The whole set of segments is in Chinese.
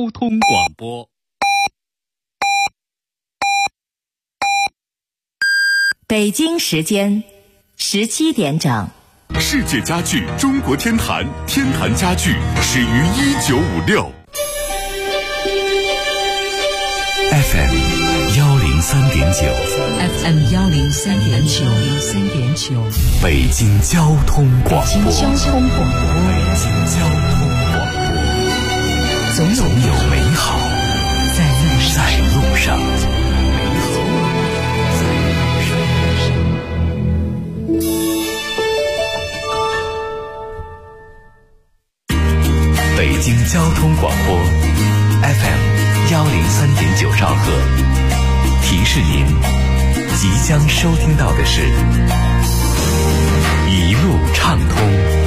通广播。 北京时间17点整。 世界家具中国天坛，天坛家具始于1956。FM 103.9，FM 103.9， 北京交通广播， 北京交通广播， 总有美好在路上。北京交通广播 FM 103.9兆赫，提示您即将收听到的是一路畅通。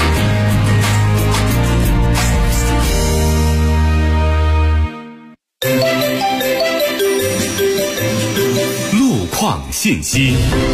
路况信息。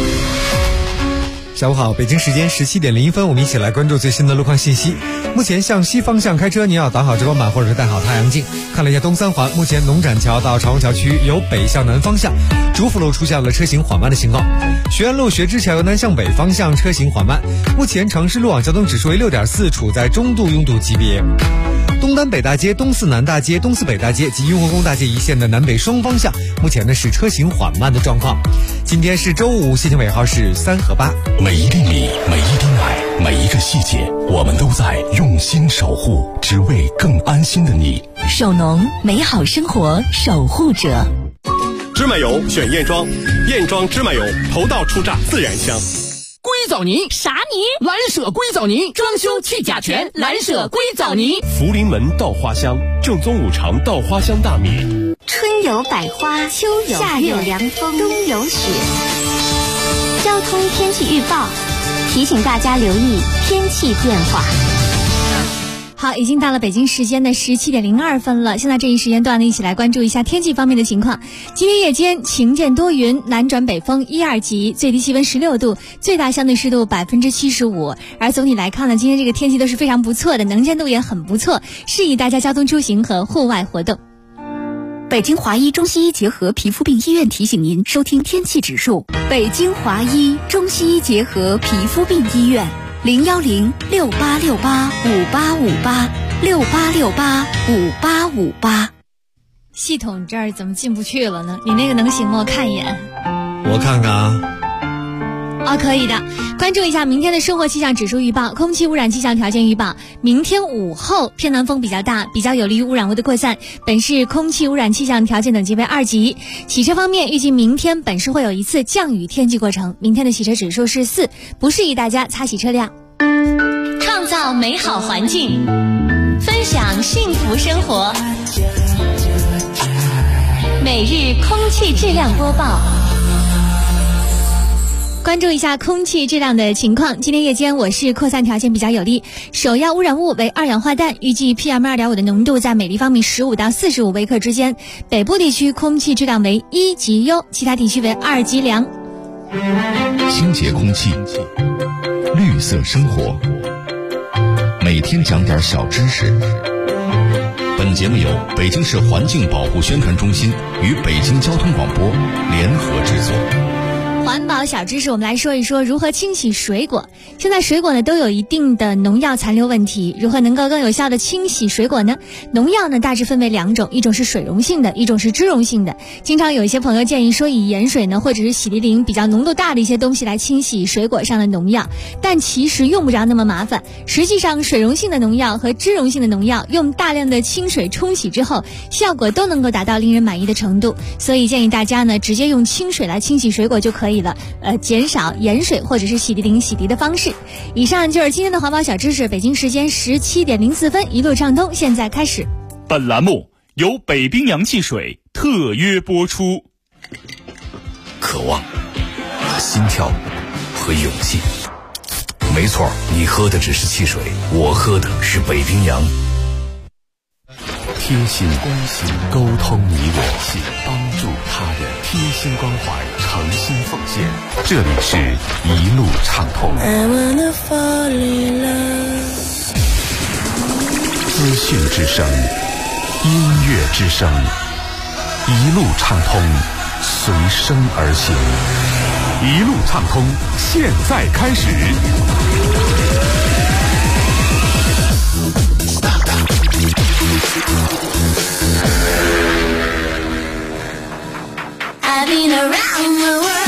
下午好，北京时间17点01分，我们一起来关注最新的路况信息。目前向西方向开车，您要挡好遮光板或者是带好太阳镜。看了一下东三环，目前农展桥到长虹桥区由北向南方向，主辅路出现了车行缓慢的情况。学院路学知桥由南向北方向车行缓慢。目前城市路网交通指数为6.4，处在中度拥堵级别。东单北大街、东四南大街、东四北大街及雍和宫大街一线的南北双方向，目前呢是车行缓慢的状况。今天是周五，信息尾号是3和8。 每一厘米，每一滴奶，每一个细节，我们都在用心守护，只为更安心的你。 首农，美好生活守护者。 芝麻油选燕庄，燕庄芝麻油头道出榨自然香。 硅藻泥啥泥？ 蓝舍硅藻泥，装修去甲醛，蓝舍硅藻泥。 福临门稻花香，正宗五常稻花香大米。 春有百花，秋有夏有凉风，冬有雪。交通天气预报提醒大家留意天气变化。 好，已经到了北京时间的17点02分了。现在这一时间段呢，一起来关注一下天气方面的情况。今天夜间晴间多云，南转北风1、2级，最低气温16度，最大相对湿度75%。而总体来看呢，今天这个天气都是非常不错的，能见度也很不错，适宜大家交通出行和户外活动。 北京华医中西医结合皮肤病医院提醒您收听天气指数。北京华医中西医结合皮肤病医院01068685858，68685858。 系统这儿怎么进不去了呢？你那个能行吗？我看一眼。 我看看啊。 可以的。关注一下明天的生活气象指数预报，空气污染气象条件预报。明天午后偏南风比较大，比较有利于污染物的扩散，本市空气污染气象条件等级为2级。洗车方面，预计明天本市会有一次降雨天气过程，明天的洗车指数是4，不适宜大家擦洗车辆。 创造美好环境，分享幸福生活。每日空气质量播报。 关注一下空气质量的情况。今天夜间我市扩散条件比较有利，首要污染物为二氧化碳，预计 PM2.5 的浓度在每立方米15到45微克之间。北部地区空气质量为1级优，其他地区为2级良。 清洁空气，绿色生活，每天讲点小知识。本节目由北京市环境保护宣传中心与北京交通广播联合制作。 环保小知识，我们来说一说如何清洗水果。现在水果呢都有一定的农药残留问题，如何能够更有效的清洗水果呢？农药呢大致分为2种，一种是水溶性的，一种是脂溶性的。经常有一些朋友建议说以盐水呢或者是洗涤灵比较浓度大的一些东西来清洗水果上的农药，但其实用不着那么麻烦。实际上水溶性的农药和脂溶性的农药用大量的清水冲洗之后，效果都能够达到令人满意的程度，所以建议大家呢直接用清水来清洗水果就可以了，减少盐水或者是洗涤灵洗涤的方式。以上就是今天的环保小知识。北京时间17点04分，一路畅通，现在开始。 本栏目由北冰洋汽水特约播出。 渴望、心跳和勇气。没错，你喝的只是汽水，我喝的是北冰洋。贴心关心，沟通你我，帮助他人，贴心关怀，诚心奉献。这里是一路畅通。资讯之声音乐之声，一路畅通，随声而行。一路畅通，现在开始。 I've been around the world.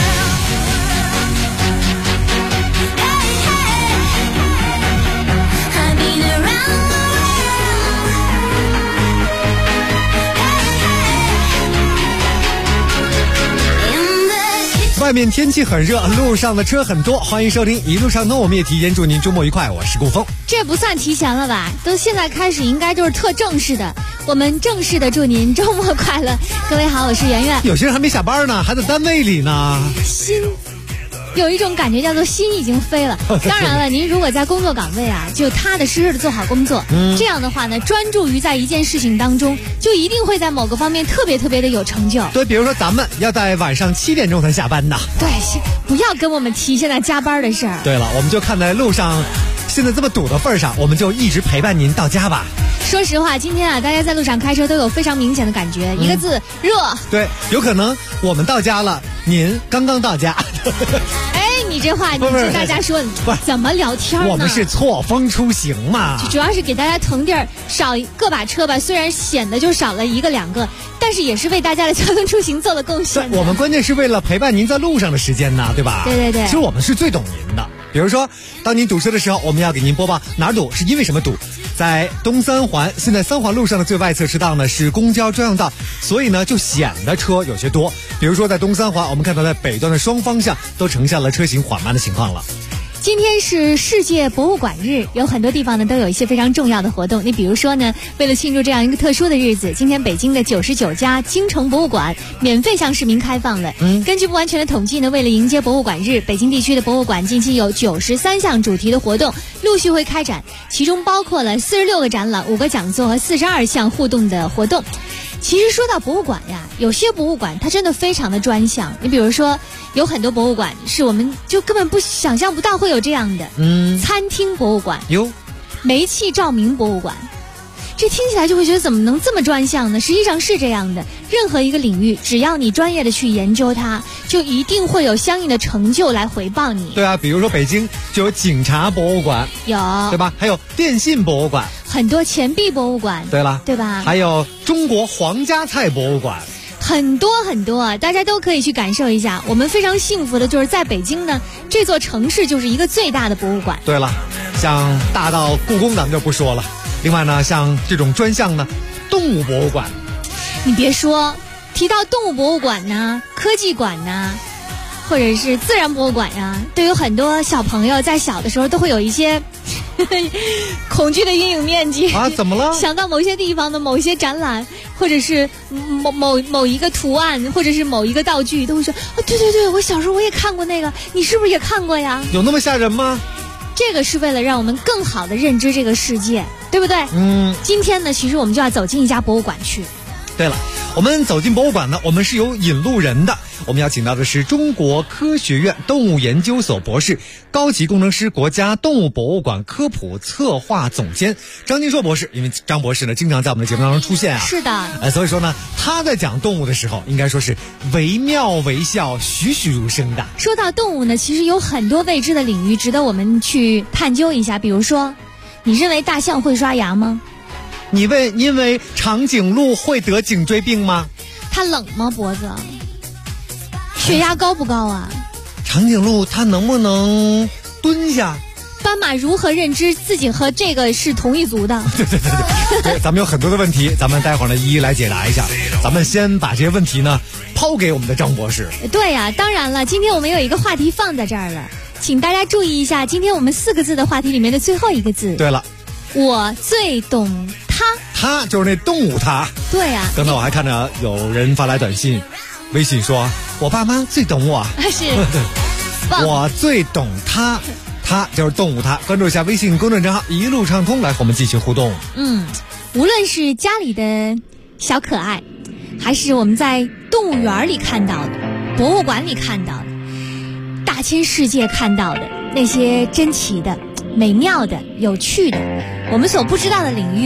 In the 外面天气很热，路上的车很多，欢迎收听一路上通，我们也提前祝您周末愉快，我是顾峰。 这不算提前了吧？都现在开始，应该就是特正式的。我们正式的祝您周末快乐。各位好，我是圆圆。 有些人还没下班呢，还在单位里呢。 心有一种感觉叫做心已经飞了。当然了，您如果在工作岗位啊，就踏踏实实的做好工作，这样的话呢，专注于在一件事情当中，就一定会在某个方面特别的有成就。 对，比如说咱们要在晚上7点钟才下班的。 对，不要跟我们提现在加班的事儿。 对了，我们就看在路上现在这么堵的份上，我们就一直陪伴您到家吧。 说实话，今天啊，大家在路上开车都有非常明显的感觉，一个字，热。 对，有可能我们到家了，您刚刚到家。 哎，你这话，你跟大家说，怎么聊天呢？ 我们是错峰出行嘛， 主要是给大家腾地儿，少个把车吧，虽然显得就少了1个2个，但是也是为大家的交通出行做了贡献的。 我们关键是为了陪伴您在路上的时间呢，对吧？ 对对对。 其实我们是最懂您的。比如说，当您堵车的时候，我们要给您播报哪儿堵，是因为什么堵。在东三环，现在3环路上的最外侧车道呢是公交专用道，所以呢就显得车有些多。比如说在东三环，我们看到在北端的双方向都呈现了车行缓慢的情况了。 今天是世界博物馆日，有很多地方呢都有一些非常重要的活动。你比如说呢，为了庆祝这样一个特殊的日子，今天北京的99家京城博物馆免费向市民开放了。根据不完全的统计呢，为了迎接博物馆日，北京地区的博物馆近期有93项主题的活动陆续会开展，其中包括了46个展览、5个讲座和42项互动的活动。其实说到博物馆呀，有些博物馆它真的非常的专项。你比如说，有很多博物馆是我们就根本不想象不到会有这样的。餐厅博物馆，煤气照明博物馆，这听起来就会觉得怎么能这么专项呢？实际上是这样的，任何一个领域，只要你专业的去研究它，就一定会有相应的成就来回报你。 对啊，比如说北京就有警察博物馆， 有， 对吧？还有电信博物馆， 很多钱币博物馆， 对了， 对吧？ 还有中国皇家菜博物馆。 很多，大家都可以去感受一下。我们非常幸福的就是在北京呢，这座城市就是一个最大的博物馆。 对了，像大到故宫咱们就不说了。另外呢，像这种专项呢，动物博物馆。 你别说，提到动物博物馆呢、科技馆呢，或者是自然博物馆呀，对于很多小朋友在小的时候都会有一些恐惧的阴影面积啊。怎么了？ 想到某些地方的某些展览，或者是某一个图案，或者是某一个道具，都会说对，我小时候我也看过那个，你是不是也看过呀？ 有那么吓人吗？ 这个是为了让我们更好的认知这个世界，对不对？今天呢，其实我们就要走进一家博物馆去。 对了，我们走进博物馆呢，我们是有引路人的。我们要请到的是中国科学院动物研究所博士、高级工程师、国家动物博物馆科普策划总监张金硕博士。因为张博士呢，经常在我们的节目当中出现啊。 是的。 所以说呢，他在讲动物的时候，应该说是惟妙惟肖、栩栩如生的。 说到动物呢，其实有很多未知的领域值得我们去探究一下。比如说，你认为大象会刷牙吗？ 因为长颈鹿会得颈椎病吗？ 它冷吗？脖子？血压高不高啊？ 长颈鹿它能不能蹲下？ 斑马如何认知自己和这个是同一族的？ 对，咱们有很多的问题，咱们待会儿呢一一来解答一下。咱们先把这些问题呢抛给我们的张博士。 对呀，当然了，今天我们有一个话题放在这儿了，请大家注意一下，今天我们4个字的话题里面的最后一个字。 对了， 我最懂它。 它就是那动物它。 对呀。 刚才我还看着有人发来短信、微信说，我爸妈最懂我。 是。 我最懂它。它就是动物它。关注一下微信公众账号一路畅通，来和我们继续互动。 无论是家里的小可爱，还是我们在动物园里看到的、博物馆里看到的、大千世界看到的那些珍奇的、美妙的、有趣的，我们所不知道的领域，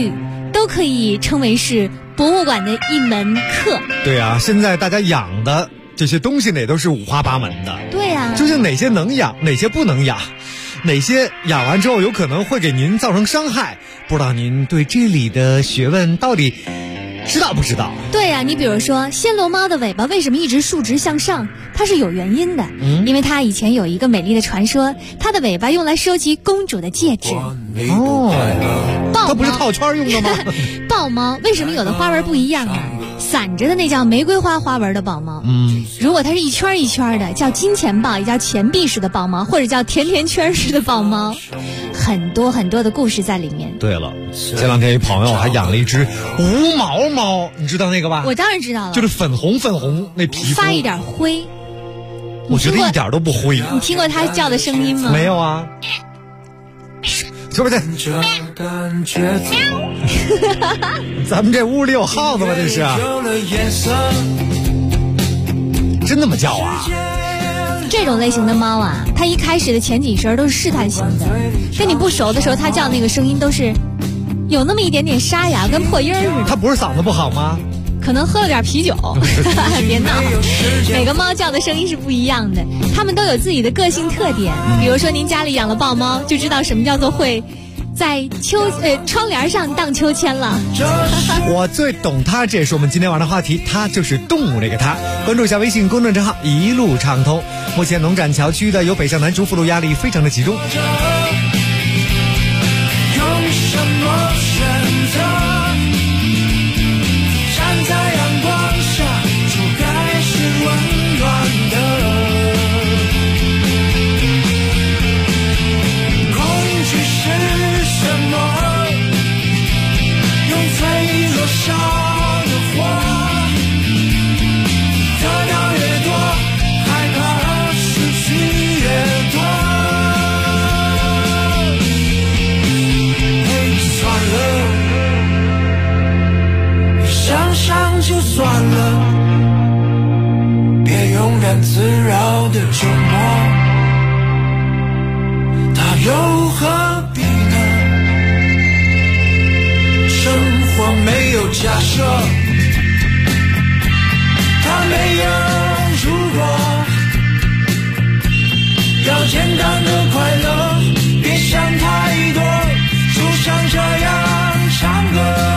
都可以称为是博物馆的一门课。 对啊，现在大家养的这些东西呢，也都是五花八门的。 对啊， 究竟哪些能养，哪些不能养，哪些养完之后有可能会给您造成伤害，不知道您对这里的学问到底知道不知道？ 对呀，你比如说暹罗猫的尾巴为什么一直竖直向上，它是有原因的。因为它以前有一个美丽的传说，它的尾巴用来收集公主的戒指。 它不是套圈用的吗？ 豹猫为什么有的花纹不一样呢？散着的那叫玫瑰花花纹的豹猫，如果它是一圈一圈的，叫金钱豹，也叫钱币式的豹猫，或者叫甜甜圈式的豹猫，很多很多的故事在里面。 对了，前两天一朋友还养了一只无毛猫，你知道那个吧？ 我当然知道了， 就是粉红那皮肤发一点灰。 我觉得一点都不灰。 你听过它叫的声音吗？ 没有啊。是不是？咱们这屋里有耗子吗？这是？真那么叫啊？ 这种类型的猫啊，它一开始的前几声都是试探型的，跟你不熟的时候，它叫那个声音都是有那么一点点沙哑，跟破音似的。 它不是嗓子不好吗？ 可能喝了点啤酒。别闹，每个猫叫的声音是不一样的，它们都有自己的个性特点。比如说您家里养了豹猫，就知道什么叫做会在窗帘上荡秋千了。 我最懂它，这也是我们今天晚上的话题，它就是动物这个它。关注一下微信公众账号一路畅通。目前农展桥区的由北向南主辅路压力非常的集中。 用什么选择？站在阳光下，就该是温暖的。恐惧是什么？用脆弱烧的火，得到越多，害怕失去越多。嘿，算了，想想就算了，别庸然自扰的折磨，它又何必呢？生活没有假设，它没有如果，要简单的快乐，别想太多，就像这样唱歌。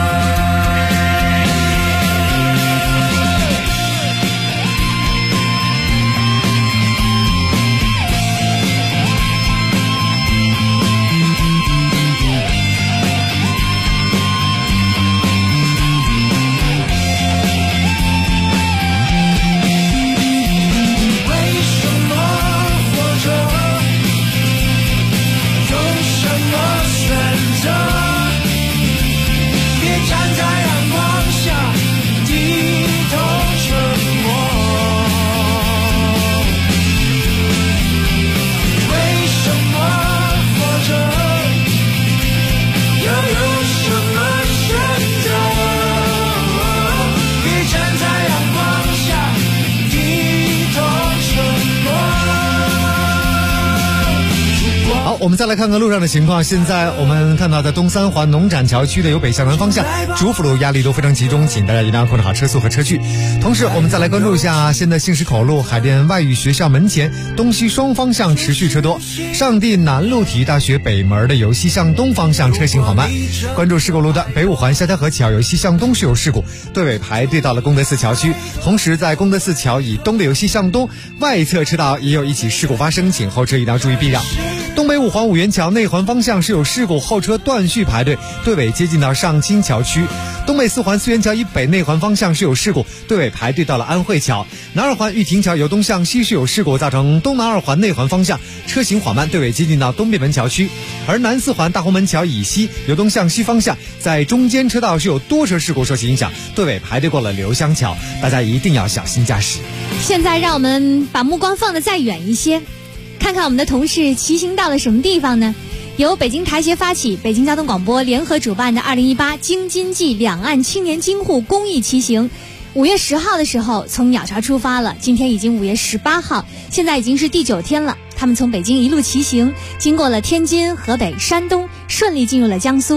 我们再来看看路上的情况。现在我们看到在东三环农展桥区的由北向南方向主辅路压力都非常集中，请大家一定要控制好车速和车距。同时我们再来关注一下现在杏石口路海淀外语学校门前东西双方向持续车多，上地南路体育大学北门的由西向东方向车行缓慢。关注事故路段北五环下江河桥由西向东是有事故，队尾排队到了功德寺桥区。同时在功德寺桥以东的由西向东外侧车道也有一起事故发生，请后车一定要注意避让。东北五环五元桥内环方向是有事故，后车断续排队，队尾接近到上清桥区。东北四环四元桥以北内环方向是有事故，队尾排队到了安慧桥。南二环玉亭桥由东向西是有事故，造成东南二环内环方向车行缓慢，队尾接近到东便门桥区。而南四环大红门桥以西由东向西方向在中间车道是有多车事故受其影响，队尾排队过了刘香桥，大家一定要小心驾驶。 现在让我们把目光放得再远一些，看看我们的同事骑行到了什么地方呢？由北京台协发起，北京交通广播联合主办的2018京津冀两岸青年京沪公益骑行，5月10号的时候从鸟巢出发了，今天已经5月18号，现在已经是第9天了。他们从北京一路骑行，经过了天津、河北、山东，顺利进入了江苏。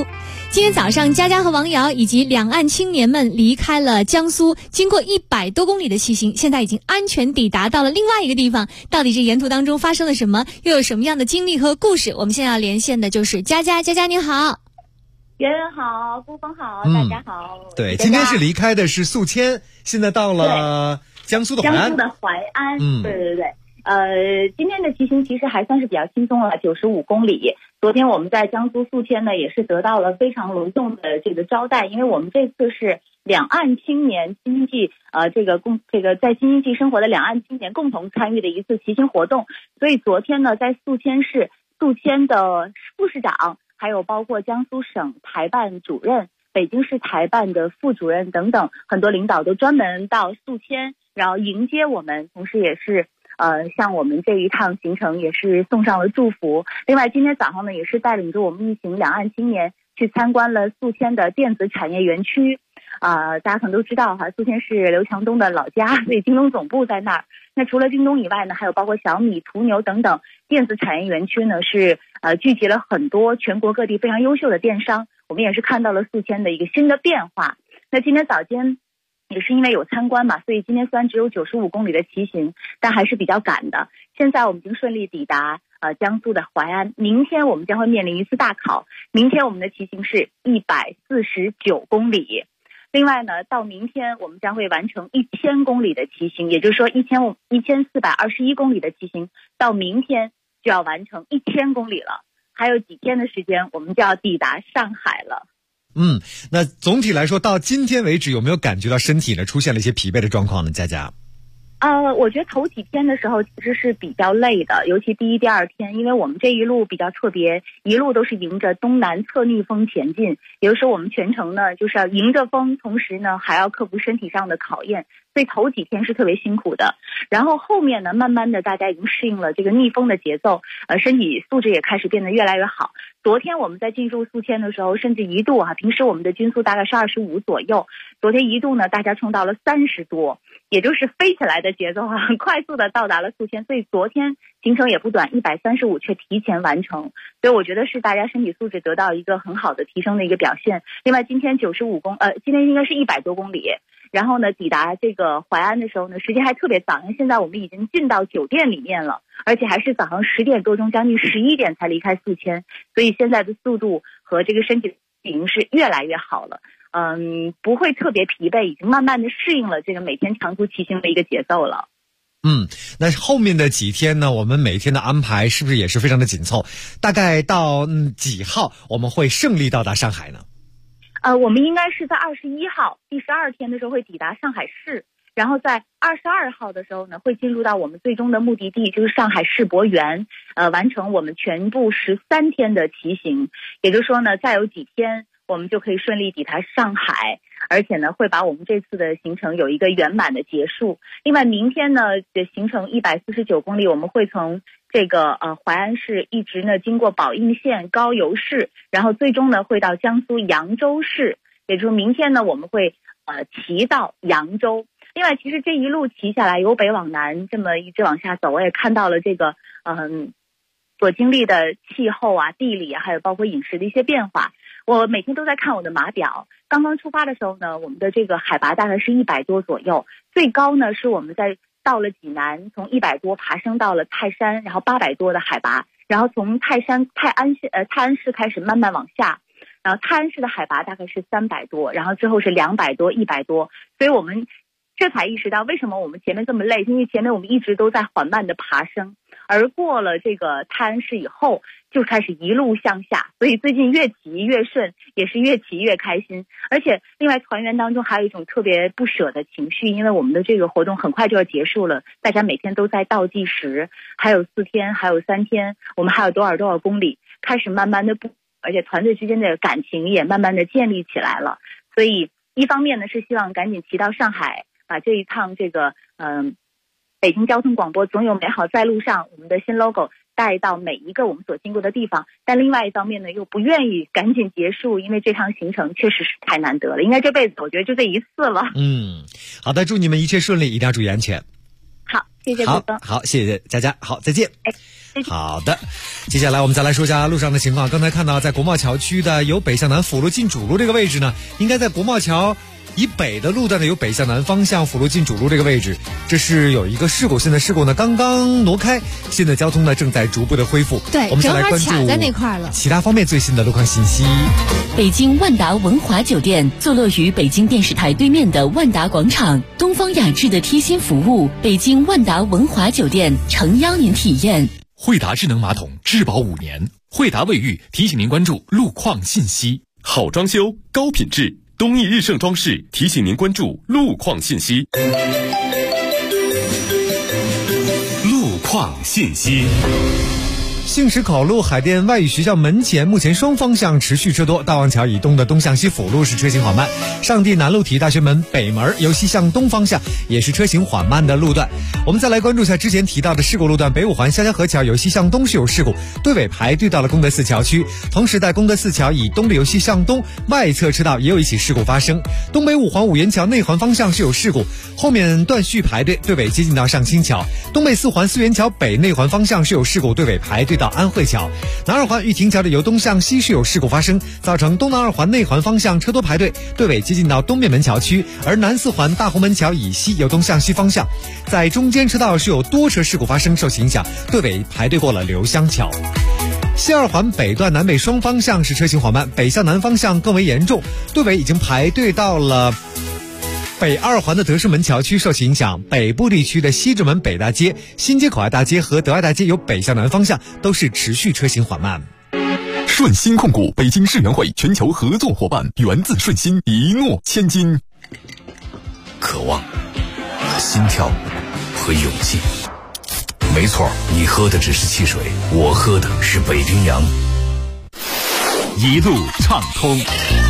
今天早上，佳佳和王瑶以及两岸青年们离开了江苏，经过100多公里的骑行，现在已经安全抵达到了另外一个地方。到底这沿途当中发生了什么，又有什么样的经历和故事？我们现在要连线的就是佳佳。佳佳你好。 袁人好，顾峰好，大家好。 对，今天是离开的是宿迁，现在到了江苏的淮安。 江苏的淮安，对。今天的骑行其实还算是比较轻松了，95公里。昨天我们在江苏宿迁呢，也是得到了非常隆重的这个招待，因为我们这次是两岸青年新经济在新经济生活的两岸青年共同参与的一次骑行活动，所以昨天呢，在宿迁市宿迁的副市长，还有包括江苏省台办主任、北京市台办的副主任等等很多领导都专门到宿迁，然后迎接我们，同时也是向我们这一趟行程也是送上了祝福。另外今天早上呢，也是带领着我们一行两岸青年去参观了宿迁的电子产业园区。大家可能都知道哈，宿迁是刘强东的老家，所以京东总部在那儿。那除了京东以外呢，还有包括小米、途牛等等电子产业园区呢，是聚集了很多全国各地非常优秀的电商。我们也是看到了宿迁的一个新的变化。那今天早间也是因为有参观嘛，所以今天虽然只有95公里的骑行，但还是比较赶的。现在我们已经顺利抵达江苏的淮安，明天我们将会面临一次大考。明天我们的骑行是149公里。另外呢，到明天我们将会完成1000公里的骑行，也就是说1421公里的骑行，到明天就要完成1000公里了。还有几天的时间，我们就要抵达上海了。 那总体来说，到今天为止，有没有感觉到身体呢出现了一些疲惫的状况呢？佳佳？ 我觉得头几天的时候其实是比较累的，尤其第一、第二天，因为我们这一路比较特别，一路都是迎着东南侧逆风前进，也就是说我们全程呢就是要迎着风，同时呢还要克服身体上的考验，所以头几天是特别辛苦的。然后后面呢，慢慢的大家已经适应了这个逆风的节奏，身体素质也开始变得越来越好。昨天我们在进入宿迁的时候，甚至一度平时我们的均速大概是25左右，昨天一度呢大家冲到了30多，也就是飞起来的节奏很快速的到达了宿迁，所以昨天行程也不短，135却提前完成，所以我觉得是大家身体素质得到一个很好的提升的一个表现。另外今天今天应该是100多公里，然后呢抵达这个淮安的时候呢，时间还特别早，因为现在我们已经进到酒店里面了，而且还是早上10点多钟，将近11点才离开宿迁，所以现在的速度和这个身体已经是越来越好了。不会特别疲惫，已经慢慢的适应了这个每天长途骑行的一个节奏了。 那后面的几天呢，我们每天的安排是不是也是非常的紧凑？大概到几号我们会胜利到达上海呢？ 我们应该是在21号第12天的时候会抵达上海市，然后在22号的时候呢，会进入到我们最终的目的地，就是上海世博园，完成我们全部13天的骑行。也就是说呢，再有几天我们就可以顺利抵达上海，而且呢会把我们这次的行程有一个圆满的结束。另外明天呢的行程149公里，我们会从这个淮安市一直呢经过宝应县、高邮市，然后最终呢会到江苏扬州市，也就是明天呢我们会骑到扬州。另外其实这一路骑下来，由北往南这么一直往下走，我也看到了这个所经历的气候地理还有包括饮食的一些变化。我每天都在看我的码表，刚刚出发的时候呢，我们的这个海拔大概是100多左右，最高呢是我们到了济南，从100多爬升到了泰山，然后800多的海拔，然后从泰安市开始慢慢往下，然后泰安市的海拔大概是300多，然后之后是200多、100多，所以我们这才意识到为什么我们前面这么累，因为前面我们一直都在缓慢的爬升，而过了这个泰安市以后就开始一路向下，所以最近越骑越顺，也是越骑越开心。而且另外团员当中还有一种特别不舍的情绪，因为我们的这个活动很快就要结束了，大家每天都在倒计时，还有4天，还有3天，我们还有多少公里，开始慢慢的而且团队之间的感情也慢慢的建立起来了。所以一方面呢是希望赶紧骑到上海，把这一趟这个北京交通广播总有美好在路上我们的新 logo 带到每一个我们所经过的地方，但另外一方面呢又不愿意赶紧结束，因为这趟行程确实是太难得了，应该这辈子我觉得就这一次了。 好的，祝你们一切顺利，一定要注意安全。 好，谢谢顾峰。 好，谢谢佳佳，好，再见。 再见。 谢谢。 好的，接下来我们再来说一下路上的情况。刚才看到在国贸桥区的由北向南辅路进主路这个位置呢，应该在国贸桥以北的路段呢有北向南方向辅路进主路这个位置，这是有一个事故，现在事故呢刚刚挪开，现在交通呢正在逐步的恢复。 对， 我们再来关注正好卡在那块了。 其他方面最新的路况信息。 北京万达文华酒店坐落于北京电视台对面的万达广场，东方雅致的贴心服务，北京万达文华酒店诚邀您体验。 惠达智能马桶质保5年，惠达卫浴提醒您关注路况信息。 好装修，高品质，东义日盛装饰提醒您关注路况信息。 路况信息。 杏石口路海淀外语学校门前目前双方向持续车多，大望桥以东的东向西辅路是车行缓慢，上地南路体育大学门北门由西向东方向也是车行缓慢的路段。我们再来关注一下之前提到的事故路段，北五环湘江河桥由西向东是有事故，队尾排队到了功德寺桥区，同时在功德寺桥以东的由西向东外侧车道也有一起事故发生，东北五环五元桥内环方向是有事故，后面断续排队，队尾接近到上清桥，东北四环四元桥北内环方向是有事故，队尾排队到安慧桥，南二环玉亭桥的由东向西是有事故发生，造成东南二环内环方向车多排队，队尾接近到东面门桥区，而南四环大红门桥以西由东向西方向，在中间车道是有多车事故发生，受其影响，队尾排队过了刘香桥。西二环北段南北双方向是车行缓慢，北向南方向更为严重，队尾已经排队到了北二环的德胜门桥区，受其影响，北部地区的西直门北大街、新街口爱大街和德爱大街由北向南方向都是持续车行缓慢。 顺心控股北京世园会全球合作伙伴，源自顺心，一诺千金。 渴望、心跳和勇气。没错，你喝的只是汽水，我喝的是北冰洋。 一路畅通。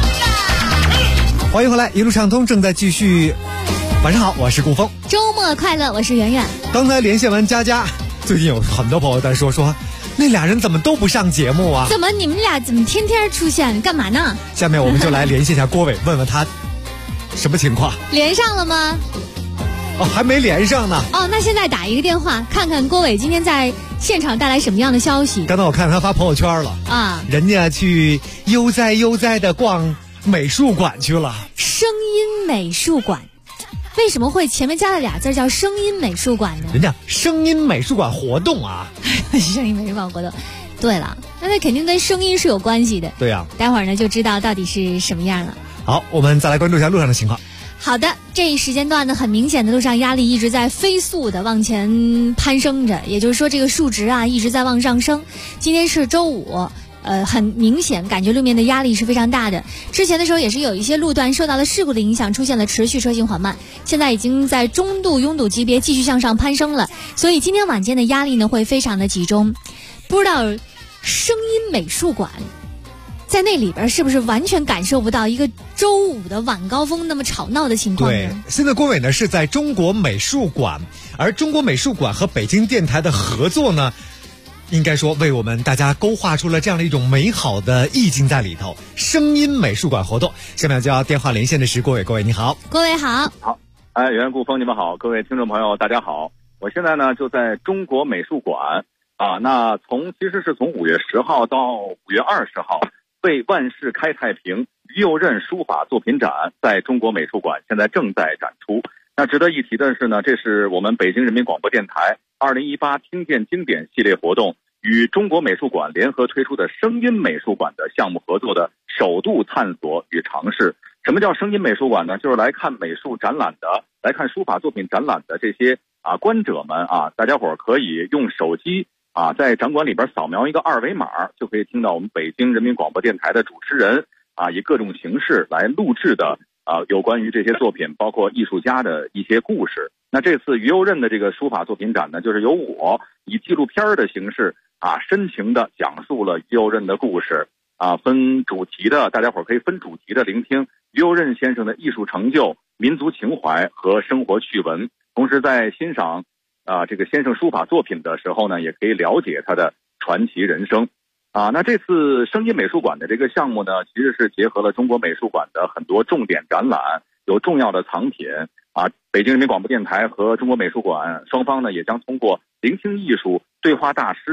欢迎回来，一路畅通正在继续。晚上好，我是顾峰。 周末快乐，我是圆圆。 刚才连线完佳佳，最近有很多朋友在说那俩人怎么都不上节目啊？ 怎么你们俩怎么天天出现？干嘛呢？ 下面我们就来连线一下郭伟，问问他什么情况。 连上了吗？ 哦，还没连上呢。 哦，那现在打一个电话，看看郭伟今天在现场带来什么样的消息。 刚才我看他发朋友圈了啊，人家去悠哉的逛美术馆去了。 声音美术馆，为什么会前面加了俩字叫声音美术馆呢？ 人家声音美术馆活动啊。 声音美术馆活动，对了，那肯定跟声音是有关系的。 对呀， 待会儿呢就知道到底是什么样了。 好，我们再来关注一下路上的情况。 好的，这一时间段呢，很明显的路上压力一直在飞速的往前攀升着，也就是说这个数值啊一直在往上升。今天是周五，很明显感觉路面的压力是非常大的。之前的时候也是有一些路段受到了事故的影响，出现了持续车行缓慢，现在已经在中度拥堵级别继续向上攀升了，所以今天晚间的压力呢会非常的集中。不知道声音美术馆在那里边是不是完全感受不到一个周五的晚高峰那么吵闹的情况呢？ 对，现在郭伟呢是在中国美术馆，而中国美术馆和北京电台的合作呢，应该说为我们大家勾画出了这样的一种美好的意境在里头。声音美术馆活动，下面就要电话连线的是郭伟，郭伟你好。 郭伟好。 好，圆圆顾峰你们好，各位听众朋友大家好，我现在呢就在中国美术馆啊，那其实是从5月10号到5月20号。为万世开太平于右任书法作品展在中国美术馆现在正在展出。那值得一提的是呢，这是我们北京人民广播电台2018听见经典系列活动与中国美术馆联合推出的声音美术馆的项目合作的首度探索与尝试。什么叫声音美术馆呢？就是来看美术展览的，来看书法作品展览的这些观者们大家伙可以用手机在展馆里边扫描一个2维码，就可以听到我们北京人民广播电台的主持人以各种形式来录制的有关于这些作品，包括艺术家的一些故事。那这次于右任的这个书法作品展呢，就是由我以纪录片的形式深情的讲述了于右任的故事分主题的，大家伙可以分主题的聆听于右任先生的艺术成就、民族情怀和生活趣闻，同时在欣赏这个先生书法作品的时候呢，也可以了解他的传奇人生那这次声音美术馆的这个项目呢，其实是结合了中国美术馆的很多重点展览，有重要的藏品北京人民广播电台和中国美术馆双方呢，也将通过聆听艺术、对话大师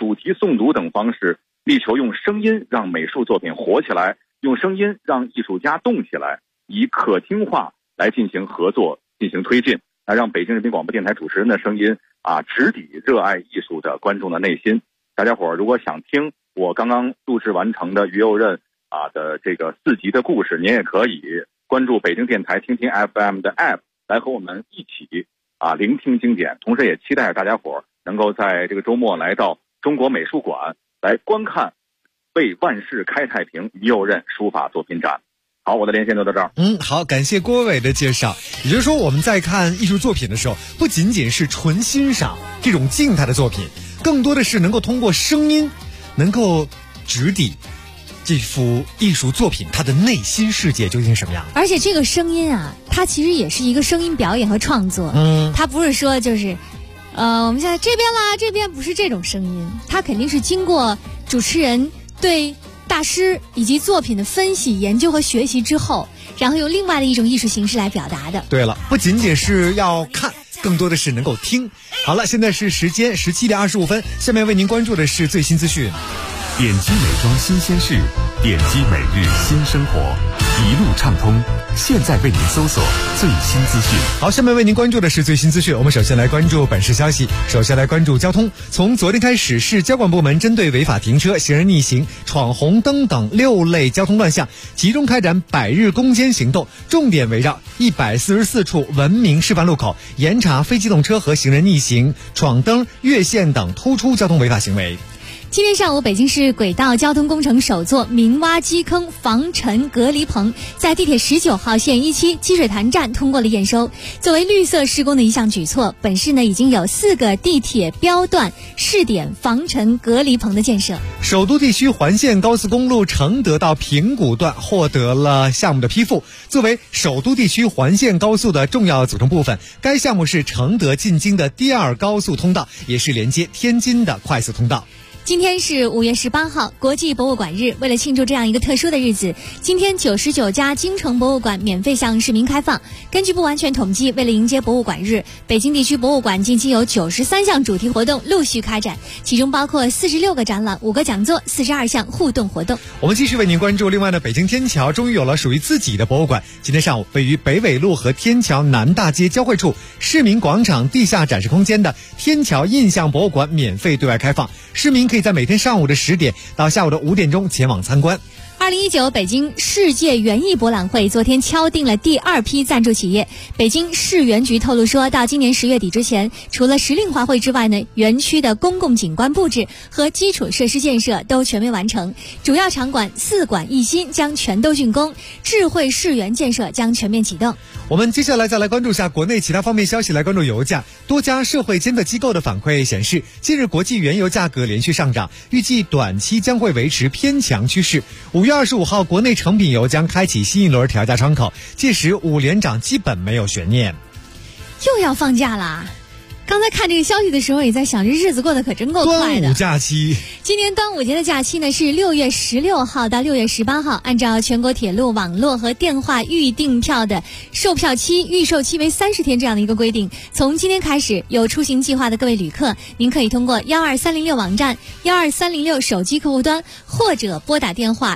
主题诵读等方式，力求用声音让美术作品活起来，用声音让艺术家动起来，以可听话来进行合作，进行推进，让北京人民广播电台主持人的声音直抵热爱艺术的观众的内心。大家伙儿如果想听我刚刚录制完成的于右任的这个4集的故事，您也可以关注北京电台听听 FM 的 App 来和我们一起聆听经典。同时也期待大家伙儿能够在这个周末来到中国美术馆来观看为万世开太平于右任书法作品展。好，我的连线就到这儿。 好，感谢郭伟的介绍。也就是说，我们在看艺术作品的时候，不仅仅是纯欣赏这种静态的作品，更多的是能够通过声音，能够直抵这幅艺术作品它的内心世界究竟是什么样的。 而且这个声音它其实也是一个声音表演和创作。它不是说就是我们现在这边啦，这边不是这种声音，它肯定是经过主持人对大师以及作品的分析、研究和学习之后，然后用另外的一种艺术形式来表达的。 对了，不仅仅是要看，更多的是能够听。好了，现在是时间17点25分，下面为您关注的是最新资讯。 点击美妆新鲜事，点击每日新生活，一路畅通。现在为您搜索最新资讯。 好，下面为您关注的是最新资讯。我们首先来关注本市消息。首先来关注交通。从昨天开始，市交管部门针对违法停车、行人逆行、闯红灯等6类交通乱象，集中开展100日攻坚行动，重点围绕144处文明示范路口，严查非机动车和行人逆行、闯灯、越线等突出交通违法行为。 今天上午，北京市轨道交通工程首座明挖基坑防尘隔离棚在地铁19号线1期积水潭站通过了验收。作为绿色施工的一项举措，本市已经有4个地铁标段试点防尘隔离棚的建设。 首都地区环线高速公路承德到平谷段获得了项目的批复。作为首都地区环线高速的重要组成部分，该项目是承德进京的第2高速通道，也是连接天津的快速通道。 今天是5月18号，国际博物馆日。为了庆祝这样一个特殊的日子，今天99家京城博物馆免费向市民开放。根据不完全统计，为了迎接博物馆日，北京地区博物馆近期有93项主题活动陆续开展，其中包括46个展览、5个讲座、42项互动活动。 我们继续为您关注。另外呢，北京天桥终于有了属于自己的博物馆。今天上午，位于北纬路和天桥南大街交汇处市民广场地下展示空间的天桥印象博物馆免费对外开放，市民可以在每天上午的10点到下午的5点钟前往参观。 2019北京世界园艺博览会昨天敲定了第2批赞助企业。北京市园局透露说，到今年10月底之前，除了时令花卉之外呢，园区的公共景观布置和基础设施建设都全面完成，主要场馆4馆1新将全都竣工，智慧市园建设将全面启动。 我们接下来再来关注一下国内其他方面消息，来关注油价。多家社会监测机构的反馈显示，近日国际原油价格连续上涨，预计短期将会维持偏强趋势。5月25号，国内成品油将开启新一轮调价窗口，届时5连涨基本没有悬念。 又要放假啦！刚才看这个消息的时候，也在想，这日子过得可真够快的。 端午假期， 今年端午节的假期呢是6月16号到6月18号。按照全国铁路网络和电话预订票的售票期、预售期为30天这样的一个规定，从今天开始，有出行计划的各位旅客，您可以通过12306网站、12306手机客户端，或者拨打电话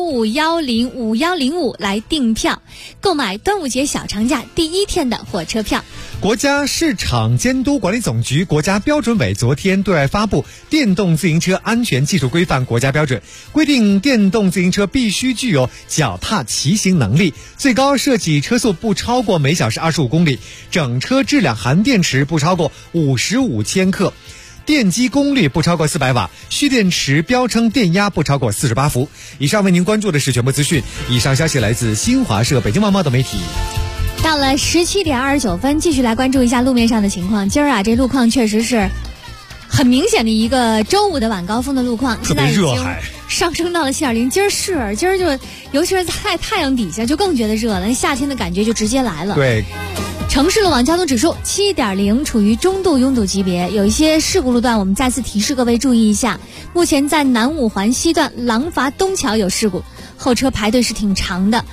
95105105来订票，购买端午节小长假第1天的火车票。 国家市场监督管理总局、国家标准委昨天对外发布《电动自行车安全技术规范国家标准》，规定电动自行车必须具有脚踏骑行能力，最高设计车速不超过每小时25公里，整车质量含电池不超过55千克，电机功率不超过400瓦，蓄电池标称电压不超过48伏。以上为您关注的是全部资讯，以上消息来自新华社、北京晚报等媒体。 到了17点29分，继续来关注一下路面上的情况。今儿这路况确实是很明显的一个周五的晚高峰的路况， 特别热，还上升到了7.0。今儿就尤其是在太阳底下就更觉得热了，夏天的感觉就直接来了。 对。 城市路网交通指数7.0，处于中度拥堵级别，有一些事故路段，我们再次提示各位注意一下。目前在南五环西段廊坊东桥有事故，后车排队是挺长的。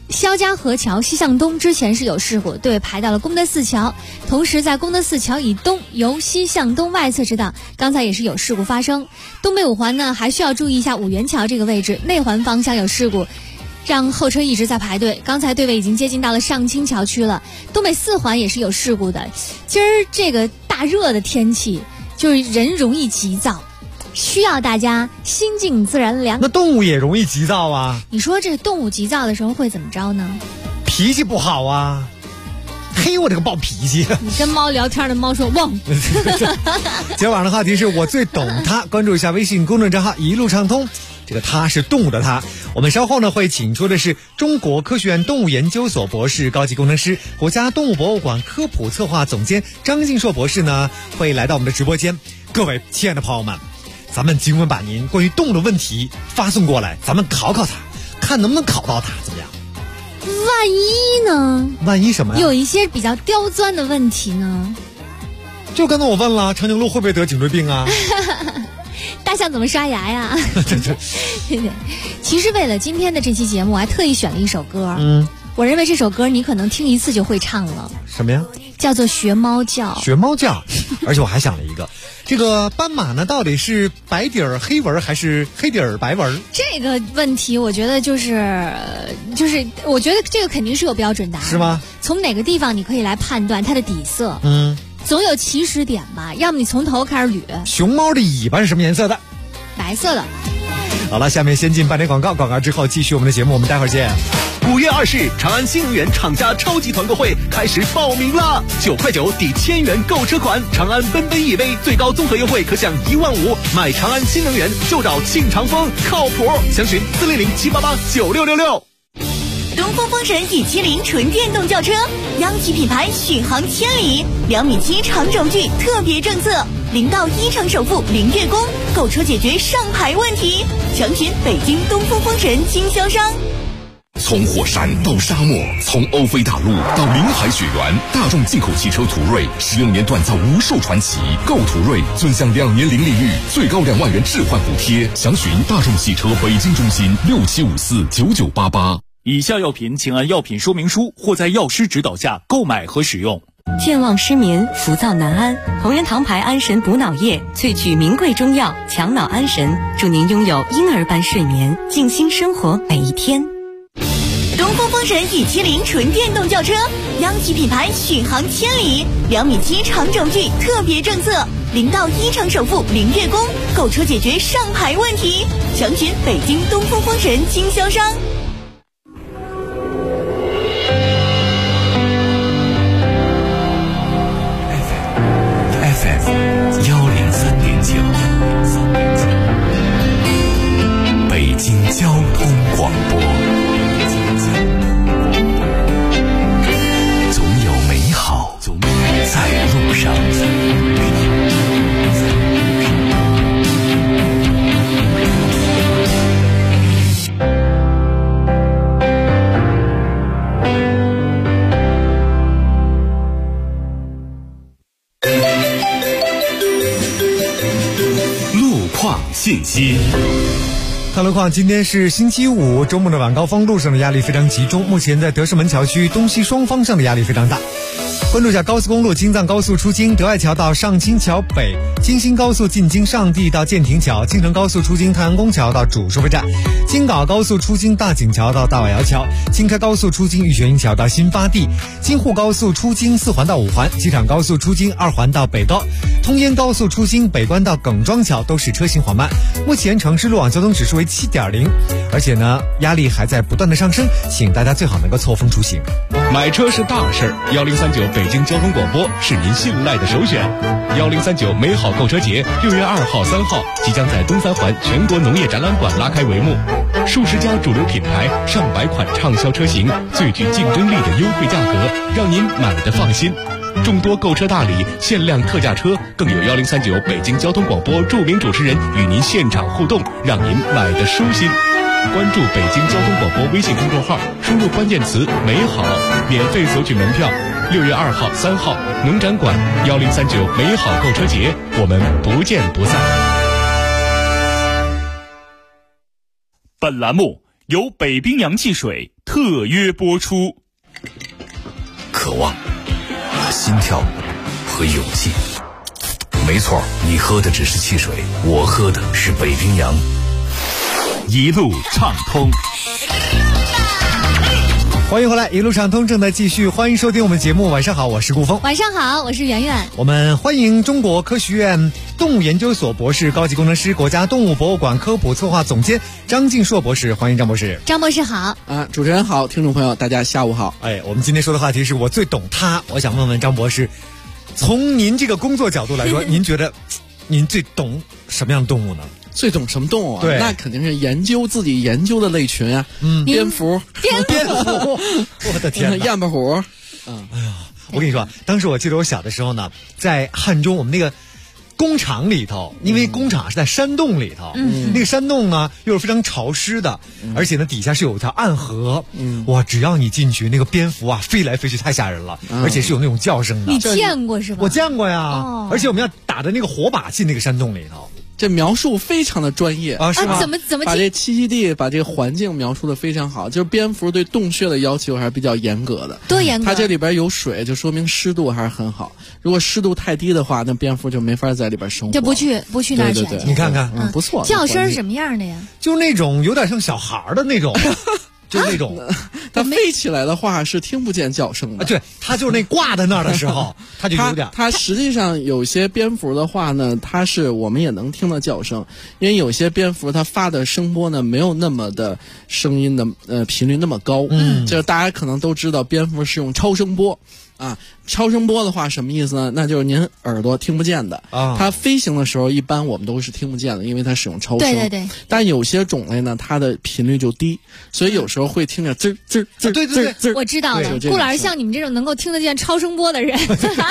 肖家河桥西向东之前是有事故，队排到了功德寺桥，同时在功德寺桥以东由西向东外侧支道，刚才也是有事故发生。东北五环呢还需要注意一下五元桥这个位置，内环方向有事故，让后车一直在排队。刚才队尾已经接近到了上清桥区了。东北四环也是有事故的。今儿这个大热的天气，就是人容易急躁，需要大家心静自然凉。 那动物也容易急躁啊。 你说这动物急躁的时候会怎么着呢？ 脾气不好啊。嘿，我这个暴脾气！ 你跟猫聊天的猫说汪。 今天晚上的话题是我最懂它，关注一下微信公众账号一路畅通。这个它是动物的它。我们稍后呢会请出的是中国科学院动物研究所博士、高级工程师、国家动物博物馆科普策划总监张晋硕博士呢，会来到我们的直播间。各位亲爱的朋友们，咱们今晚把您关于动物的问题发送过来，咱们考考他，看能不能考到他，怎么样？ 万一呢？ 万一什么呀？ 有一些比较刁钻的问题呢。 就刚才我问了，长颈鹿会不会得颈椎病啊？ 大象怎么刷牙呀？对。其实为了今天的这期节目，我还特意选了一首歌。我认为这首歌你可能听一次就会唱了。 什么呀？ 叫做学猫叫。 学猫叫。而且我还想了一个，这个斑马呢，到底是白底儿黑纹还是黑底儿白纹？ 这个问题，我觉得就是我觉得这个肯定是有标准答案， 是吗？ 从哪个地方你可以来判断它的底色？总有起始点吧，要么你从头开始捋。 熊猫的尾巴是什么颜色的？ 白色的。 好了，下面先进半点广告，广告之后继续我们的节目，我们待会儿见。 5月20日，长安新能源厂家超级团购会开始报名啦！9块9抵1000元购车款，长安奔奔 EV 最高综合优惠可享15000，买长安新能源就找庆长风，靠谱！详询400-788-9666。 东风风神 E70 纯电动轿车，央企品牌续航千里，2.7米长轴距特别政策，0到1成首付0月供，购车解决上牌问题。详询北京东风风神经销商。 从火山到沙漠，从欧非大陆到临海雪原，大众进口汽车途锐16年锻造无数传奇。购途锐尊享2年零利率，最高2万元置换补贴。详询大众汽车北京中心67549988。 以下药品请按药品说明书或在药师指导下购买和使用。 健忘失眠、浮躁难安，同仁堂牌安神补脑液萃取名贵中药，强脑安神，祝您拥有婴儿般睡眠，静心生活每一天。 东风风神 E70 纯电动轿车，央企品牌续航千里，2.7米长轴距特别政策，0到1成首付0月供，购车解决上牌问题。详询北京东风风神经销商。 FM 103.9，北京交通广播。总有美好在路上。 信息。 看路况，今天是星期五，周末的晚高峰，路上的压力非常集中。目前在德胜门桥区东西双方向的压力非常大。关注一下高速公路京藏高速出京德爱桥到上清桥北，京新高速进京上地到建亭桥，京承高速出京太阳宫桥到主收费站，京港高速出京大井桥到大瓦窑桥，京开高速出京玉泉营桥到新发地，京沪高速出京4环到5环，机场高速出京2环到北高，通燕高速出京北关到耿庄桥都是车行缓慢。目前城市路网交通指数为7.0，而且呢压力还在不断的上升，请大家最好能够错峰出行。 买车是大事儿，1039北京交通广播是您信赖的首选。1039美好购车节6月2号、3号即将在东三环全国农业展览馆拉开帷幕，数十家主流品牌、上百款畅销车型，最具竞争力的优惠价格，让您买得放心。众多购车大礼、限量特价车，更有1039北京交通广播著名主持人与您现场互动，让您买得舒心。关注北京交通广播微信公众号，输入关键词美好，免费索取门票。6月2号、3号农展馆1039美好购车节，我们不见不散。 本栏目由北冰洋汽水特约播出。 渴望、心跳和勇气。没错，你喝的只是汽水，我喝的是北冰洋。 一路畅通。 欢迎回来，一路畅通正在继续，欢迎收听我们节目。晚上好，我是顾峰。 晚上好，我是圆圆。 我们欢迎中国科学院动物研究所博士、高级工程师、国家动物博物馆科普策划总监张晋硕博士，欢迎张博士。 张博士好主持人好，听众朋友大家下午好。 我们今天说的话题是我最懂它。我想问问张博士，从您这个工作角度来说，您觉得您最懂什么样的动物呢？ 最懂什么动物啊？ 对， 那肯定是研究自己研究的类群啊。蝙蝠， 我的天哪， 燕巴虎。 哎呀，我跟你说，当时我记得我小的时候呢，在汉中我们那个工厂里头，因为工厂是在山洞里头，那个山洞呢又是非常潮湿的，而且呢底下是有一条暗河，哇，只要你进去，那个蝙蝠啊飞来飞去，太吓人了，而且是有那种叫声的。 你见过是吧？ 我见过呀，而且我们要打着那个火把进那个山洞里头。 这描述非常的专业啊，是吗？ 怎么把这栖息地、把这个环境描述的非常好。就是蝙蝠对洞穴的要求还是比较严格的， 多严格？ 它这里边有水，就说明湿度还是很好。如果湿度太低的话，那蝙蝠就没法在里边生活。 就不去那儿去。 对， 你看看， 不错。 叫声是什么样的呀？ 就那种有点像小孩的那种。就那种， 它飞起来的话是听不见叫声的。 对，它就是那挂在那儿的时候，它就有点。 它实际上有些蝙蝠的话呢，它是我们也能听到叫声，因为有些蝙蝠它发的声波呢没有那么的声音的频率那么高。就是大家可能都知道，蝙蝠是用超声波。超声波的话什么意思呢？那就是您耳朵听不见的它飞行的时候一般我们都是听不见的，因为它使用超声。 对。 但有些种类呢，它的频率就低，所以有时候会听着滋滋滋。 对， 我知道了。顾老师像你们这种能够听得见超声波的人，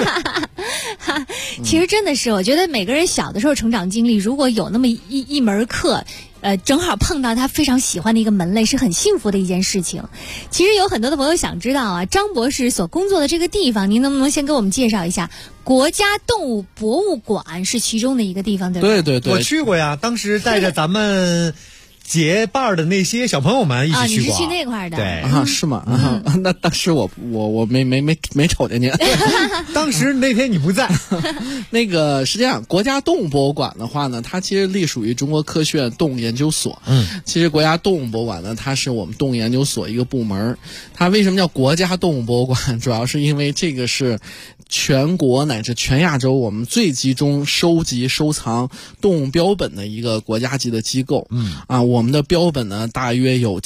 其实真的是，我觉得每个人小的时候成长经历，如果有那么一门课。正好碰到他非常喜欢的一个门类，是很幸福的一件事情。其实有很多的朋友想知道张博士所工作的这个地方，您能不能先给我们介绍一下？国家动物博物馆是其中的一个地方，对吧？ 对， 我去过呀，当时带着咱们结伴的那些小朋友们一起去过。 你是去那块的？ 对是吗？那当时我没瞅见您。 当时那天你不在。 那个是这样，国家动物博物馆的话呢，它其实隶属于中国科学院动物研究所。其实国家动物博物馆呢，它是我们动物研究所一个部门。它为什么叫国家动物博物馆？主要是因为这个是全国乃至全亚洲我们最集中收集收藏动物标本的一个国家级的机构。我们的标本呢大约有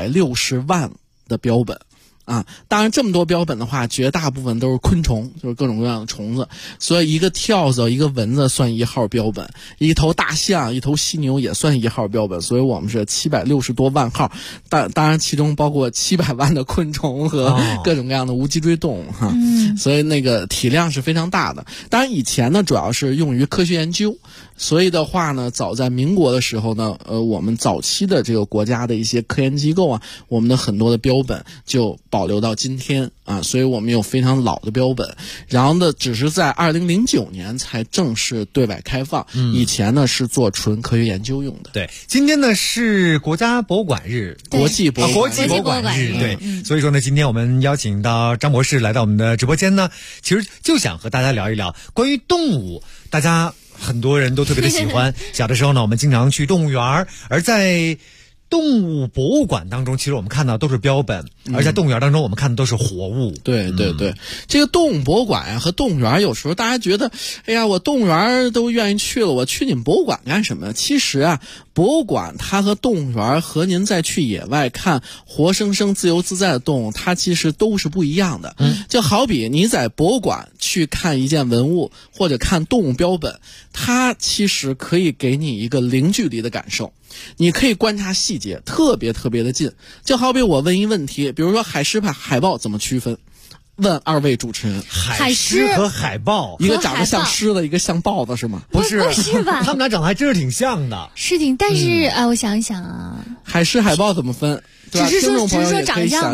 760万的标本。当然这么多标本的话，绝大部分都是昆虫，就是各种各样的虫子，所以一个跳蚤一个蚊子算1号标本，一头大象一头犀牛也算1号标本，所以我们是760多万号，当然其中包括700万的昆虫和各种各样的无脊椎动物所以那个体量是非常大的。当然以前呢主要是用于科学研究，所以的话呢，早在民国的时候呢，我们早期的这个国家的一些科研机构我们的很多的标本就保留到今天所以我们有非常老的标本，然后呢，只是在2009年才正式对外开放，以前呢是做纯科学研究用的。 对，今天呢是国家博物馆日， 国际博物馆日，对，所以说呢，今天我们邀请到张博士来到我们的直播间呢，其实就想和大家聊一聊关于动物，大家很多人都特别的喜欢。小的时候呢，我们经常去动物园，而在动物博物馆当中，其实我们看到都是标本，而在动物园当中我们看的都是活物。 对，这个动物博物馆和动物园有时候大家觉得，哎呀，我动物园都愿意去了，我去你们博物馆干什么？其实博物馆它和动物园和您再去野外看活生生自由自在的动物，它其实都是不一样的。就好比你在博物馆去看一件文物或者看动物标本，它其实可以给你一个零距离的感受。你可以观察细节，特别的近。就好比我问一问题，比如说海狮海豹怎么区分？问二位主持人， 海狮和海豹， 一个长得像狮子，一个像豹子，是吗？ 不是吧？ 他们俩长得还真是挺像的。 是挺，但是我想一想海狮海豹怎么分？ 只是说长相吗？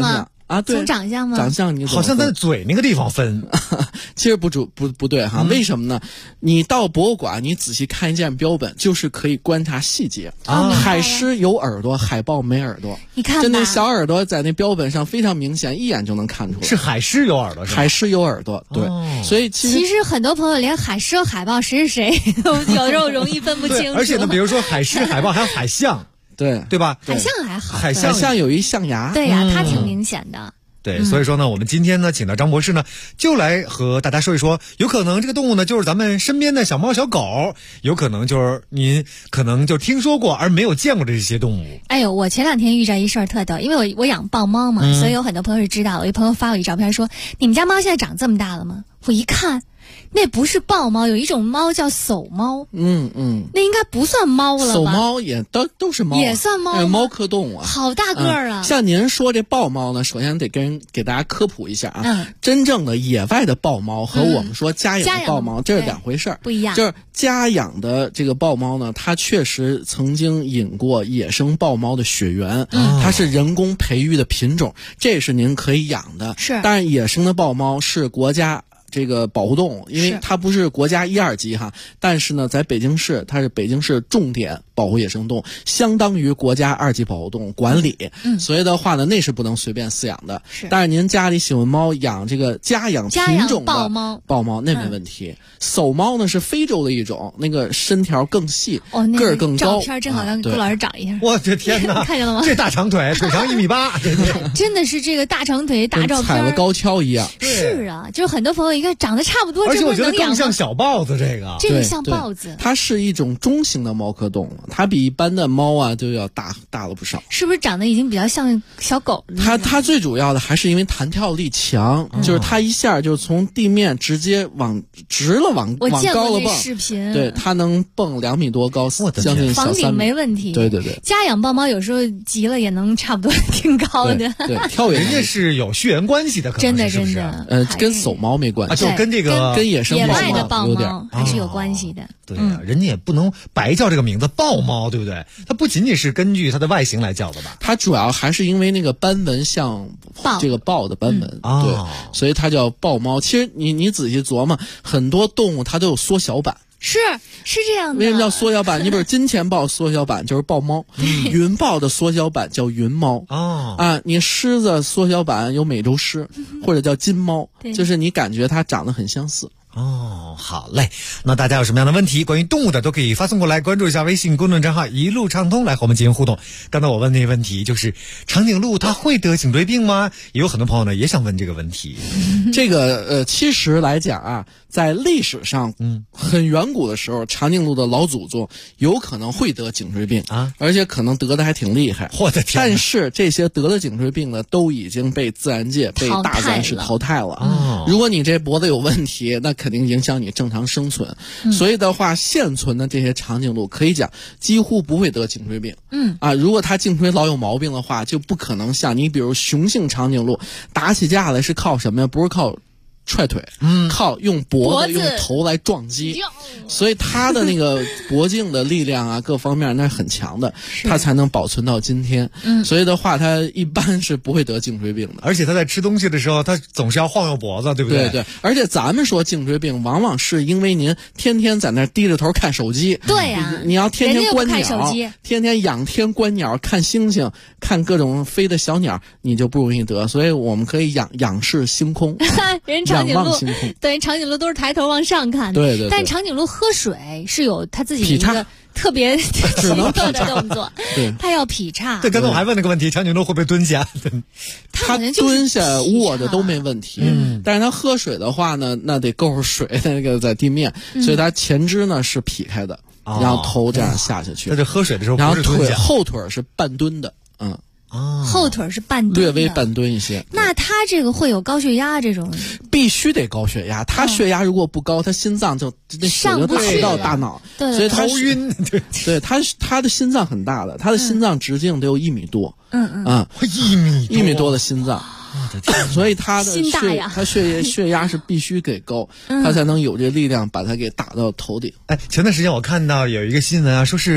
啊，对， 从长相吗？ 长相你好像在嘴那个地方分， 其实不对哈。为什么呢？你到博物馆，你仔细看一件标本，就是可以观察细节。海狮有耳朵，海豹没耳朵。 你看吧， 就那小耳朵在那标本上非常明显，一眼就能看出来。 是海狮有耳朵， 海狮有耳朵，对。所以其实很多朋友连海狮和海豹谁是谁，有时候容易分不清楚。 而且呢，比如说海狮、海豹还有海象。对吧？ 海象还好， 海象有一象牙， 对呀，它挺明显的。 对，所以说呢，我们今天呢，请到张博士呢，就来和大家说一说，有可能这个动物呢，就是咱们身边的小猫小狗，有可能就是您可能就听说过而没有见过的这些动物。 哎呦，我前2天遇着一事儿特逗，因为我养豹猫嘛，所以有很多朋友是知道。我一朋友发我一照片说：“你们家猫现在长这么大了吗？”我一看。那不是豹猫，有一种猫叫叟猫。那应该不算猫了吧？ 叟猫也都是猫， 也算猫， 猫科动物啊， 好大个儿啊！ 像您说这豹猫呢，首先得给大家科普一下啊。真正的野外的豹猫和我们说家养的豹猫，这是2回事儿， 不一样。 就是家养的这个豹猫呢，它确实曾经引过野生豹猫的血缘，它是人工培育的品种，这是您可以养的。 是， 但是野生的豹猫是国家这个保护动物，因为它不是国家1、2级哈，但是呢，在北京市，它是北京市重点保护野生动物，相当于国家2级保护动物管理。所以的话呢，那是不能随便饲养的。但是您家里喜欢猫，养这个家养品种的豹猫那没问题。叟猫呢是非洲的一种，那个身条更细，个儿更高。 照片正好让顾老师找一下。 我的天哪， 看见了吗？ 这大长腿，腿长1.8米， 真的是这个大长腿大照片， 踩了高跷一样。 是啊，就是很多朋友一看长得差不多， 而且我觉得更像小豹子。 这个像豹子， 它是一种中型的猫科动物，它比一般的猫啊就要大了不少。 是不是长得已经比较像小狗？ 它最主要的还是因为弹跳力强，就是它一下就从地面直接往我见过那视频， 对，它能蹦2米多高，将近房顶没问题。 对， 家养豹猫有时候急了也能差不多挺高的。 对，跳远人家是有血缘关系的，可能真是的， 跟叟猫没关系， 就跟这个跟野生野外的豹猫还是有关系的。 对呀，人家也不能白叫这个名字豹猫，对不对？它不仅仅是根据它的外形来叫的吧？ 它主要还是因为那个斑纹像这个豹的斑纹，对，所以它叫豹猫。其实你仔细琢磨，很多动物它都有缩小版。 是这样的。 为什么叫缩小版？你比如金钱豹缩小版就是豹猫，云豹的缩小版叫云猫。你狮子缩小版有美洲狮，或者叫金猫，就是你感觉它长得很相似。 好嘞，那大家有什么样的问题关于动物的都可以发送过来，关注一下微信公众账号一路畅通来和我们进行互动。刚才我问那个问题就是长颈鹿它会得颈椎病吗？也有很多朋友呢也想问这个问题。 这个其实来讲啊，在历史上很远古的时候，长颈鹿的老祖宗有可能会得颈椎病而且可能得的还挺厉害。 我的天！ 但是这些得了颈椎病的都已经被自然界被大自然史淘汰了。如果你这脖子有问题，那肯定影响你正常生存。所以的话，现存的这些长颈鹿可以讲几乎不会得颈椎病。如果它颈椎老有毛病的话，就不可能像你比如雄性长颈鹿打起架来是靠什么呀？不是靠踹腿，靠用脖子用头来撞击，所以它的那个脖颈的力量啊，各方面那是很强的，它才能保存到今天。所以的话，它一般是不会得颈椎病的。 而且它在吃东西的时候，它总是要晃悠脖子，对不对？ 对，而且咱们说颈椎病，往往是因为您天天在那低着头看手机。 对呀， 你要天天观鸟，天天仰天观鸟，看星星，看各种飞的小鸟，你就不容易得。所以我们可以仰视星空。 长颈鹿对，长颈鹿都是抬头往上看的。 对， 但长颈鹿喝水是有它自己一个特别奇特的动作，它要劈叉。 对，刚才我还问那个问题，长颈鹿会不会蹲下？ 它蹲下卧着都没问题，但是它喝水的话呢，那得够水那个在地面，所以它前肢呢是劈开的，然后头这样下去。 那就喝水的时候， 然后后腿是半蹲的， 后腿是半蹲的， 略微半蹲一些。 那他这个会有高血压这种？ 必须得高血压，他血压如果不高，他心脏就那血就打不到大脑，所以他头晕。 对，他的心脏很大的，他的心脏直径得有1米多。1米多的心脏。所以他的血压是必须给高，他才能有这力量把它给打到头顶。 前段时间我看到有一个新闻啊，说是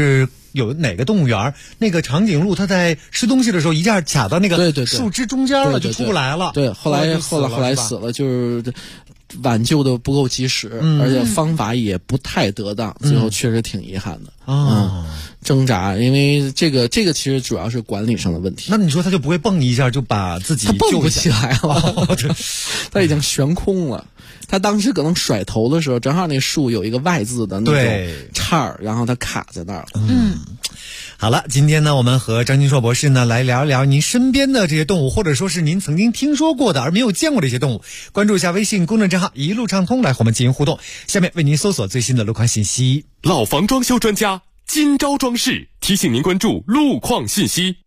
有哪个动物园那个长颈鹿，它在吃东西的时候一下卡到那个树枝中间了，就出不来了。 对，后来死了，就是挽救的不够及时，而且方法也不太得当，最后确实挺遗憾的。挣扎，因为这个其实主要是管理上的问题。 那你说他就不会蹦一下就把自己他蹦不起来了，他已经悬空了。他当时可能甩头的时候，正好那树有一个 Y 字的那种叉儿，然后他卡在那儿了。 好了，今天呢，我们和张金硕博士呢来聊一聊您身边的这些动物，或者说是您曾经听说过的而没有见过的一些动物。关注一下微信公众账号一路畅通，来和我们进行互动。下面为您搜索最新的路况信息。 老房装修专家今朝装饰提醒您关注路况信息。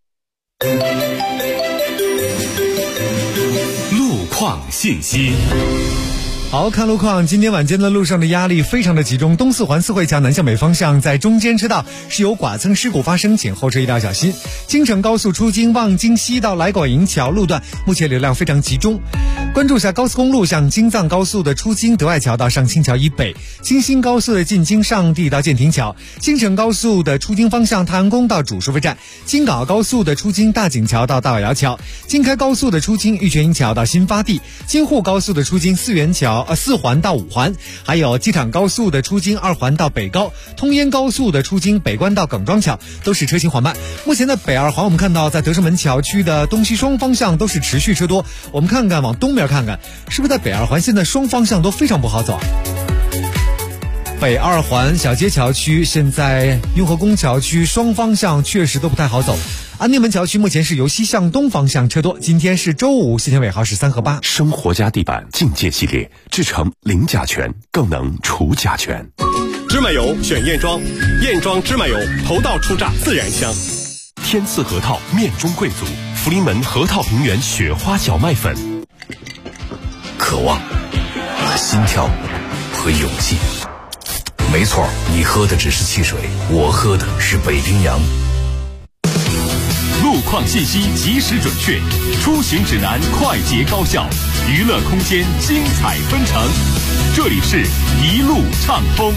路况信息。 好，看路况，今天晚间的路上的压力非常的集中。东四环四惠桥南向北方向，在中间车道是有剐蹭事故发生，请后车一定要小心。京承高速出京望京西到来广营桥路段，目前流量非常集中。关注一下高速公路，像京藏高速的出京德爱桥到上清桥以北，京新高速的进京上地到建亭桥，京承高速的出京方向太阳宫到主收费站，京港澳高速的出京大井桥到大瓦窑桥，京开高速的出京玉泉营桥到新发地，京沪高速的出京四元桥4环到5环，还有机场高速的出京2环到北高，通燕高速的出京北关到耿庄桥都是车行缓慢。目前的北2环我们看到在德胜门桥区的东西双方向都是持续车多，我们看看往东边看看，是不是在北2环现在双方向都非常不好走啊？北2环小街桥区现在雍和宫桥区双方向确实都不太好走。安定门桥区目前是由西向东方向车多，今天是周五，线前尾号是3和8。 生活家地板境界系列，制成零甲醛，更能除甲醛。 芝麻油选燕庄，燕庄芝麻油头道初榨自然香。 天赐核桃面中贵族，福临门核桃平原雪花小麦粉。 渴望、心跳和勇气。没错，你喝的只是汽水，我喝的是北冰洋。 路况信息及时准确，出行指南快捷高效，娱乐空间精彩纷呈。这里是一路畅通。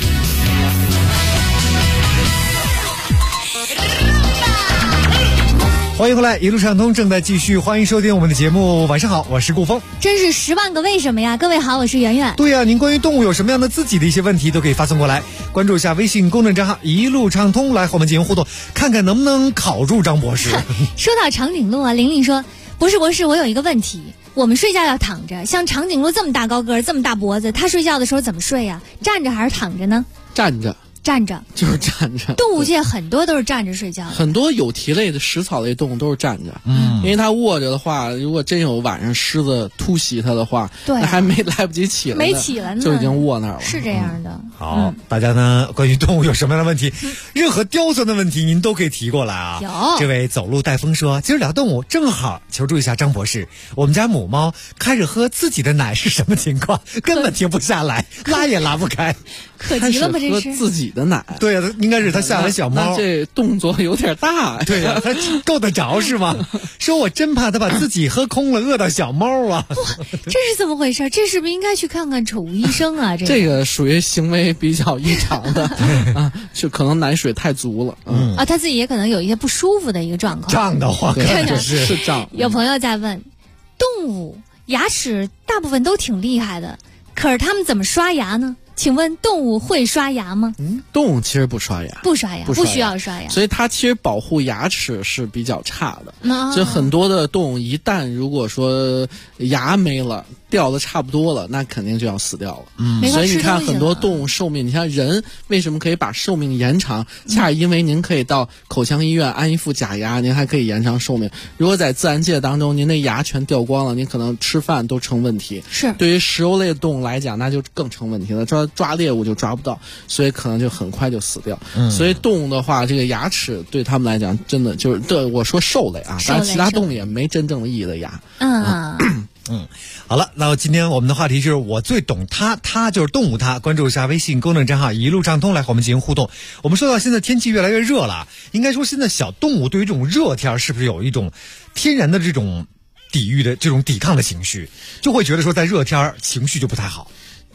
欢迎回来，一路畅通正在继续，欢迎收听我们的节目。晚上好，我是顾峰。 真是10万个为什么呀！各位好，我是圆圆。 对呀，您关于动物有什么样的自己的一些问题，都可以发送过来，关注一下微信公众账号一路畅通，来和我们进行互动，看看能不能考住张博士。 说到长颈鹿啊，玲玲说，博士，我有一个问题，我们睡觉要躺着，像长颈鹿这么大高个，这么大脖子，它睡觉的时候怎么睡呀？站着还是躺着呢？ 站着就是站着。 动物界很多都是站着睡觉的， 很多有蹄类的食草类动物都是站着。因为它卧着的话，如果真有晚上狮子突袭它的话， 对， 那还没来不及起来， 没起来呢， 就已经卧那儿了。 是这样的。 好，大家呢关于动物有什么样的问题，任何刁钻的问题您都可以提过来啊。 有这位走路带风说，今儿聊动物正好求助一下张博士，我们家母猫开始喝自己的奶是什么情况？根本停不下来，拉也拉不开。 可急了吧？这是喝自己的奶？ 对呀，应该是他下来小猫， 那这动作有点大。 对呀，他够得着是吗？说我真怕他把自己喝空了，饿到小猫啊！ 这是怎么回事？这是不是应该去看看宠物医生啊？ 这个属于行为比较异常的啊，就可能奶水太足了。 他自己也可能有一些不舒服的一个状况。 胀得慌， 是胀。 有朋友在问，动物牙齿大部分都挺厉害的，可是他们怎么刷牙呢？请问动物会刷牙吗？ 动物其实不刷牙， 不刷牙，不需要刷牙， 所以它其实保护牙齿是比较差的。就很多的动物一旦如果说牙没了，掉的差不多了，那肯定就要死掉了。所以你看很多动物寿命，你像人为什么可以把寿命延长？恰是因为您可以到口腔医院安一副假牙，您还可以延长寿命。如果在自然界当中，您那牙全掉光了，您可能吃饭都成问题。 是对于食肉类的动物来讲，那就更成问题了。抓猎物就抓不到，所以可能就很快就死掉。所以动物的话，这个牙齿对他们来讲，真的就是对我说兽类啊，当然其他动物也没真正的意义的牙。 好了，那今天我们的话题就是我最懂它，它就是动物它。关注一下微信公众账号一路畅通，来和我们进行互动。我们说到现在天气越来越热了，应该说现在小动物对于这种热天是不是有一种天然的这种抵抗的情绪，就会觉得说在热天情绪就不太好。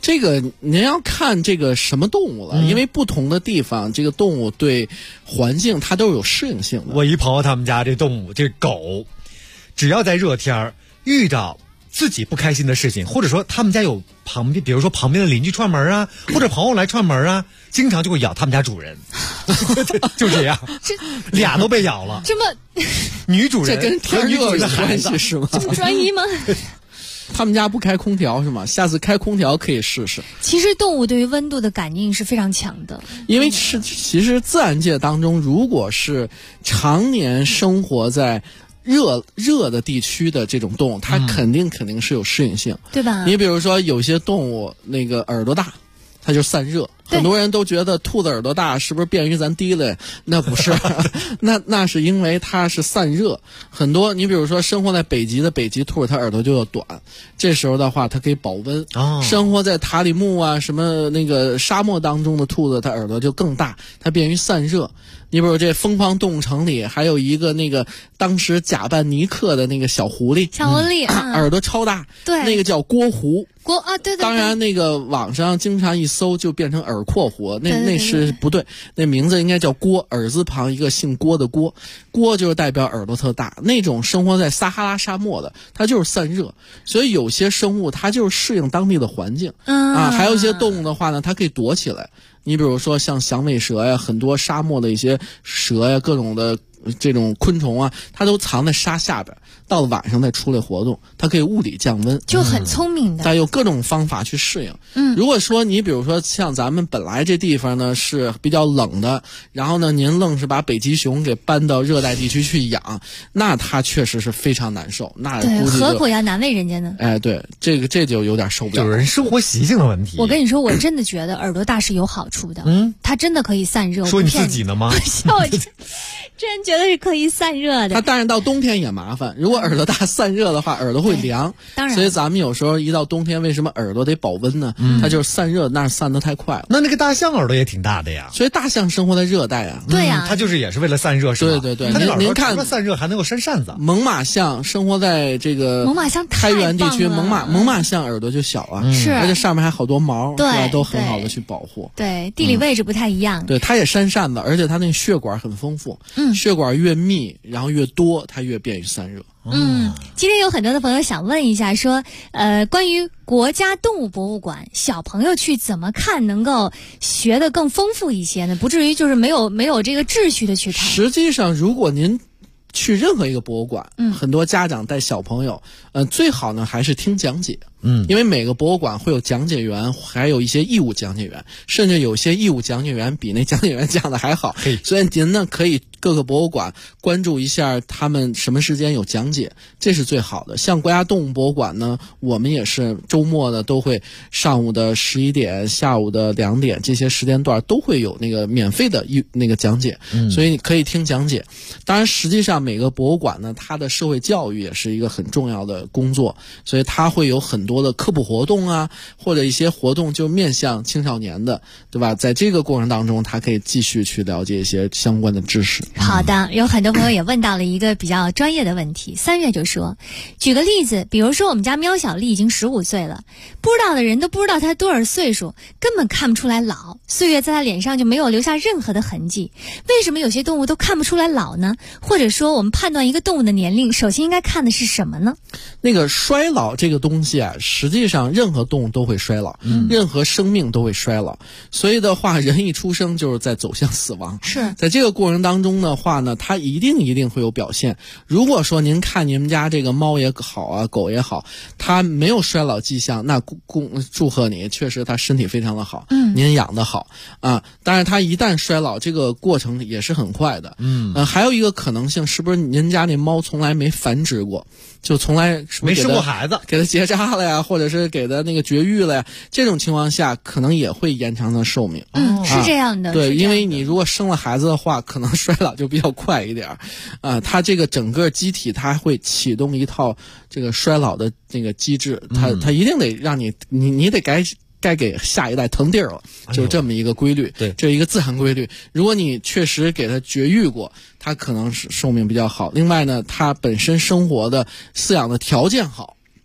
这个您要看这个什么动物了，因为不同的地方，这个动物对环境它都是有适应性的。 我一朋友他们家这动物，这狗，只要在热天儿遇到自己不开心的事情，或者说他们家有旁边，比如说旁边的邻居串门啊，或者朋友来串门啊，经常就会咬他们家主人，就这样，俩都被咬了。 这么， 女主人这跟天热有关系是吗？ 这么专一吗？ 他们家不开空调是吗？下次开空调可以试试。 其实动物对于温度的感应是非常强的， 因为其实自然界当中，如果是常年生活在热的地区的这种动物，它肯定是有适应性， 对吧？ 你比如说有些动物那个耳朵大，它就散热。很多人都觉得兔子耳朵大是不是便于咱提了？那不是，那是因为它是散热。很多你比如说生活在北极的北极兔，它耳朵就要短，这时候的话它可以保温。生活在塔里木啊什么那个沙漠当中的兔子，它耳朵就更大，它便于散热。你比如这《疯狂动物城》里还有一个那个当时假扮尼克的那个小狐狸，耳朵超大， 对， 那个叫郭狐。 对。 当然那个网上经常一搜就变成耳廓狐，那是不对，那名字应该叫郭，耳字旁一个姓郭的郭，郭就是代表耳朵特大。那种生活在撒哈拉沙漠的，它就是散热，所以有些生物它就是适应当地的环境。还有一些动物的话呢，它可以躲起来。你比如说像响尾蛇呀，很多沙漠的一些蛇呀，各种的这种昆虫啊，它都藏在沙下边，到了晚上再出来活动，它可以物理降温， 就很聪明的。 它有各种方法去适应。如果说你比如说像咱们本来这地方呢是比较冷的，然后呢您愣是把北极熊给搬到热带地区去养，那它确实是非常难受。那对，何苦要难为人家呢？ 哎，对，这就有点受不了。 有人生活习性的问题。 我跟你说，我真的觉得耳朵大是有好处的。它真的可以散热。 说你自己呢吗？ 我真觉得是可以散热的。 它但是到冬天也麻烦，如果耳朵大散热的话，耳朵会凉。 当然， 所以咱们有时候一到冬天，为什么耳朵得保温呢？它就是散热，那散得太快了。 那个大象耳朵也挺大的呀。 所以大象生活在热带啊。 对呀， 它就是也是为了散热，是吧？ 对。 您看，除了散热还能够扇扇子。 猛犸象生活在这个猛犸象开源地区，猛犸象耳朵就小啊， 是， 而且上面还好多毛， 对， 都很好的去保护。 对，地理位置不太一样。 对，它也扇扇子，而且它那个血管很丰富。血管越密，然后越多，它越便于散热。 今天有很多的朋友想问一下，说，关于国家动物博物馆，小朋友去怎么看能够学得更丰富一些呢？不至于就是没有这个秩序的去看。 实际上，如果您去任何一个博物馆，很多家长带小朋友，最好呢还是听讲解。因为每个博物馆会有讲解员，还有一些义务讲解员，甚至有些义务讲解员比那讲解员讲的还好。所以您呢可以各个博物馆关注一下他们什么时间有讲解，这是最好的。像国家动物博物馆呢，我们也是周末呢都会上午的11点、下午的2点这些时间段都会有那个免费的那个讲解，所以你可以听讲解。当然，实际上每个博物馆呢，它的社会教育也是一个很重要的工作，所以它会有很多的科普活动啊，或者一些活动就面向青少年的，对吧？在这个过程当中，他可以继续去了解一些相关的知识。 好的，有很多朋友也问到了一个比较专业的问题。3月就说，举个例子，比如说我们家喵小丽已经15岁了，不知道的人都不知道她多少岁数，根本看不出来老，岁月在她脸上就没有留下任何的痕迹。为什么有些动物都看不出来老呢？或者说我们判断一个动物的年龄，首先应该看的是什么呢？ 那个衰老这个东西啊，实际上任何动物都会衰老，任何生命都会衰老，所以的话，人一出生就是在走向死亡。 是在这个过程当中的话呢，它一定会有表现。如果说您看你们家这个猫也好啊，狗也好，它没有衰老迹象，那祝贺你，确实它身体非常的好，您养得好啊。但是它一旦衰老，这个过程也是很快的。还有一个可能性，是不是您家那猫从来没繁殖过？就从来没生过孩子， 给它结扎了呀，或者是给它那个绝育了呀，这种情况下可能也会延长它寿命。 是这样的。 对，因为你如果生了孩子的话，可能衰老就比较快一点它这个整个机体它会启动一套这个衰老的那个机制，它一定得让你得该给下一代腾地儿了，就是这么一个规律。 对， 这是一个自然规律。如果你确实给它绝育过，它可能是寿命比较好。另外呢，它本身生活的饲养的条件好，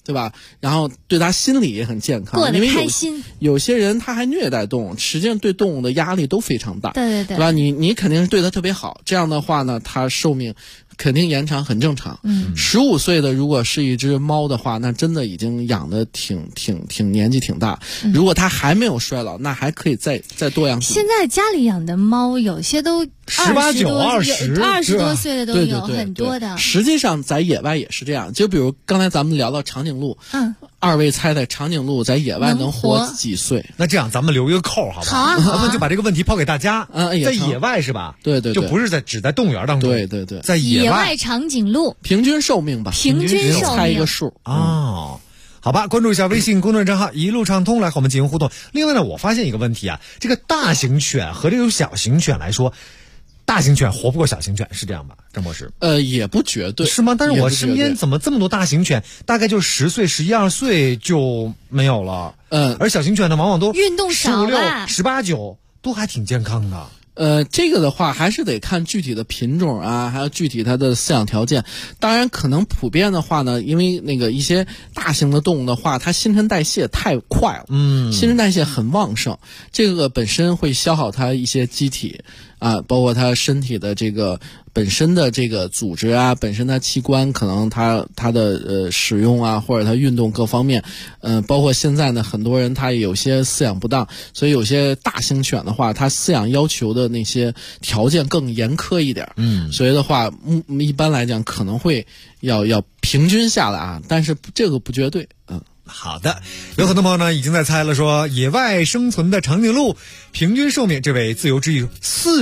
对吧？然后对他心理也很健康， 过得因为开心。 有些人他还虐待动物，实际上对动物的压力都非常大， 对， 对吧？你肯定是对他特别好，这样的话呢，他寿命肯定延长，很正常。15岁的如果是一只猫的话，那真的已经养的挺年纪挺大。如果它还没有衰老，那还可以再多养。 现在家里养的猫有些都 18、19、 20多岁的都有， 对很多的。 实际上在野外也是这样，就比如刚才咱们聊到长颈鹿，二位猜猜长颈鹿在野外能活几岁？ 那这样咱们留一个扣，好不好？ 好啊， 咱们就把这个问题抛给大家。在野外是吧？ 对， 就不是只在动物园当中。 对， 在野外长颈鹿平均寿命吧， 平均寿命猜一个数哦。好吧，关注一下微信公众账号一路畅通，来和我们进行互动。另外呢，我发现一个问题啊，这个大型犬和这种小型犬来说，大型犬活不过小型犬，是这样吧，张博士？ 也不绝对， 是吗？但是我身边怎么这么多大型犬，大概就10岁、11、12岁就没有了。而小型犬呢，往往都运动少 15、16、18、19都还挺健康的。 这个的话还是得看具体的品种啊，还有具体它的饲养条件。当然，可能普遍的话呢，因为那个一些大型的动物的话，它新陈代谢太快了，新陈代谢很旺盛，这个本身会消耗它一些机体啊，包括它身体的这个本身的这个组织啊，本身它器官可能它的使用啊，或者它运动各方面，包括现在呢，很多人他有些饲养不当，所以有些大型犬的话，它饲养要求的那些条件更严苛一点。所以的话，一般来讲可能会要平均下来啊，但是这个不绝对。 好的，有很多朋友呢已经在猜了，说野外生存的长颈鹿平均寿命，这位自由之翼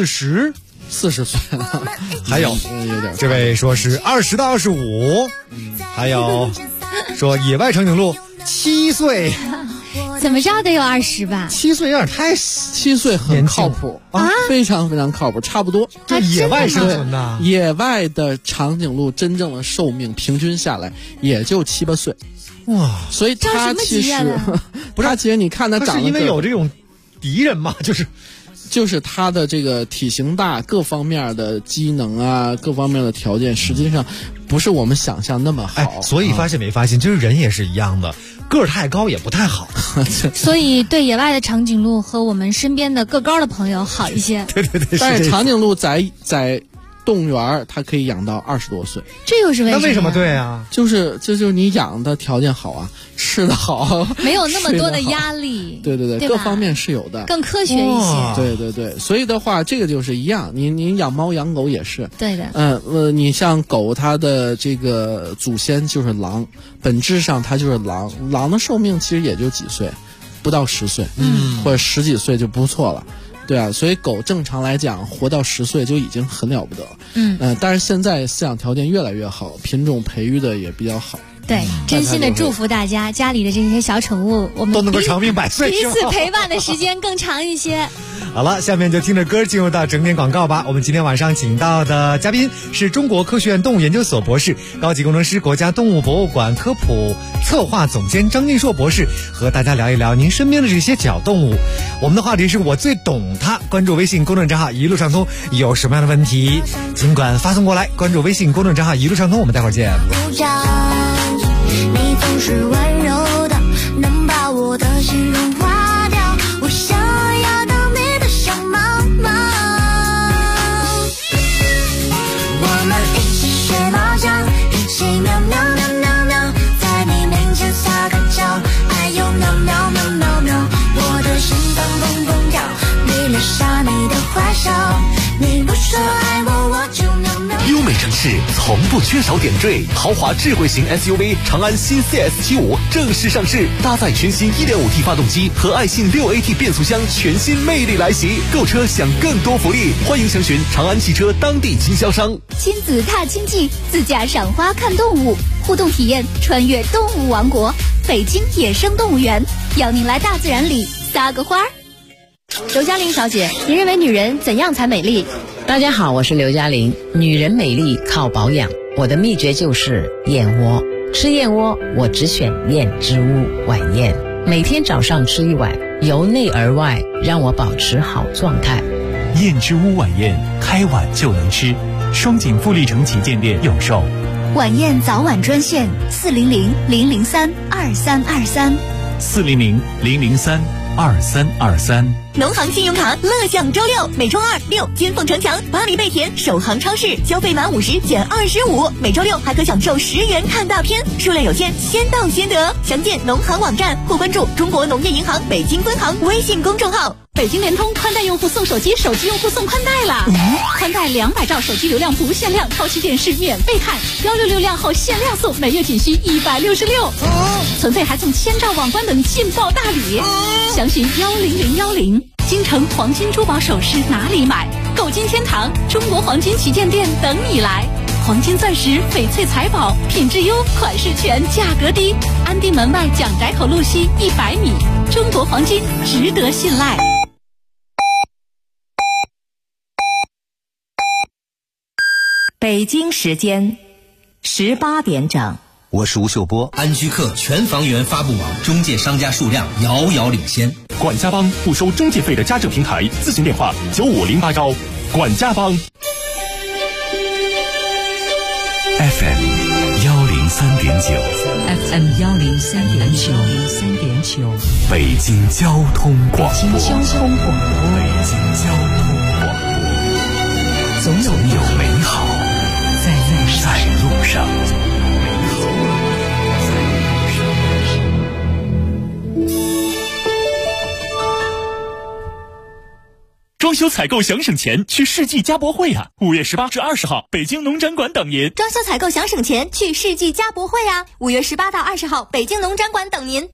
40岁了，还有这位说是20到25，还有说野外长颈鹿7岁， 怎么着得有20吧 ？7岁有点太 ，7岁很靠谱啊，非常非常靠谱，差不多。 这野外生存的， 野外的长颈鹿真正的寿命平均下来也就7、8岁。 哇， 所以它其实不是，其实你看它长得， 是因为有这种敌人嘛， 就是它的这个体型大，各方面的机能啊，各方面的条件，实际上不是我们想象那么好。 所以发现没发现，就是人也是一样的，个儿太高也不太好。 所以对野外的长颈鹿和我们身边的个高的朋友好一些。 对， 但是长颈鹿在动物园它可以养到20多岁， 这又是为什么？ 那为什么？对啊， 就是你养的条件好啊，吃的好， 没有那么多的压力。 对，各方面是有的， 更科学一些。 对，所以的话，这个就是一样，你养猫养狗也是。 对的。 你像狗，它的这个祖先就是狼，本质上它就是狼，狼的寿命其实也就几岁，不到10岁，或者10几岁就不错了。对啊，所以狗正常来讲活到10岁就已经很了不得了。但是现在饲养条件越来越好，品种培育的也比较好。 对，真心的祝福大家家里的这些小宠物，我们都能够长命百岁， 彼此陪伴的时间更长一些。 好了，下面就听着歌进入到整点广告吧。我们今天晚上请到的嘉宾是中国科学院动物研究所博士、高级工程师、国家动物博物馆科普策划总监张金硕博士，和大家聊一聊您身边的这些小动物。我们的话题是我最懂它，关注微信公众账号一路畅通，有什么样的问题尽管发送过来，关注微信公众账号一路畅通，我们待会儿见。 你总是温柔的，能把我的心融化掉，我想要当你的小猫猫。我们一起学猫叫，一起喵喵喵喵喵，在你面前撒个娇，哎呦喵喵喵喵喵，我的心脏蹦蹦跳，你留下你的坏笑，你不说爱我，我就喵喵。 优美城市从不缺少点缀，豪华智慧型 SUV 长安新 CS75 正式上市，搭载全新 1.5T 发动机和爱信 6AT 变速箱，全新魅力来袭。购车享更多福利，欢迎详询长安汽车当地经销商。 亲子踏青记，自驾赏花看动物，互动体验穿越动物王国，北京野生动物园，邀您来大自然里撒个花。 刘嘉玲小姐，您认为女人怎样才美丽？ 大家好，我是刘嘉玲。女人美丽靠保养，我的秘诀就是燕窝。吃燕窝，我只选燕之屋晚宴，每天早上吃1碗，由内而外让我保持好状态。 燕之屋晚宴，开碗就能吃。双井富力城旗舰店有售。 晚宴早晚专线400-003-2323。 400-003-2323。 农行信用卡乐享周六，每周2、6金凤城墙、巴黎贝甜、首航超市消费满50减25，每周6还可享受10元看大片，数量有限，先到先得。详见农行网站或关注中国农业银行北京分行微信公众号。 北京联通宽带用户送手机，手机用户送宽带啦！宽带200兆手机流量不限量，超级电视免费看，166量后限量送，每月仅需166，存费还送1000兆网关等劲爆大礼，详询10010。京城黄金珠宝首饰哪里买？购金天堂中国黄金旗舰店等你来。黄金钻石、翡翠财宝，品质优，款式全，价格低。安定门外蒋宅口路西100米，中国黄金值得信赖。 北京时间18点整。 我是吴秀波。安居客全房源发布网中介商家数量遥遥领先。 管家帮不收中介费的家政平台，咨询电话9508管家帮。 FM 103.9 FM 103.9 北京交通广播。总有美好在路上。 装修采购想省钱，去世纪家博会啊！5月18至20号，北京农展馆等您。 装修采购想省钱，去世纪家博会啊！5月18到20号，北京农展馆等您。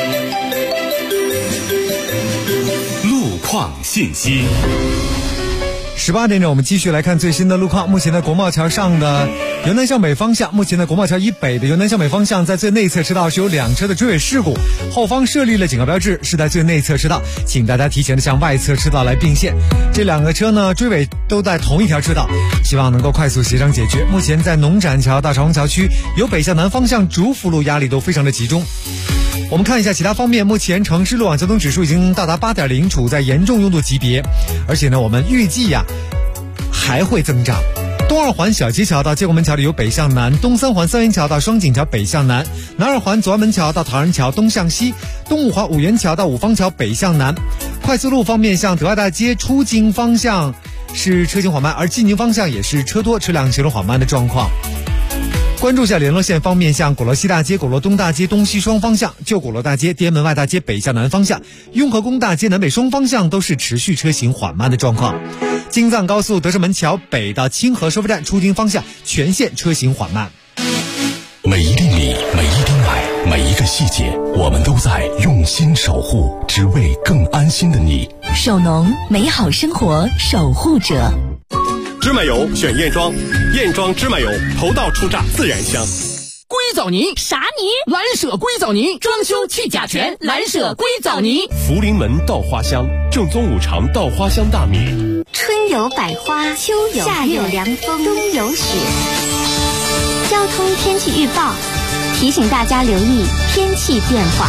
路况信息。 18点整，我们继续来看最新的路况。目前的国贸桥上的由南向北方向，目前的国贸桥以北的由南向北方向，在最内侧车道是有2车的追尾事故，后方设立了警告标志，是在最内侧车道，请大家提前的向外侧车道来并线。这2个车呢，追尾都在同一条车道，希望能够快速协商解决。目前在农展桥到长虹桥区，由北向南方向主辅路压力都非常的集中。我们看一下其他方面，目前城市路网交通指数已经到达8.0，处在严重拥堵级别，而且呢，我们预计还会增长。东二环小街桥到建国门桥里由北向南，东三环三元桥到双井桥北向南，南二环左安门桥到唐人桥东向西，东五环五元桥到五方桥北向南。快速路方面，向德外大街出京方向是车行缓慢，而进京方向也是车多，车辆行驶缓慢的状况。关注一下联络线方面，像鼓楼西大街、鼓楼东大街东西双方向，旧鼓楼大街、滇门外大街北向南方向，雍和宫大街南北双方向都是持续车行缓慢的状况。京藏高速德胜门桥北到清河收费站出京方向全线车行缓慢。 每一厘米，每一滴奶，每一个细节，我们都在用心守护，只为更安心的你。 首农，美好生活守护者。 芝麻油选燕庄，燕庄芝麻油头道初榨自然香。 硅藻泥啥泥？ 蓝舍硅藻泥，装修去甲醛，蓝舍硅藻泥。 福临门稻花香，正宗五常稻花香大米。 春有百花，秋有夏有凉风，冬有雪。交通天气预报提醒大家留意天气变化。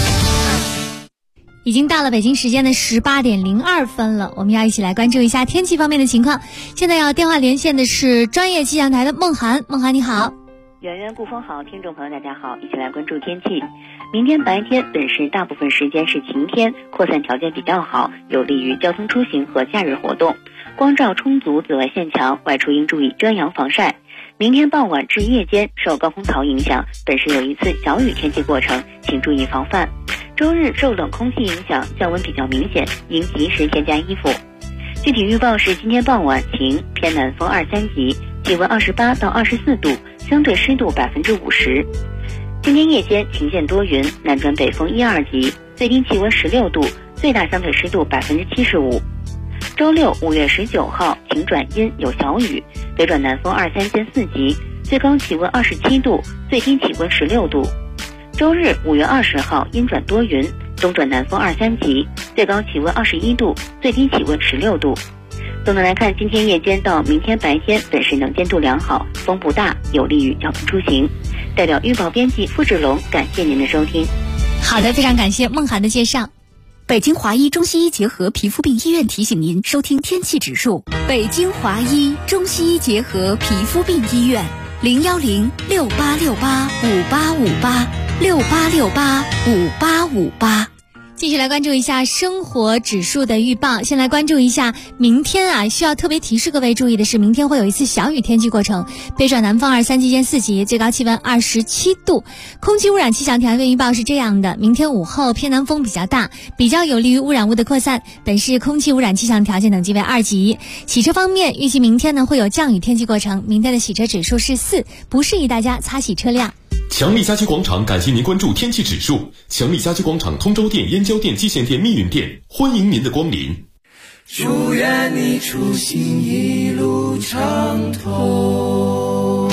已经到了北京时间的18:02了，我们要一起来关注一下天气方面的情况。现在要电话连线的是专业气象台的孟涵，孟涵你好。 圆圆顾风好，听众朋友大家好，一起来关注天气。明天白天本市大部分时间是晴天，扩散条件比较好，有利于交通出行和假日活动，光照充足，紫外线强，外出应注意遮阳防晒。明天傍晚至夜间受高空槽影响，本市有一次小雨天气过程，请注意防范。周日受冷空气影响，降温比较明显，应及时添加衣服。具体预报是今天傍晚晴，偏南风2、3级，气温28到24度，相对湿度50%。今天夜间晴见多云，南转北风1、2级，最低气温16度，最大相对湿度75%。周六5月19号晴转阴，有小雨，北转南风2、3兼4级，最高气温27度，最低气温16度。周日5月20号阴转多云，东转南风2、3级，最高气温21度，最低气温16度。总的来看，今天夜间到明天白天本市能见度良好，风不大，有利于交通出行。代表预报编辑付志龙，感谢您的收听。 好的，非常感谢孟涵的介绍。 北京华医中西医结合皮肤病医院提醒您收听天气指数。 北京华医中西医结合皮肤病医院 0106868585858，6868585858。 继续来关注一下生活指数的预报。先来关注一下明天啊，需要特别提示各位注意的是，明天会有一次小雨天气过程，北转南风2、3级间4级，最高气温27度。空气污染气象条件预报是这样的：明天午后偏南风比较大，比较有利于污染物的扩散，本市空气污染气象条件等级为2级。洗车方面，预计明天呢会有降雨天气过程，明天的洗车指数是4，不适宜大家擦洗车辆。 强力家居广场感谢您关注天气指数。强力家居广场通州店、燕郊店、蓟县店、密云店，欢迎您的光临。 祝愿你出行一路畅通。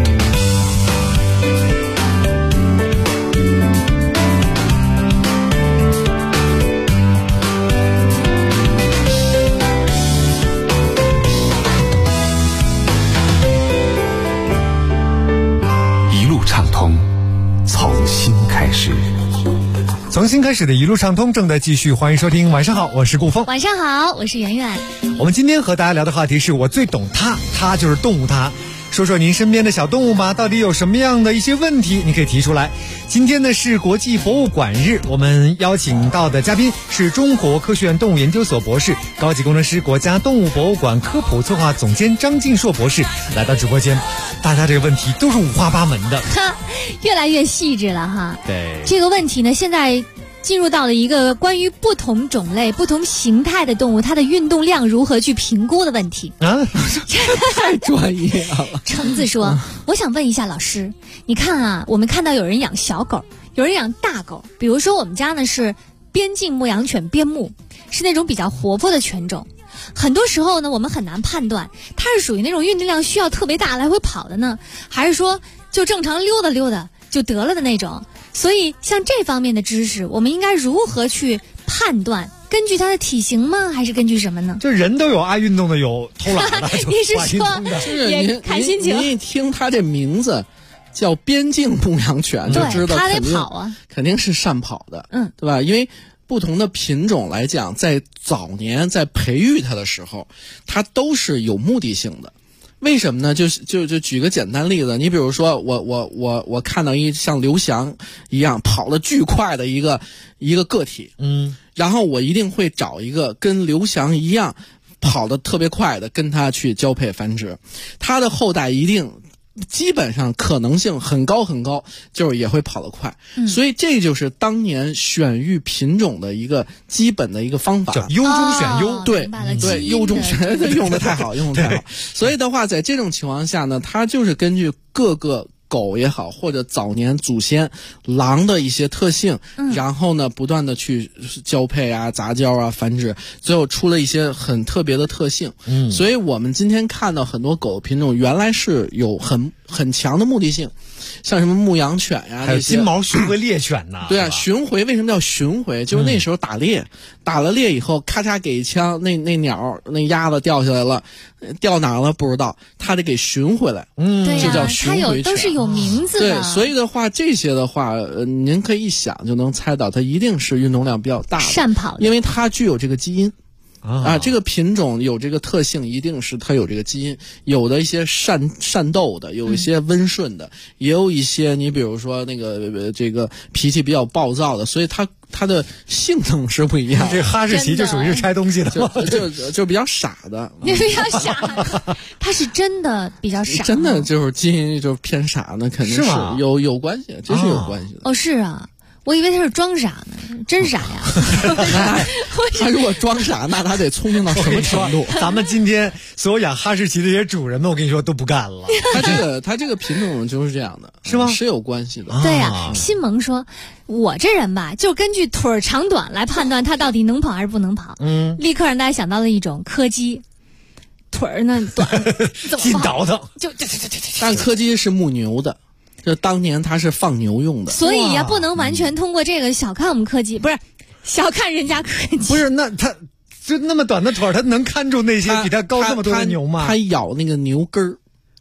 从新开始， 从新开始的一路畅通正在继续，欢迎收听。晚上好，我是顾峰。 晚上好，我是圆圆。 我们今天和大家聊的话题是我最懂它就是动物它。说说您身边的小动物吧，到底有什么样的一些问题，你可以提出来。今天呢是国际博物馆日，我们邀请到的嘉宾是中国科学院动物研究所博士、高级工程师、国家动物博物馆科普策划总监张晋硕博士来到直播间。大家这个问题都是五花八门的， 越来越细致了哈。 对， 这个问题呢，现在进入到了一个关于不同种类、不同形态的动物它的运动量如何去评估的问题啊， 太专业了。 橙子说：“我想问一下老师，你看啊，我们看到有人养小狗，有人养大狗，比如说我们家呢是边境牧羊犬边牧，是那种比较活泼的犬种。很多时候呢，我们很难判断它是属于那种运动量需要特别大来回跑的呢，还是说就正常溜达溜达就得了的那种。所以像这方面的知识，我们应该如何去判断？根据它的体型吗？还是根据什么呢？ 就人都有爱运动的，有偷懒的。 你是说也看心情？ 您一听它这名字叫边境牧羊犬，就知道它得跑啊， 肯定是善跑的，对吧？因为不同的品种来讲，在早年在培育它的时候，它都是有目的性的。为什么呢？就举个简单例子，你比如说我看到一像刘翔一样跑得巨快的一个个体，然后我一定会找一个跟刘翔一样跑得特别快的，跟他去交配繁殖，他的后代一定基本上可能性很高很高，就是也会跑得快。所以这就是当年选育品种的一个基本的一个方法， 叫优中选优。 对，优中选，用的太好，用的太好。所以的话，在这种情况下呢，它就是根据各个狗也好，或者早年祖先狼的一些特性，然后呢不断的去交配啊、杂交啊、繁殖，最后出了一些很特别的特性。所以我们今天看到很多狗品种原来是有很强的目的性，像什么牧羊犬呀， 还有金毛巡回猎犬呐。 对啊，巡回为什么叫巡回？就是那时候打猎，打了猎以后，咔嚓给一枪，那鸟那鸭子掉下来了，掉哪了不知道，他得给寻回来。这叫巡回犬。 它有都是有名字的。 对，所以的话，这些的话，您可以一想就能猜到，它一定是运动量比较大的， 善跑的， 因为它具有这个基因。这个品种有这个特性，一定是它有这个基因，有的一些善斗的，有一些温顺的，也有一些你比如说那个这个脾气比较暴躁的，所以它的性能是不一样的。 这哈士奇就属于是拆东西的， 就比较傻的， 比较傻，它是真的比较傻， 真的就是基因就是偏傻，那肯定是有关系，这是有关系的。 哦，是啊。我以为他是装傻呢，真傻呀！ 他如果装傻，那他得聪明到什么程度？ 咱们今天所有养哈士奇的这些主人们，我跟你说都不干了。 他这个品种就是这样的， 是吗？ 是有关系的。 对呀，新萌说，我这人吧，就根据腿儿长短来判断它到底能跑还是不能跑。立刻让大家想到了一种柯基，腿儿呢短， 筋倒腾， 但柯基是牧牛的。这当年它是放牛用的， 所以呀，不能完全通过这个小看我们柯基，不是小看人家柯基。 不是，那它就那么短的腿，它能看住那些比它高这么多的牛吗？ 它咬那个牛根儿，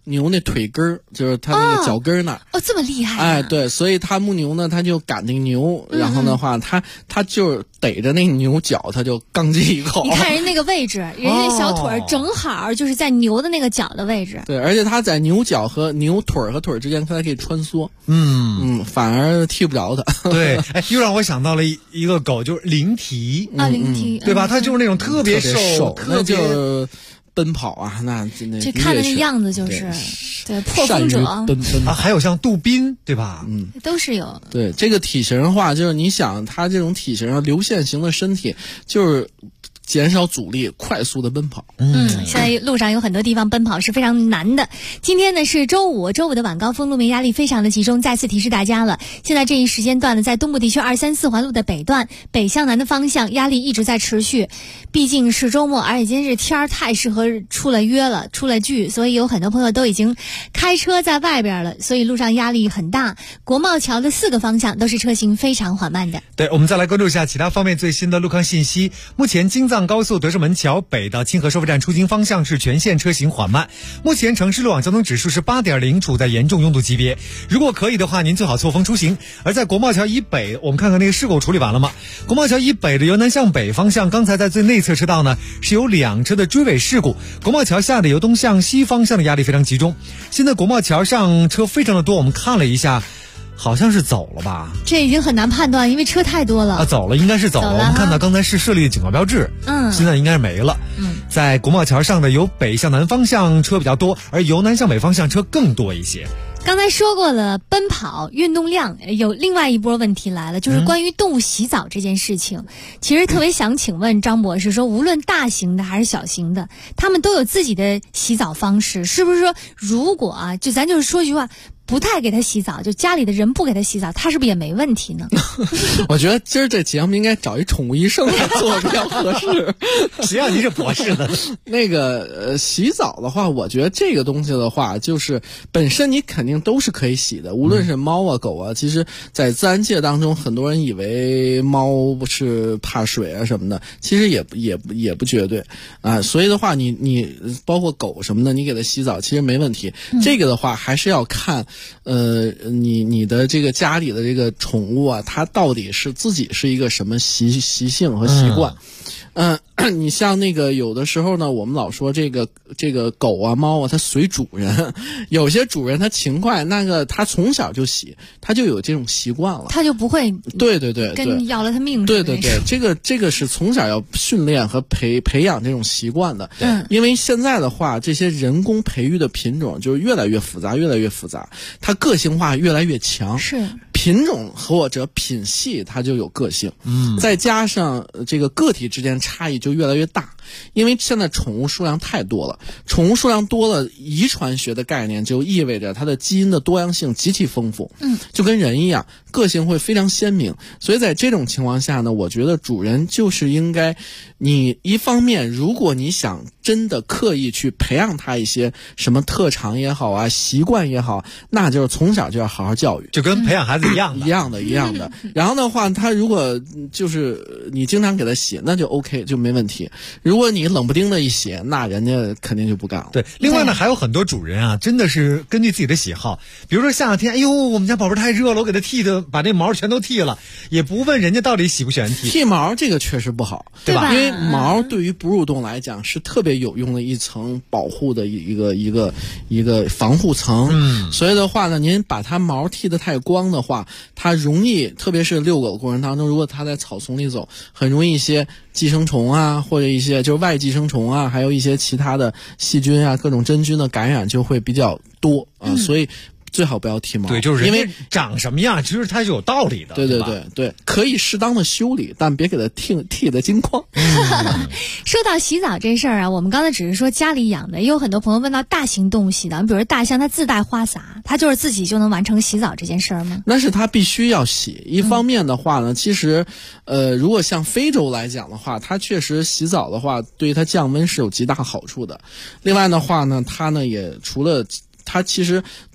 牛那腿根儿，就是它那个脚跟儿那儿。 哦，这么厉害、啊！ 哎，对，所以它牧牛呢，它就赶那个牛，然后的话，它就逮着那个牛脚，它就刚击一口。 你看人那个位置，人家小腿儿正好就是在牛的那个脚的位置。 对，而且它在牛脚和牛腿儿和腿儿之间，它可以穿梭。反而踢不着它。 对，哎，又让我想到了一个狗，就是灵缇啊，灵缇， 对吧？它就是那种特别瘦， 那就奔跑啊，那这看的那样子就是对破风者奔跑。 还有像杜宾，对吧？ 都是有。 对，这个体型的话，就是你想它这种体型流线型的身体，就是减少阻力，快速的奔跑。 现在路上有很多地方奔跑是非常难的。今天呢是周五的晚高峰，路面压力非常的集中。再次提示大家了，现在这一时间段呢，在东部地区234环路的北段，北向南的方向压力一直在持续。毕竟是周末，而且今天这天儿太适合出了约了，出了剧，所以有很多朋友都已经开车在外边了，所以路上压力很大。国贸桥的4个方向都是车行非常缓慢的。 对，我们再来关注一下其他方面最新的路况信息。目前京藏高速德胜门桥北到清河收费站出京方向是全线车行缓慢。目前城市路网交通指数是 8.0， 处在严重拥堵级别。如果可以的话，您最好错峰出行。而在国贸桥以北，我们看看那个事故处理完了吗？国贸桥以北的由南向北方向，刚才在最内侧车道呢是有2车的追尾事故。国贸桥下的由东向西方向的压力非常集中。现在国贸桥上车非常的多，我们看了一下，好像是走了吧？ 这已经很难判断，因为车太多了。 走了，应该是走了。我们看到刚才是设立的警告标志，现在应该是没了。在国贸桥上的由北向南方向车比较多，而由南向北方向车更多一些。 刚才说过了，奔跑运动量有另外一波问题来了，就是关于动物洗澡这件事情。其实特别想请问张博士说，无论大型的还是小型的，他们都有自己的洗澡方式，是不是说如果就咱就是说一句话，不太给他洗澡，就家里的人不给他洗澡，他是不是也没问题呢？ 我觉得今儿这节目应该找一宠物医生来做比较合适。 谁让你是博士的？ 那个洗澡的话，我觉得这个东西的话，就是本身你肯定都是可以洗的，无论是猫啊狗啊。其实，在自然界当中，很多人以为猫是怕水啊什么的，其实也不绝对啊。所以的话，你包括狗什么的，你给它洗澡其实没问题。这个的话还是要看。你的这个家里的这个宠物啊，它到底是自己是一个什么习性和习惯？你像那个有的时候呢，我们老说这个狗啊猫啊，它随主人。有些主人他勤快，那个他从小就洗，他就有这种习惯了， 他就不会对跟要了他命对，这个是从小要训练和培养这种习惯的。因为现在的话，这些人工培育的品种就是越来越复杂，它个性化越来越强。 是品种或者品系它就有个性，再加上这个个体之间差异就越来越大。因为现在宠物数量太多了，遗传学的概念就意味着它的基因的多样性极其丰富，就跟人一样，个性会非常鲜明。所以在这种情况下呢，我觉得主人就是应该，你一方面如果你想真的刻意去培养它一些什么特长也好啊，习惯也好，那就是从小就要好好教育， 就跟培养孩子一样的。然后的话，他如果就是你经常给他洗，那就 OK， 就没问题。如果你冷不丁的一洗，那人家肯定就不干了。 对，另外呢，还有很多主人啊，真的是根据自己的喜好，比如说夏天，哎呦，我们家宝贝太热了，我给他剃的，把那毛全都剃了，也不问人家到底喜不喜欢剃。 剃毛这个确实不好， 对吧？ 因为毛对于哺乳动物来讲是特别有用的一层保护的一个防护层。所以的话呢，您把它毛剃得太光的话，它容易，特别是遛狗的过程当中，如果它在草丛里走，很容易一些寄生虫啊，或者一些就是外寄生虫啊，还有一些其他的细菌啊，各种真菌的感染就会比较多啊，所以最好不要剃毛。 对，就是因为长什么样，其实它是有道理的。 对，可以适当的修理，但别给它剃得精光。 说到洗澡这事儿啊，我们刚才只是说家里养的，也有很多朋友问到大型动物洗澡，比如大象，它自带花洒，它就是自己就能完成洗澡这件事儿吗？ 那是它必须要洗。一方面的话呢，其实，如果像非洲来讲的话，它确实洗澡的话，对于它降温是有极大好处的。另外的话呢，它呢也除了它其实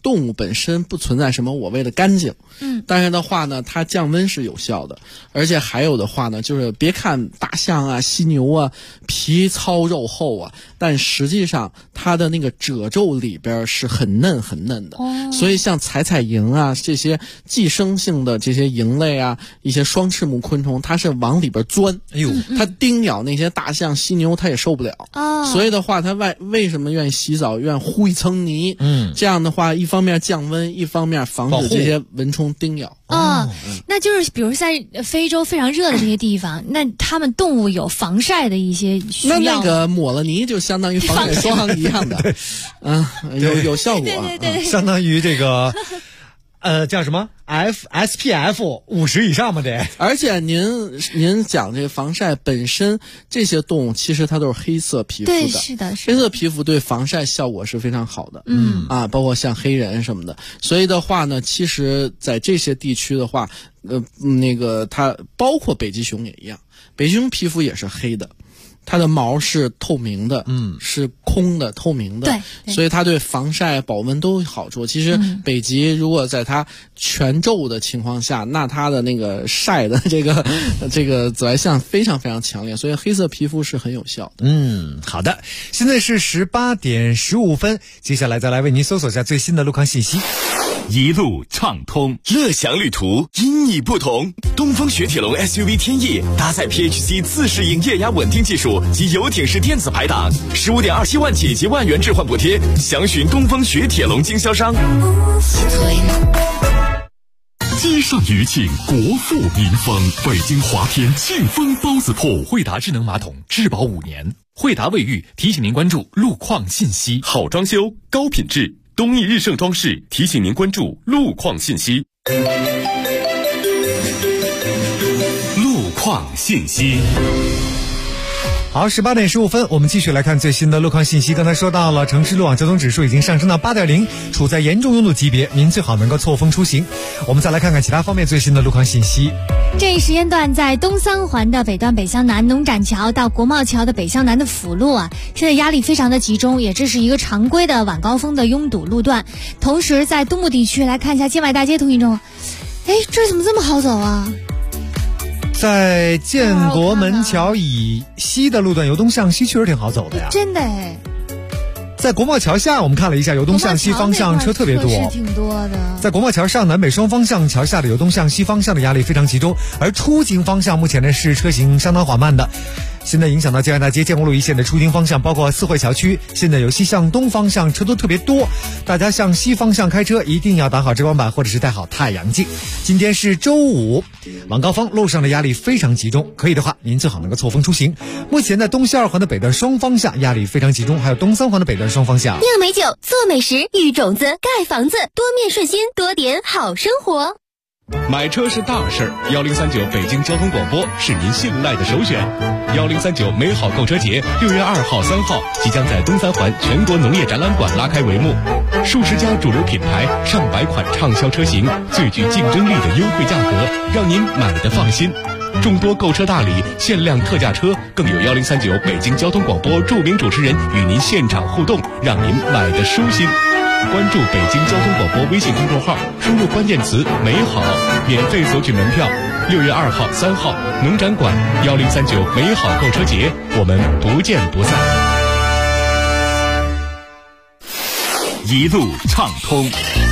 动物本身不存在什么我谓的干净，但是的话呢，它降温是有效的，而且还有的话呢，就是别看大象啊、犀牛啊皮糙肉厚啊，但实际上它的那个褶皱里边是很嫩很嫩的，所以像采蝇啊这些寄生性的这些蝇类啊，一些双翅目昆虫，它是往里边钻，它叮咬那些大象、犀牛，它也受不了，所以的话，它为什么愿意洗澡，愿意糊一层泥？这样的话，一方面降温，一方面防止这些蚊虫叮咬。 那就是比如在非洲非常热的这些地方，那他们动物有防晒的一些需要。 那个抹了泥就相当于防晒霜一样的，有效果， 对， 相当于这个。叫什么 SPF 50以上嘛得。 而且您讲这个防晒本身，这些动物其实它都是黑色皮肤的， 对，是的， 黑色皮肤对防晒效果是非常好的，包括像黑人什么的。所以的话呢，其实在这些地区的话，它包括北极熊也一样，北极熊皮肤也是黑的。它的毛是透明的，是空的、透明的， 对， 所以它对防晒、保温都有好处。其实北极如果在它全昼的情况下，那它的那个晒的这个紫外线非常非常强烈，所以黑色皮肤是很有效的。 好的，现在是18点15分，接下来再来为您搜索一下最新的路况信息。 一路畅通， 乐享旅途因你不同。东风雪铁龙 SUV 天翼搭载 PHC 自适应液压稳定技术及游艇式电子排档，15.27万起及万元置换补贴，详询东风雪铁龙经销商。 积善余庆，国富民丰。北京华天庆丰包子铺， 惠达智能马桶质保5年。惠达卫浴提醒您关注路况信息。 好装修，高品质。东义日盛装饰提醒您关注路况信息。路况信息。 好，18点15分，我们继续来看最新的路况信息。刚才说到了，城市路网交通指数已经上升到8.0，处在严重拥堵级别，您最好能够错峰出行。我们再来看看其他方面最新的路况信息。 这一时间段，在东三环的北段北向南农展桥到国贸桥的北向南的辅路啊，现在压力非常的集中，也这是一个常规的晚高峰的拥堵路段。同时，在东部地区来看一下建外大街通行证，这怎么这么好走啊？ 在建国门桥以西的路段由东向西确实挺好走的呀， 真的在国贸桥下，我们看了一下由东向西方向车特别多， 是挺多的。 在国贸桥上南北双方向桥下的由东向西方向的压力非常集中，而出行方向目前呢是车行相当缓慢的。现在影响到建外大街建国路一线的出行方向，包括四惠桥区，现在由西向东方向车都特别多，大家向西方向开车一定要打好遮光板或者是戴好太阳镜。今天是周五，晚高峰路上的压力非常集中，可以的话您最好能够错峰出行。目前在东西二环的北段双方向压力非常集中，还有东三环的北段双方向。 酿美酒，做美食，育种子，盖房子，多面顺心，多点好生活。 买车是大事儿，1039北京交通广播是您信赖的首选。1039美好购车节6月2号、3号即将在东三环全国农业展览馆拉开帷幕，数十家主流品牌、上百款畅销车型，最具竞争力的优惠价格，让您买得放心。众多购车大礼、限量特价车，更有1039北京交通广播著名主持人与您现场互动，让您买得舒心。关注北京交通广播微信公众号，输入关键词美好，免费索取门票。6月2号、3号农展馆1039美好购车节，我们不见不散。 一路畅通，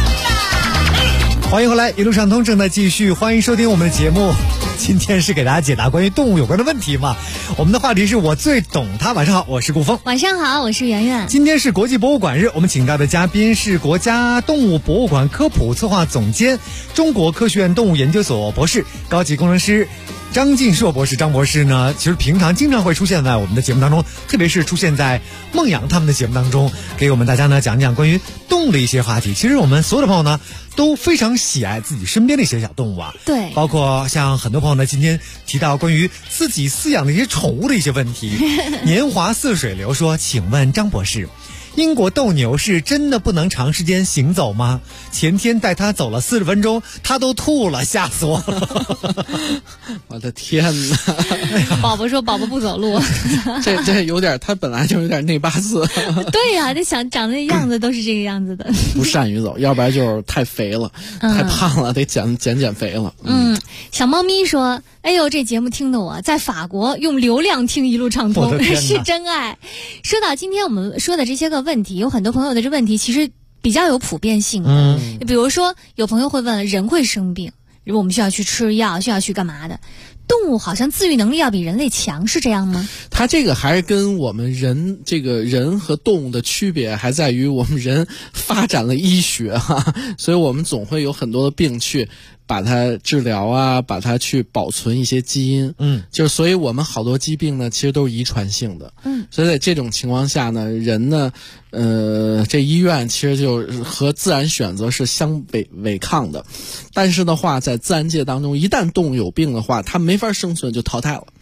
欢迎回来，一路畅通正在继续，欢迎收听我们的节目。今天是给大家解答关于动物有关的问题嘛？我们的话题是我最懂它。晚上好，我是顾峰。 晚上好，我是圆圆。 今天是国际博物馆日，我们请到的嘉宾是国家动物博物馆科普策划总监、中国科学院动物研究所博士、高级工程师张晋硕博士。张博士呢，其实平常经常会出现在我们的节目当中，特别是出现在梦阳他们的节目当中，给我们大家呢讲讲关于动物的一些话题。其实我们所有的朋友呢都非常喜爱自己身边的一些小动物啊， 对， 包括像很多朋友呢今天提到关于自己饲养的一些宠物的一些问题。年华似水流说，请问张博士， 英国斗牛是真的不能长时间行走吗？前天带他走了40分钟，他都吐了，吓死我了！ 我的天哪！ 宝宝说宝宝不走路， 这有点，他本来就有点内八字。 对呀、这想长的样子都是这个样子的。 不善于走，要不然就是太肥了，太胖了，得减肥了。 小猫咪说：“哎呦，这节目听得我在法国用流量听一路畅通，是真爱。”说到今天我们说的这些个问题，有很多朋友的这问题其实比较有普遍性的。比如说，有朋友会问：人会生病，如果我们需要去吃药，需要去干嘛的？动物好像自愈能力要比人类强，是这样吗？ 它这个还是跟我们人和动物的区别还在于我们人发展了医学哈，所以我们总会有很多的病去把它治疗啊，把它去保存一些基因。就是所以我们好多疾病呢其实都是遗传性的。所以在这种情况下呢，人呢这医院其实就和自然选择是相违抗的。但是的话，在自然界当中，一旦动物有病的话，它没法生存就淘汰了。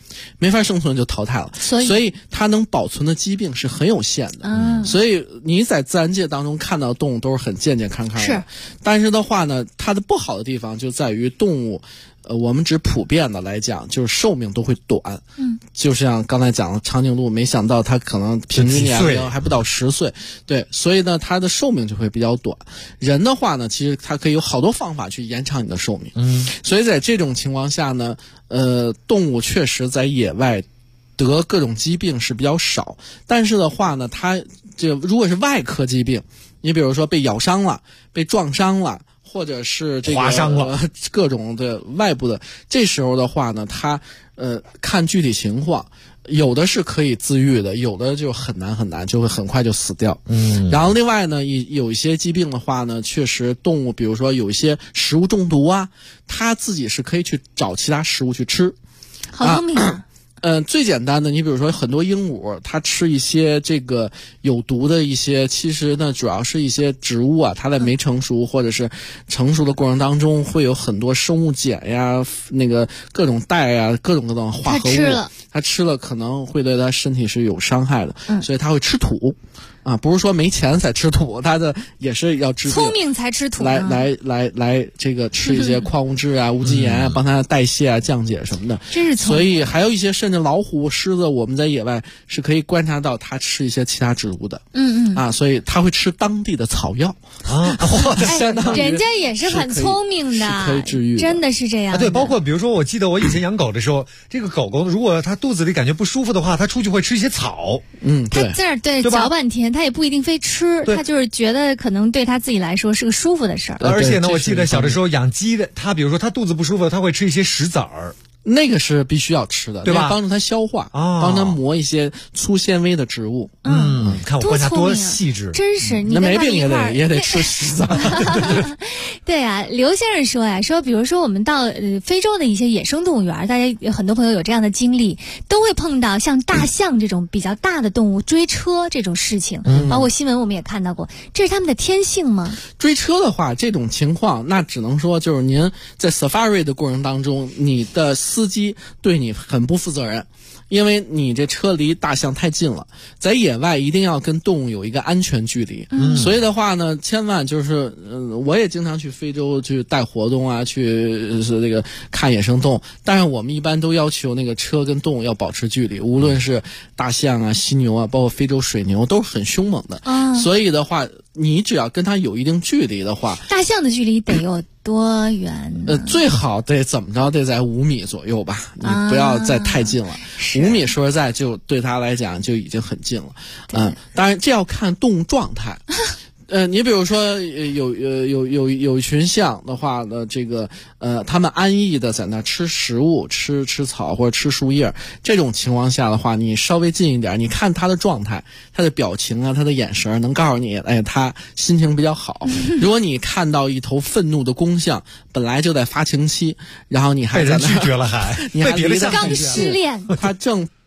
所以它能保存的疾病是很有限的。所以你在自然界当中看到动物都是很健健康康的。是。但是的话呢，它的不好的地方就在于动物我们只普遍的来讲，就是寿命都会短。就像刚才讲的长颈鹿，没想到它可能平均年龄还不到10岁。对，所以呢，它的寿命就会比较短。人的话呢，其实它可以有好多方法去延长你的寿命。所以在这种情况下呢，动物确实在野外得各种疾病是比较少。但是的话呢，它这如果是外科疾病，你比如说被咬伤了，被撞伤了，或者是这个划伤了， 各种的外部的，这时候的话呢，它看具体情况，有的是可以自愈的，有的就很难，就会很快就死掉。然后另外呢，有一些疾病的话呢，确实动物，比如说有一些食物中毒啊，它自己是可以去找其他食物去吃。 好聪明啊！ 最简单的，你比如说很多鹦鹉，它吃一些这个有毒的一些，其实呢主要是一些植物啊，它在没成熟或者是成熟的过程当中，会有很多生物碱呀、那个各种氮呀、各种化合物，它吃了可能会对它身体是有伤害的。所以它会吃土。不是说没钱才吃土，它的也是要治病， 聪明才吃土。 来，这个吃一些矿物质啊、无机盐啊，帮它代谢啊、降解什么的。 真是聪明。 所以还有一些甚至老虎、狮子，我们在野外是可以观察到它吃一些其他植物的。所以它会吃当地的草药人家也是很聪明的， 是可以治愈的， 真的是这样。 对，包括比如说，我记得我以前养狗的时候，这个狗狗如果它肚子里感觉不舒服的话，它出去会吃一些草。 它在那儿对嚼半天，它也不一定非吃，它就是觉得可能对它自己来说是个舒服的事儿。 而且呢，我记得小的时候养鸡的，它比如说它肚子不舒服，它会吃一些石子儿。 那个是必须要吃的， 对吧？ 帮助它消化，帮它磨一些粗纤维的植物。 看我观察多细致， 真是你那没病也得吃石子。 对啊，刘先生说呀，说比如说我们到非洲的一些野生动物园，大家有很多朋友有这样的经历，都会碰到像大象这种比较大的动物追车这种事情，包括新闻我们也看到过，这是他们的天性吗？ 追车的话，这种情况那只能说就是您在 safari 的过程当中，你的司机对你很不负责任，因为你这车离大象太近了，在野外一定要跟动物有一个安全距离。所以的话呢，千万就是我也经常去非洲去带活动啊，去是这个看野生动物，但是我们一般都要求那个车跟动物要保持距离，无论是大象啊、犀牛啊，包括非洲水牛都是很凶猛的。所以的话，你只要跟它有一定距离的话， 大象的距离得有多远呢？ 最好得怎么着得在5米左右吧，你不要再太近了。5米说实在就对它来讲就已经很近了。当然这要看动物状态。你比如说有一群象的话呢，这个他们安逸的在那吃食物、吃草或者吃树叶，这种情况下的话，你稍微近一点，你看他的状态、他的表情啊、他的眼神，能告诉你，他心情比较好。如果你看到一头愤怒的公象，本来就在发情期，然后你还在那被人拒绝了，你还离得刚失恋， 他正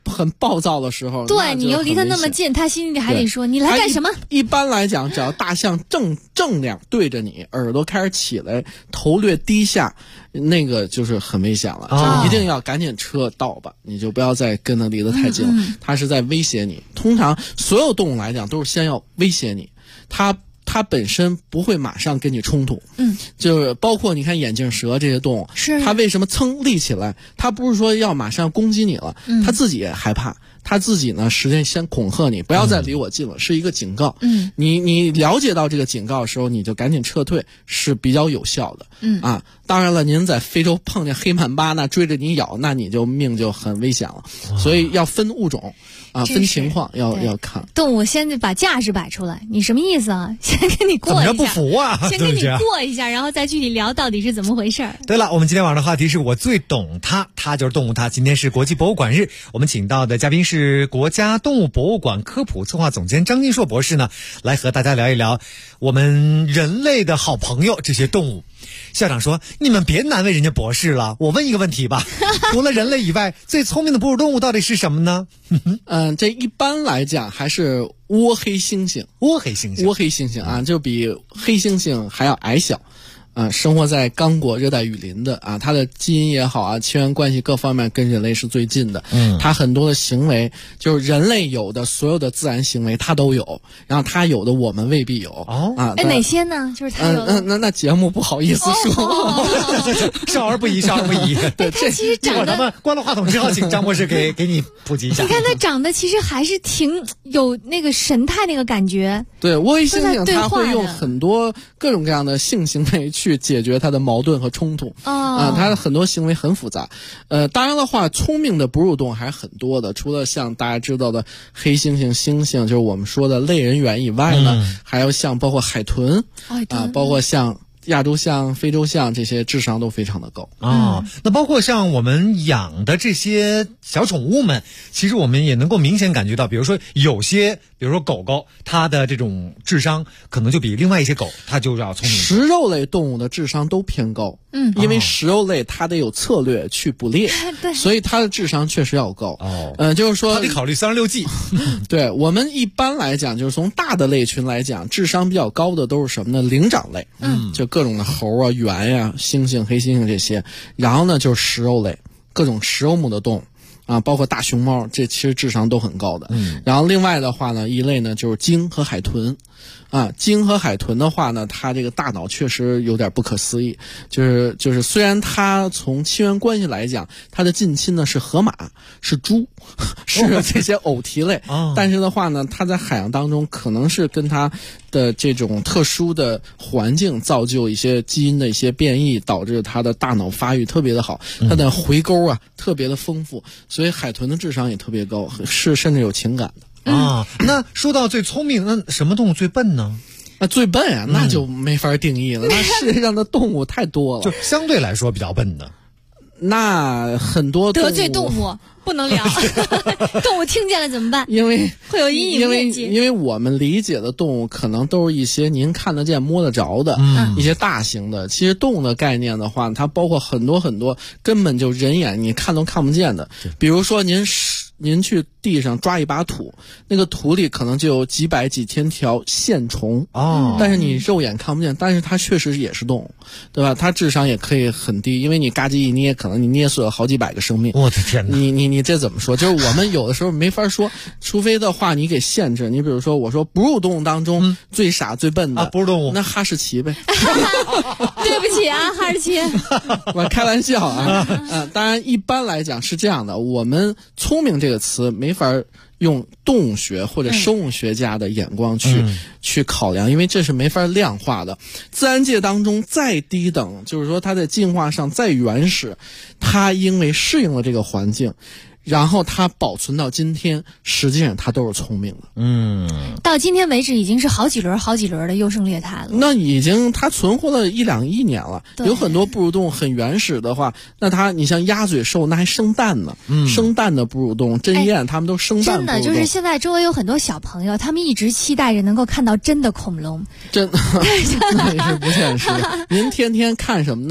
很暴躁的时候， 对你又离他那么近，他心里还得说你来干什么？ 一般来讲，只要大象正脸对着你，耳朵开始起来，头略低下，那个就是很危险了，就一定要赶紧车倒吧，你就不要再跟他离得太近了，他是在威胁你。通常所有动物来讲都是先要威胁你，它本身不会马上跟你冲突，就是包括你看眼镜蛇这些动物，它为什么噌立起来？它不是说要马上攻击你了，它自己也害怕，它自己呢实际上先恐吓你，不要再离我近了，是一个警告。你了解到这个警告的时候，你就赶紧撤退，是比较有效的。当然了，您在非洲碰见黑曼巴那追着你咬，那你就命就很危险了。所以要分物种分情况要看。 动物先把架势摆出来，你什么意思啊？先跟你过一下， 怎么着不服啊？ 先跟你过一下，然后再具体聊到底是怎么回事。 对了，我们今天晚上的话题是我最懂它，它就是动物它。今天是国际博物馆日，我们请到的嘉宾是国家动物博物馆科普策划总监张金硕博士呢，来和大家聊一聊我们人类的好朋友这些动物。校长说：“你们别难为人家博士了，我问一个问题吧，除了人类以外，最聪明的哺乳动物到底是什么呢？” 这一般来讲还是倭黑猩猩。倭黑猩猩啊，就比黑猩猩还要矮小。生活在刚果热带雨林的它的基因也好亲缘关系各方面跟人类是最近的。它很多的行为就是人类有的所有的自然行为它都有，然后它有的我们未必有。 哪些呢？就是它有的。 那节目不好意思说， 少儿不宜，少儿不宜。 对， 它其实长得， 咱们关了话筒之后，请张博士给你普及一下。 你看它长得其实还是挺有那个神态那个感觉。 对，倭黑猩猩它会用很多各种各样的性行为去解决它的矛盾和冲突。它的很多行为很复杂。当然的话，聪明的哺乳动物还是很多的，除了像大家知道的黑猩猩、猩猩，就是我们说的类人猿以外呢，还有像包括海豚包括像亚洲象、非洲象，这些智商都非常的高。 那包括像我们养的这些小宠物们，其实我们也能够明显感觉到，比如说狗狗，它的这种智商可能就比另外一些狗它就要聪明。 食肉类动物的智商都偏高。因为食肉类它得有策略去捕猎，所以它的智商确实要高。就是说它得考虑36G。 对，我们一般来讲，就是从大的类群来讲，智商比较高的都是什么呢？灵长类，就各种的猴猿呀、猩猩、黑猩猩这些。然后呢，就是食肉类，各种食肉目的动物。包括大熊猫，这其实智商都很高的。然后另外的话呢，一类呢就是鲸和海豚。鲸和海豚的话呢，它这个大脑确实有点不可思议。就是虽然它从亲缘关系来讲，它的近亲呢是河马、是猪、是这些偶蹄类，但是的话呢，它在海洋当中可能是跟它的这种特殊的环境造就一些基因的一些变异，导致它的大脑发育特别的好，它的回沟特别的丰富，所以海豚的智商也特别高，是甚至有情感的。 那说到最聪明，那什么动物最笨呢？ 最笨那就没法定义了。那世界上的动物太多了， 就相对来说比较笨的。 那很多得罪动物不能聊，动物听见了怎么办？ 因为会有阴影面积。 因为我们理解的动物可能都是一些您看得见摸得着的一些大型的。其实动物的概念的话，它包括很多很多根本就人眼你看都看不见的。比如说您去地上抓一把土，那个土里可能就有几百几千条线虫但是你肉眼看不见，但是它确实也是动物，对吧？它智商也可以很低，因为你嘎叽一捏，可能你捏碎了好几百个生命。 我的天哪！ 你这怎么说？就是我们有的时候没法说，除非的话你给限制。你比如说，我说哺乳动物当中最傻最笨的哺乳动物， 那哈士奇呗。 对不起哈士奇， 我开玩笑当然一般来讲是这样的，我们聪明这个词没法用动物学或者生物学家的眼光去考量，因为这是没法量化的。自然界当中再低等，就是说它在进化上再原始，它因为适应了这个环境，然后它保存到今天，实际上它都是聪明的。 到今天为止已经是好几轮的优胜劣汰了。 那已经它存活了1-2亿年了。有很多哺乳动物很原始的话，那你像鸭嘴兽，那还生蛋呢。生蛋的哺乳动物，真燕它们都生蛋哺乳动物。 真的就是现在周围有很多小朋友，他们一直期待着能够看到真的恐龙。 那也是不现实。您天天看什么呢？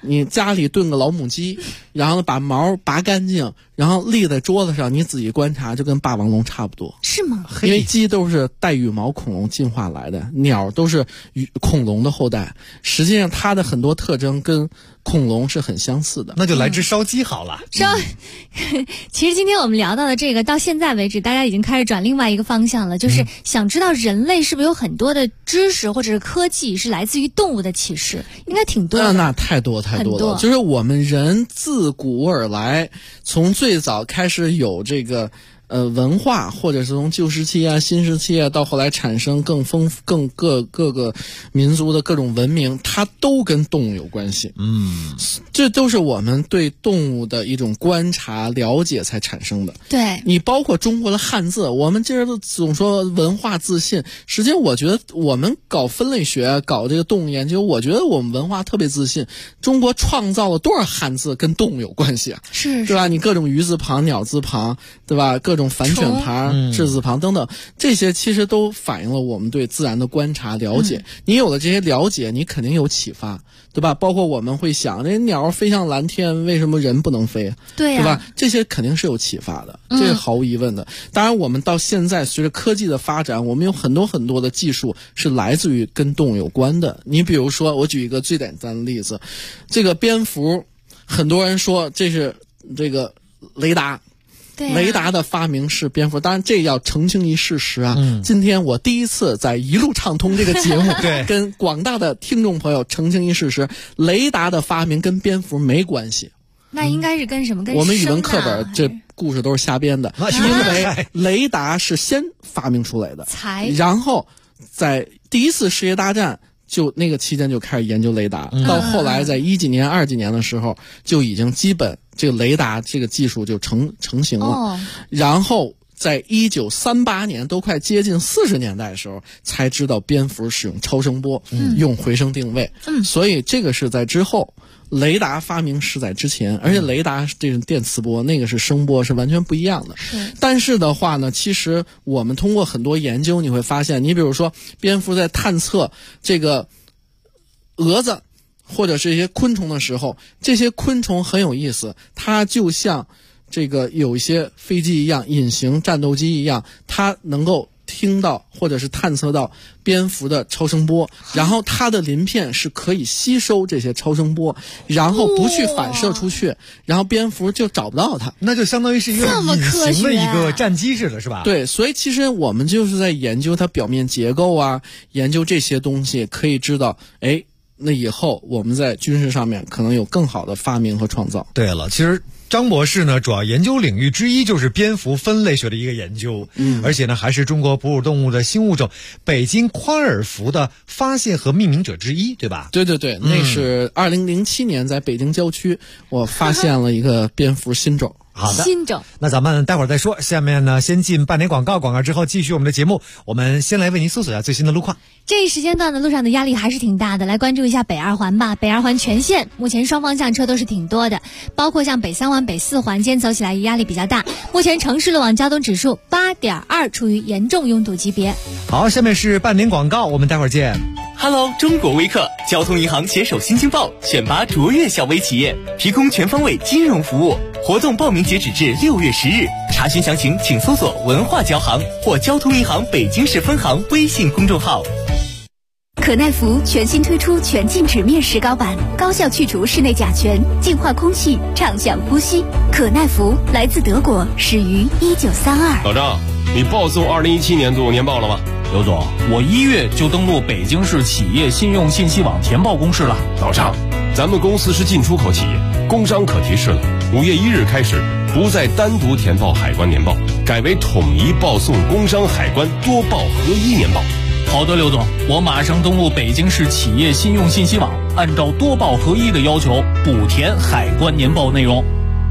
你家里炖个老母鸡，然后把毛拔干净，然后立在桌子上，你仔细观察，就跟霸王龙差不多。 是吗？ 因为鸡都是带羽毛恐龙进化来的，鸟都是恐龙的后代，实际上它的很多特征跟恐龙是很相似的。 那就来只烧鸡好了。 其实今天我们聊到的这个，到现在为止，大家已经开始转另外一个方向了，就是想知道人类是不是有很多的知识或者是科技是来自于动物的启示，应该挺多的。 那太多了，就是我们人自古而来，从最早开始有这个文化，或者是从旧石器啊、新石器啊，到后来产生更丰富、各个民族的各种文明，它都跟动物有关系。这都是我们对动物的一种观察、了解才产生的。 对， 你包括中国的汉字，我们今儿总说文化自信，实际上我觉得我们搞分类学、搞这个动物研究，我觉得我们文化特别自信。中国创造了多少汉字跟动物有关系啊？ 是， 对吧？你各种鱼字旁、鸟字旁，对吧？各种反犬旁、雉字旁等等，这些其实都反映了我们对自然的观察了解。你有了这些了解，你肯定有启发，对吧？包括我们会想，这鸟飞向蓝天，为什么人不能飞？ 对吧？这些肯定是有启发的，这是毫无疑问的。当然，我们到现在随着科技的发展，我们有很多的技术是来自于跟动物有关的。你比如说，我举一个最简单的例子，这个蝙蝠，很多人说这是这个雷达。雷达的发明是蝙蝠，当然这要澄清一事实啊。今天我第一次在一路畅通这个节目跟广大的听众朋友澄清一事实，雷达的发明跟蝙蝠没关系。 那应该是跟什么？跟我们语文课本这故事都是瞎编的，因为雷达是先发明出来的，然后在第一次世界大战就那个期间就开始研究雷达，到后来在10几年、20几年的时候，就已经基本这个雷达这个技术就成型了。然后在1938年，都快接近40年代的时候，才知道蝙蝠使用超声波，用回声定位。所以这个是在之后。雷达发明是在之前，而且雷达这种电磁波，那个是声波，是完全不一样的。但是的话呢，其实我们通过很多研究，你会发现，你比如说蝙蝠在探测这个蛾子或者是一些昆虫的时候，这些昆虫很有意思，它就像这个有一些飞机一样，隐形战斗机一样，它能够听到或者是探测到蝙蝠的超声波，然后它的鳞片是可以吸收这些超声波，然后不去反射出去，然后蝙蝠就找不到它。 那就相当于是一个隐形的一个战机似的，是吧？ 对，所以其实我们就是在研究它表面结构啊，研究这些东西，可以知道，那以后我们在军事上面可能有更好的发明和创造。 对了，其实张博士呢，主要研究领域之一就是蝙蝠分类学的一个研究，而且呢，还是中国哺乳动物的新物种北京宽耳蝠的发现和命名者之一，对吧？ 对，那是2007年在北京郊区，我发现了一个蝙蝠新种。 好的， 新种。 那咱们待会儿再说。下面呢，先进半点广告，广告之后继续我们的节目。我们先来为您搜索一下最新的路况。 这一时间段的路上的压力还是挺大的，来关注一下北2环吧。北2环全线目前双方向车都是挺多的，包括像北3环、北4环，今天走起来压力比较大。目前城市路网交通指数8.2，处于严重拥堵级别。 好，下面是半点广告，我们待会儿见。 Hello， 中国微客交通银行携手新京报选拔卓越小微企业，提供全方位金融服务。活动报名截止至6月10日，查询详情请搜索文化交行或交通银行北京市分行微信公众号。 可耐福全新推出全净纸面石膏版，高效去除室内甲醛，净化空气，畅享呼吸。可耐福来自德国，始于1932。 老张，你报送2017年度年报了吗？ 刘总，我1月就登录北京市企业信用信息网填报公示了。 老张，咱们公司是进出口企业，工商可提示了。5月1日开始，不再单独填报海关年报，改为统一报送工商海关多报合一年报。 好的，刘总，我马上登录北京市企业信用信息网，按照多报合一的要求补填海关年报内容。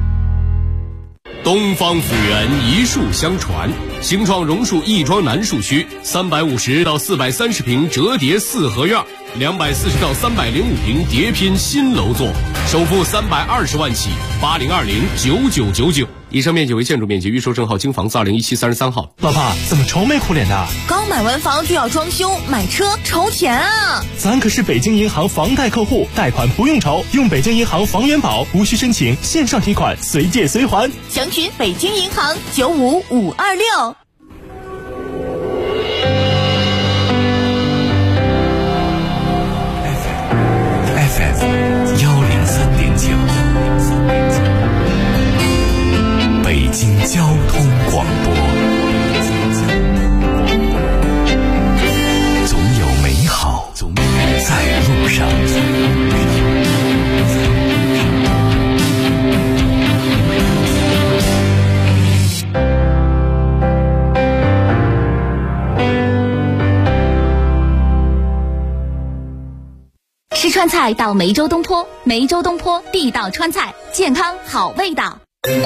东方府园一树相传，兴创榕树亦庄南树区350到430平折叠4合院， 240到305平叠拼新楼座，首付320万起，80209999。以上面积为建筑面积，预售证号京房子2017 33号。 老爸怎么愁眉苦脸的？ 刚买完房就要装修，买车愁钱啊！ 咱可是北京银行房贷客户，贷款不用愁，用北京银行房源宝，无需申请，线上提款，随借随还。 详询北京银行95526。 FM 103.9，北京交通广播，总有美好在路上。 吃川菜到梅州东坡，梅州东坡地道川菜，健康好味道。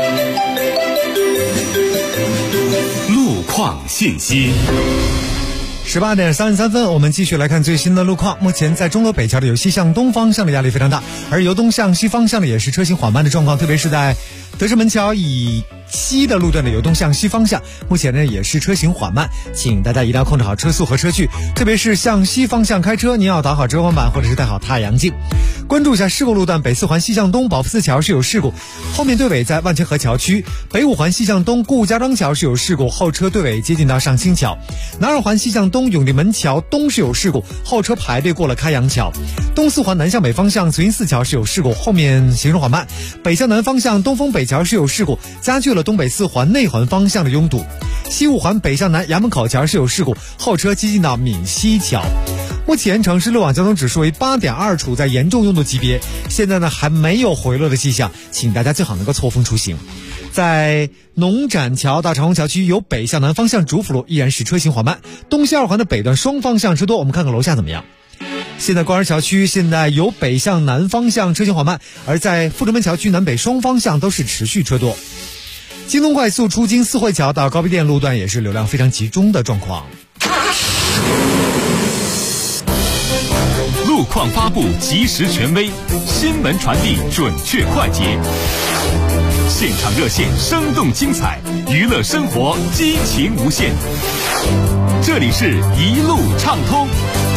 路况信息。 18点33分，我们继续来看最新的路况。目前在钟楼北桥的有西向东方向的压力非常大，而由东向西方向的也是车行缓慢的状况，特别是在德胜门桥以西的路段的由东向西方向，目前呢也是车行缓慢，请大家一定要控制好车速和车距，特别是向西方向开车，您要打好遮光板或者是戴好太阳镜。关注一下事故路段，北四环西向东保福寺桥是有事故，后面队尾在万泉河桥区；北五环西向东顾家庄桥是有事故，后车队尾接近到上清桥；南二环西向东永定门桥东是有事故，后车排队过了开阳桥；东四环南向北方向慈云寺桥是有事故，后面行驶缓慢；北向南方向东风北桥是有事故，加剧了东北四环内环方向的拥堵；西五环北向南衙门口桥是有事故，后车接近到闽西桥。目前城市路网交通指数为8.2，处在严重拥堵级别，现在呢还没有回落的迹象，请大家最好能够错峰出行。在农展桥到长虹桥区由北向南方向主辅路依然是车行缓慢，东西二环的北段双方向车多，我们看看楼下怎么样。现在官儿桥区现在由北向南方向车行缓慢，而在阜成门桥区南北双方向都是持续车多。京东快速出京四惠桥到高碑店路段也是流量非常集中的状况。 路况发布及时权威，新闻传递准确快捷，现场热线生动精彩，娱乐生活激情无限。这里是一路畅通。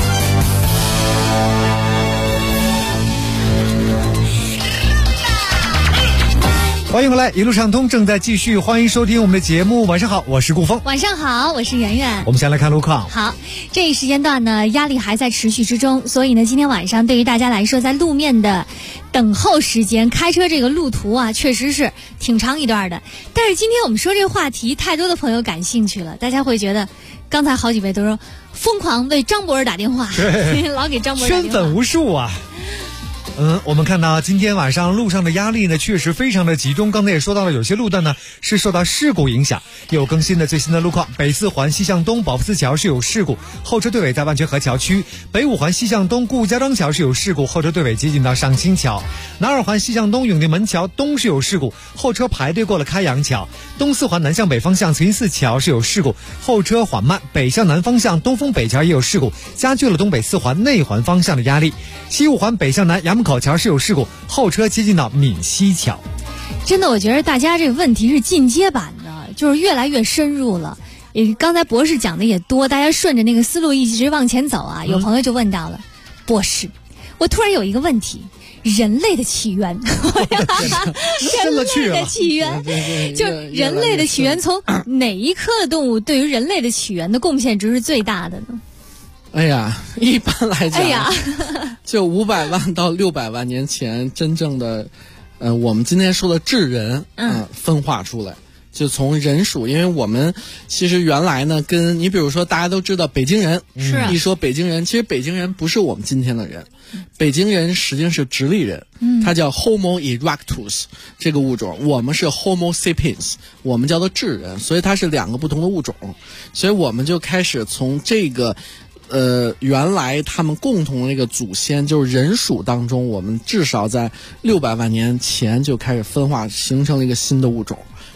欢迎回来，一路畅通正在继续，欢迎收听我们的节目。晚上好，我是顾峰。 晚上好，我是圆圆。 我们先来看路况。 好，这一时间段呢，压力还在持续之中，所以呢，今天晚上对于大家来说，在路面的等候时间，开车这个路途啊，确实是挺长一段的。但是今天我们说这个话题，太多的朋友感兴趣了，大家会觉得，刚才好几位都说疯狂为张博尔打电话，老给张博尔打电话， 圈粉无数啊。我们看到今天晚上路上的压力呢，确实非常的集中。刚才也说到了，有些路段呢是受到事故影响。有更新的最新的路况，北四环西向东保福寺桥是有事故，后车队尾在万泉河桥区；北五环西向东顾家庄桥是有事故，后车队尾接近到上清桥；南二环西向东永定门桥东是有事故，后车排队过了开阳桥；东四环南向北方向慈云寺桥是有事故，后车缓慢；北向南方向东风北桥也有事故，加剧了东北四环内环方向的压力；西五环北向南衙门口桥是有事故，后车接近到闽西桥。 真的，我觉得大家这个问题是进阶版的，就是越来越深入了。刚才博士讲的也多，大家顺着那个思路一直往前走啊。有朋友就问到了，博士，我突然有一个问题，人类的起源，人类的起源，就人类的起源，从哪一科的动物对于人类的起源的贡献值是最大的呢？ 哎呀，一般来讲，就500万到600万年前，真正的，我们今天说的智人，分化出来，就从人属，因为我们其实原来呢，跟你比如说大家都知道北京人， 是一说北京人，其实北京人不是我们今天的人，北京人实际上是直立人，它叫 Homo erectus 这个物种，我们是 Homo sapiens， 我们叫做智人，所以它是2个不同的物种，所以我们就开始从这个。原来他们共同的那个祖先就是人属当中，我们至少在600万年前就开始分化，形成了一个新的物种，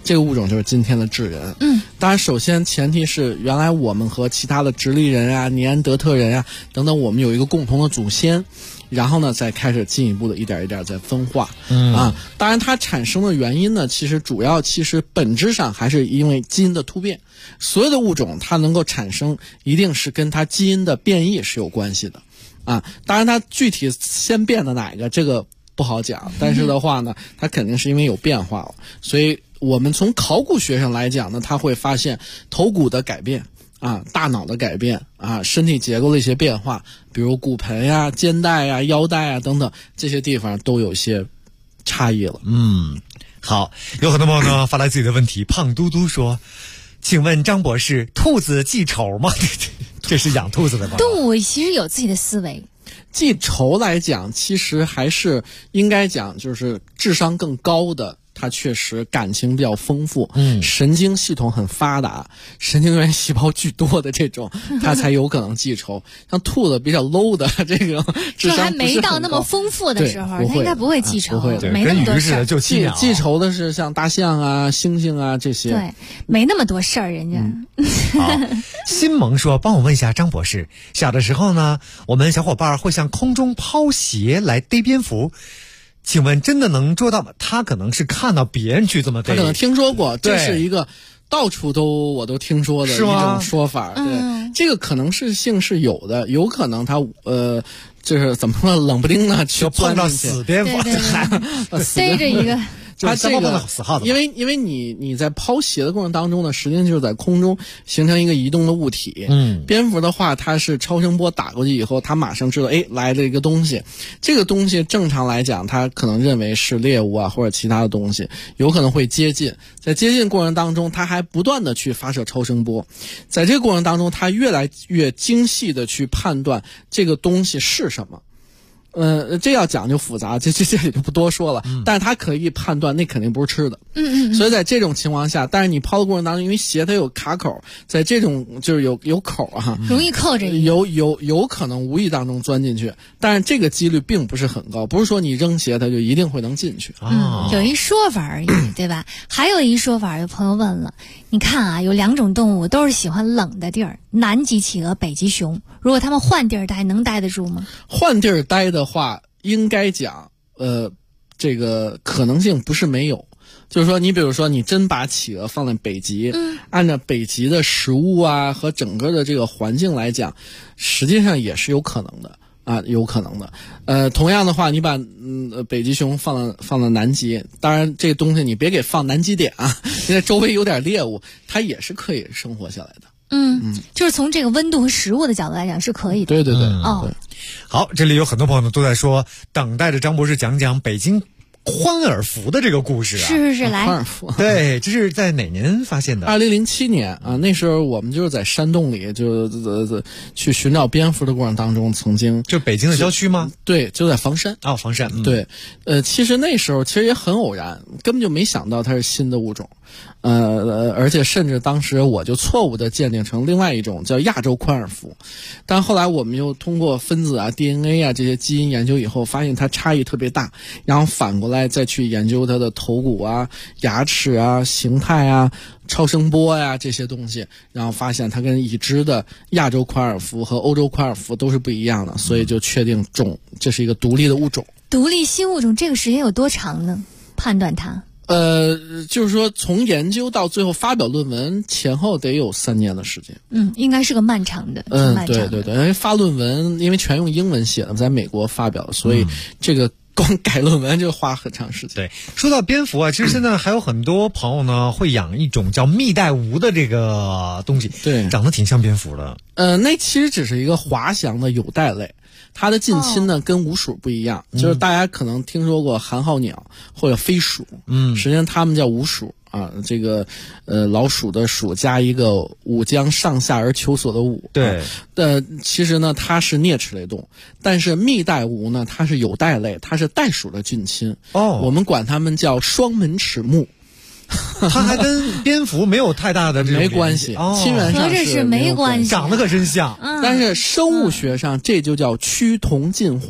这个物种就是今天的智人。当然首先前提是原来我们和其他的直立人啊、尼安德特人啊等等，我们有一个共同的祖先，然后呢再开始进一步的一点一点再分化。当然它产生的原因呢，其实本质上还是因为基因的突变。所有的物种它能够产生，一定是跟它基因的变异是有关系的。当然它具体先变的哪个这个不好讲，但是的话呢，它肯定是因为有变化了。所以我们从考古学上来讲呢，它会发现头骨的改变大脑的改变身体结构的一些变化，比如骨盆呀、肩带呀、腰带啊等等，这些地方都有些差异了。 好，有很多朋友呢发来自己的问题。胖嘟嘟说，请问张博士，兔子记仇吗？这是养兔子的吧？ 动物其实有自己的思维。 记仇来讲，其实还是应该讲，就是智商更高的，它确实感情比较丰富，神经系统很发达，神经元细胞巨多的这种，它才有可能记仇。像兔子比较 low 的这个智商还没到那么丰富的时候，它应该不会记仇，没那么多事儿。 记仇的是像大象啊、猩猩啊这些， 对，没那么多事儿，人家。 好，新萌说，帮我问一下张博士，小的时候呢，我们小伙伴会向空中抛鞋来逮蝙蝠。请问真的能捉到吗？他可能是看到别人去这么逮， 他可能听说过，这是一个到处我都听说的一种说法。对，这个可能性是有的，有可能他就是怎么说，冷不丁的去碰到死蝙蝠， 逮着一个。 它这个，因为你在抛鞋的过程当中呢，实际上就是在空中形成一个移动的物体。蝙蝠的话，它是超声波打过去以后，它马上知道，来了一个东西。这个东西正常来讲，它可能认为是猎物啊或者其他的东西，有可能会接近。在接近过程当中，它还不断的去发射超声波，在这个过程当中，它越来越精细的去判断这个东西是什么。这要讲就复杂，这里就不多说了。但是他可以判断那肯定不是吃的。所以在这种情况下，但是你抛的过程当中，因为鞋它有卡口，在这种就是有口容易扣着， 有可能无意当中钻进去，但是这个几率并不是很高，不是说你扔鞋它就一定会能进去。 有一说法而已，对吧？还有一说法，有朋友问了，你看有2种动物都是喜欢冷的地儿，南极企鹅、北极熊，如果它们换地儿待，能待得住吗？ 换地儿待的话，应该讲，这个可能性不是没有。就是说，你比如说，你真把企鹅放在北极，按照北极的食物啊和整个的这个环境来讲，实际上也是有可能的。有可能的。同样的话，你把北极熊放到南极，当然这个东西你别给放南极点啊，因为周围有点猎物，它也是可以生活下来的。 就是从这个温度和食物的角度来讲是可以的。 对。 好，这里有很多朋友都在说，等待着张博士讲讲北京宽耳蝠的这个故事啊。 是来。 宽耳蝠。 对，这是在哪年发现的 ？2007年啊，那时候我们就是在山洞里去寻找蝙蝠的过程当中，曾经就北京的郊区吗？ 对，就在房山。 房山。 对，其实那时候其实也很偶然，根本就没想到它是新的物种。而且甚至当时我就错误的鉴定成另外一种叫亚洲宽耳蝠，但后来我们又通过分子啊、DNA 啊这些基因研究以后，发现它差异特别大，然后反过来再去研究它的头骨啊、牙齿啊、形态啊、超声波呀这些东西，然后发现它跟已知的亚洲宽耳蝠和欧洲宽耳蝠都是不一样的，所以就确定这是一个独立的物种。 独立新物种这个时间有多长呢？判断它？ 就是说从研究到最后发表论文前后得有3年的时间。 应该是个漫长的。 对，因为发论文因为全用英文写的，在美国发表，所以这个光改论文就花很长时间。 对，说到蝙蝠啊，其实现在还有很多朋友呢会养一种叫蜜袋鼯的这个东西， 对， 长得挺像蝙蝠的。 那其实只是一个滑翔的有袋类。它的近亲呢跟鼯鼠不一样，就是大家可能听说过寒号鸟或者飞鼠，实际上它们叫鼯鼠啊。这个老鼠的鼠加一个武将上下而求索的武。 对， 其实呢它是啮齿类动物，但是蜜袋鼯呢它是有袋类，它是袋鼠的近亲。我们管它们叫双门齿目。 它还跟蝙蝠没有太大的这种没关系，亲缘上是没关系， 长得可真像。 但是生物学上这就叫趋同进化。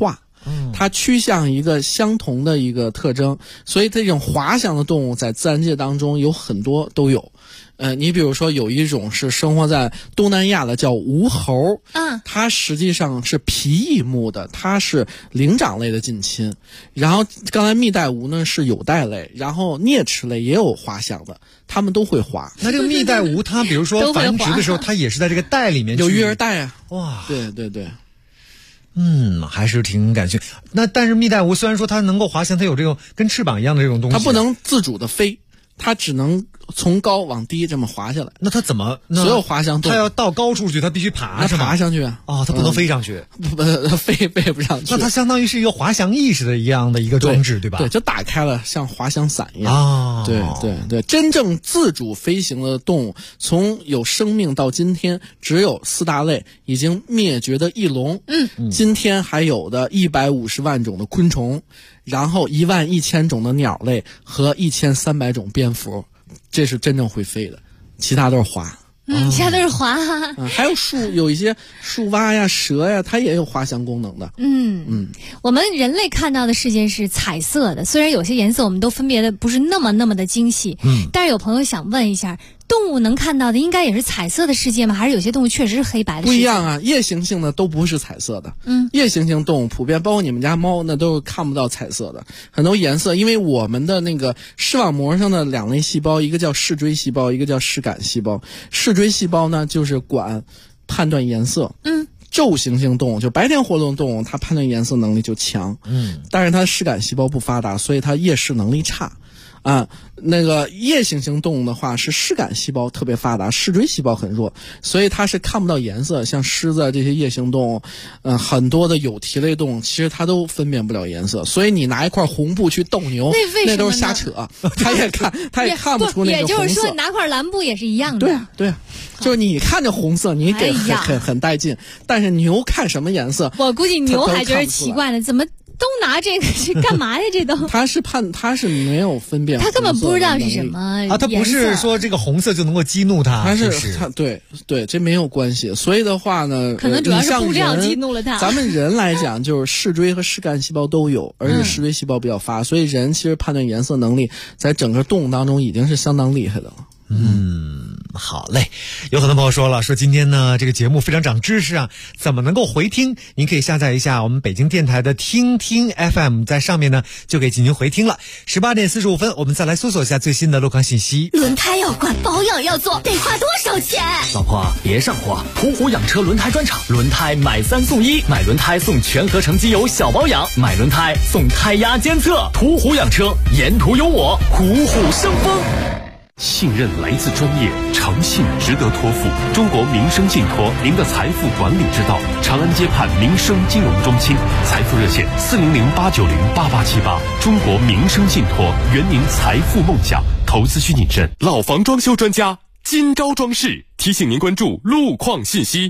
它趋向一个相同的一个特征，所以这种滑翔的动物在自然界当中有很多都有。你比如说有一种是生活在东南亚的叫无猴，它实际上是皮翼目的，它是灵长类的近亲。然后刚才蜜袋鼯呢是有袋类，然后啮齿类也有滑翔的，它们都会滑。 那这个蜜袋鼯它比如说繁殖的时候，它也是在这个袋里面有育儿袋啊。 哇， 对对对。 还是挺感兴趣。那但是蜜袋鼯虽然说它能够滑翔，它有这种跟翅膀一样的这种东西， 它不能自主的飞，它只能从高往低这么滑下来。 那它怎么？ 所有滑翔动物它要到高处去，它必须爬是吗？ 爬上去啊！ 它不能飞上去， 它飞不上去。 那它相当于是一个滑翔翼似的一样的一个装置，对吧？ 对，就打开了，像滑翔伞一样。对对对，真正自主飞行的动物，从有生命到今天，只有4大类，已经灭绝的翼龙，今天还有的150万种的昆虫，然后11000种的鸟类和1300种蝙蝠。这是真正会飞的，其他都是滑。 其他都是滑。 还有有一些树蛙呀、蛇呀，它也有滑翔功能的。 我们人类看到的世界是彩色的，虽然有些颜色我们都分别的不是那么的精细，但是有朋友想问一下，动物能看到的应该也是彩色的世界吗？还是有些动物确实是黑白的世界？ 不一样啊，夜行性的都不是彩色的。夜行性动物普遍，包括你们家猫，那都是看不到彩色的，很多颜色。因为我们的那个视网膜上的2类细胞，一个叫视锥细胞，一个叫视杆细胞。视锥细胞呢，就是管判断颜色。昼行性动物就白天活动动物，它判断颜色能力就强。但是它的视杆细胞不发达，所以它夜视能力差。那个夜行性动物的话是视杆细胞特别发达，视锥细胞很弱，所以它是看不到颜色。像狮子这些夜行动物，很多的有蹄类动物，其实它都分辨不了颜色。所以你拿一块红布去斗牛，那都是瞎扯，它也看不出那个红色。 也就是说，拿块蓝布也是一样的。 对啊，就是你看着红色，你给很带劲，但是牛看什么颜色？ 我估计牛还觉得奇怪了，怎么都拿这个是干嘛呀？这都他是没有分辨， 他根本不知道是什么他不是说这个红色就能够激怒他， 他对，这没有关系。所以的话呢， 可能主要是布料激怒了他。 咱们人来讲，就是视锥和视杆细胞都有，而且视锥细胞比较发达，所以人其实判断颜色能力在整个动物当中已经是相当厉害的了。 好嘞，有很多朋友说今天呢这个节目非常长知识啊，怎么能够回听？您可以下载一下我们北京电台的听听 FM， 在上面呢就可以进行回听了。18点45分，我们再来搜索一下最新的路况信息。 轮胎要换，保养要做，得花多少钱？ 老婆别上火，途虎养车轮胎专场，轮胎买3送1，买轮胎送全合成机油小保养，买轮胎送胎压监测。途虎养车，沿途有我，虎虎生风。 信任来自专业，诚信值得托付。中国民生信托，您的财富管理之道。长安街畔民生金融中心，财富热线400-890-8878。中国民生信托，圆您财富梦想。投资需谨慎。 老房装修专家金招装饰提醒您关注路况信息。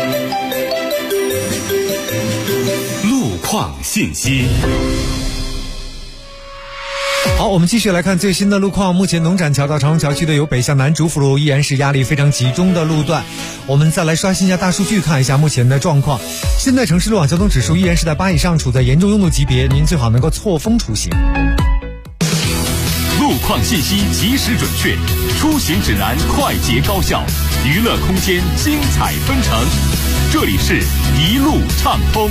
路况信息。 好，我们继续来看最新的路况。目前农展桥到长虹桥区的由北向南主辅路依然是压力非常集中的路段。我们再来刷新一下大数据，看一下目前的状况。现在城市路网交通指数依然是在8以上，处在严重拥堵级别，您最好能够错峰出行。 路况信息及时准确，出行指南快捷高效，娱乐空间精彩纷呈。这里是一路畅通。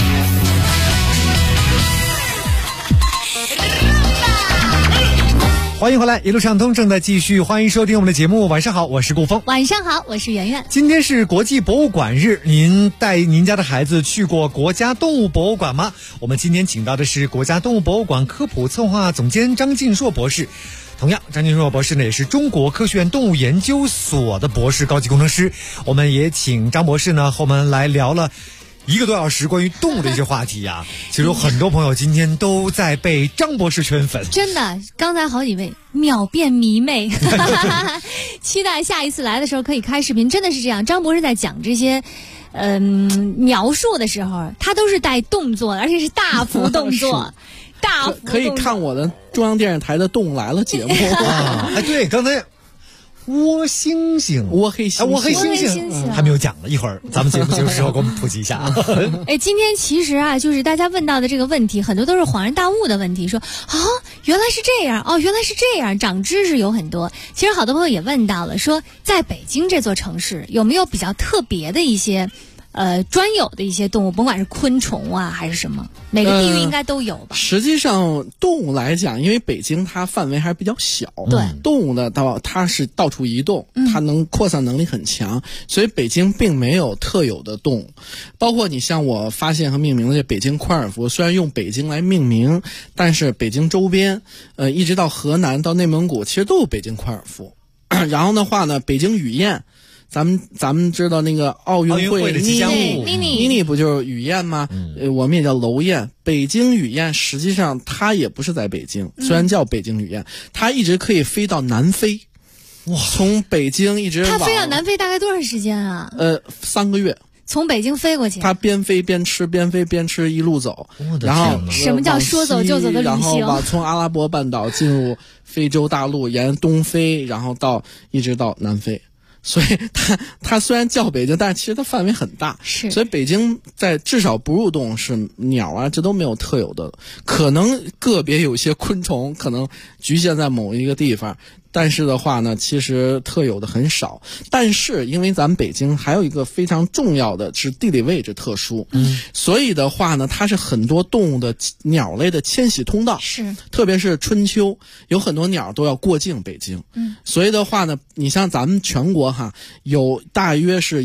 欢迎回来，一路畅通正在继续，欢迎收听我们的节目。晚上好，我是顾峰。 晚上好，我是圆圆。 今天是国际博物馆日，您带您家的孩子去过国家动物博物馆吗？我们今天请到的是国家动物博物馆科普策划总监张晋硕博士。同样，张晋硕博士呢也是中国科学院动物研究所的博士高级工程师。我们也请张博士呢和我们来聊了1个多小时关于动物的一些话题啊。其实有很多朋友今天都在被张博士圈粉， 真的，刚才好几位秒变迷妹期待下一次来的时候可以开视频。真的是这样，张博士在讲这些描述的时候，他都是带动作的，而且是大幅动作大幅动作。 可以看我的中央电视台的动物来了节目啊。对，刚才窝猩猩、 窝黑猩猩、 窝黑猩猩还没有讲呢，一会儿咱们节目结束之后给我们普及一下。 哎，今天其实啊，就是大家问到的这个问题，很多都是恍然大悟的问题，说原来是这样，原来是这样，长知识有很多。其实好多朋友也问到了，说在北京这座城市有没有比较特别的一些专有的一些动物，甭管是昆虫啊还是什么，每个地域应该都有吧？ 实际上动物来讲，因为北京它范围还是比较小， 对， 动物呢它是到处移动，它能扩散能力很强，所以北京并没有特有的动物。包括你像我发现和命名的这北京宽耳蝠，虽然用北京来命名，但是北京周边一直到河南到内蒙古，其实都有北京宽耳蝠。然后的话呢，北京雨燕。咱们知道那个奥运会的吉祥物妮妮不就是雨燕吗？我们也叫楼燕。北京雨燕实际上它也不是在北京，虽然叫北京雨燕，它一直可以飞到南非。哇！从北京一直它飞到南非大概多长时间啊 ？3个月。 从北京飞过去， 它边飞边吃，边飞边吃，一路走。然后什么叫说走就走的旅行？ 然后从阿拉伯半岛进入非洲大陆，沿东非，然后一直到南非。所以它虽然叫北京，但是其实它范围很大。 是， 所以北京在至少哺乳动物是鸟啊，这都没有特有的，可能个别有些昆虫可能局限在某一个地方。但是的话呢，其实特有的很少。但是因为咱们北京还有一个非常重要的是地理位置特殊，所以的话呢，它是很多动物的鸟类的迁徙通道。 是， 特别是春秋，有很多鸟都要过境北京。所以的话呢，你像咱们全国有大约是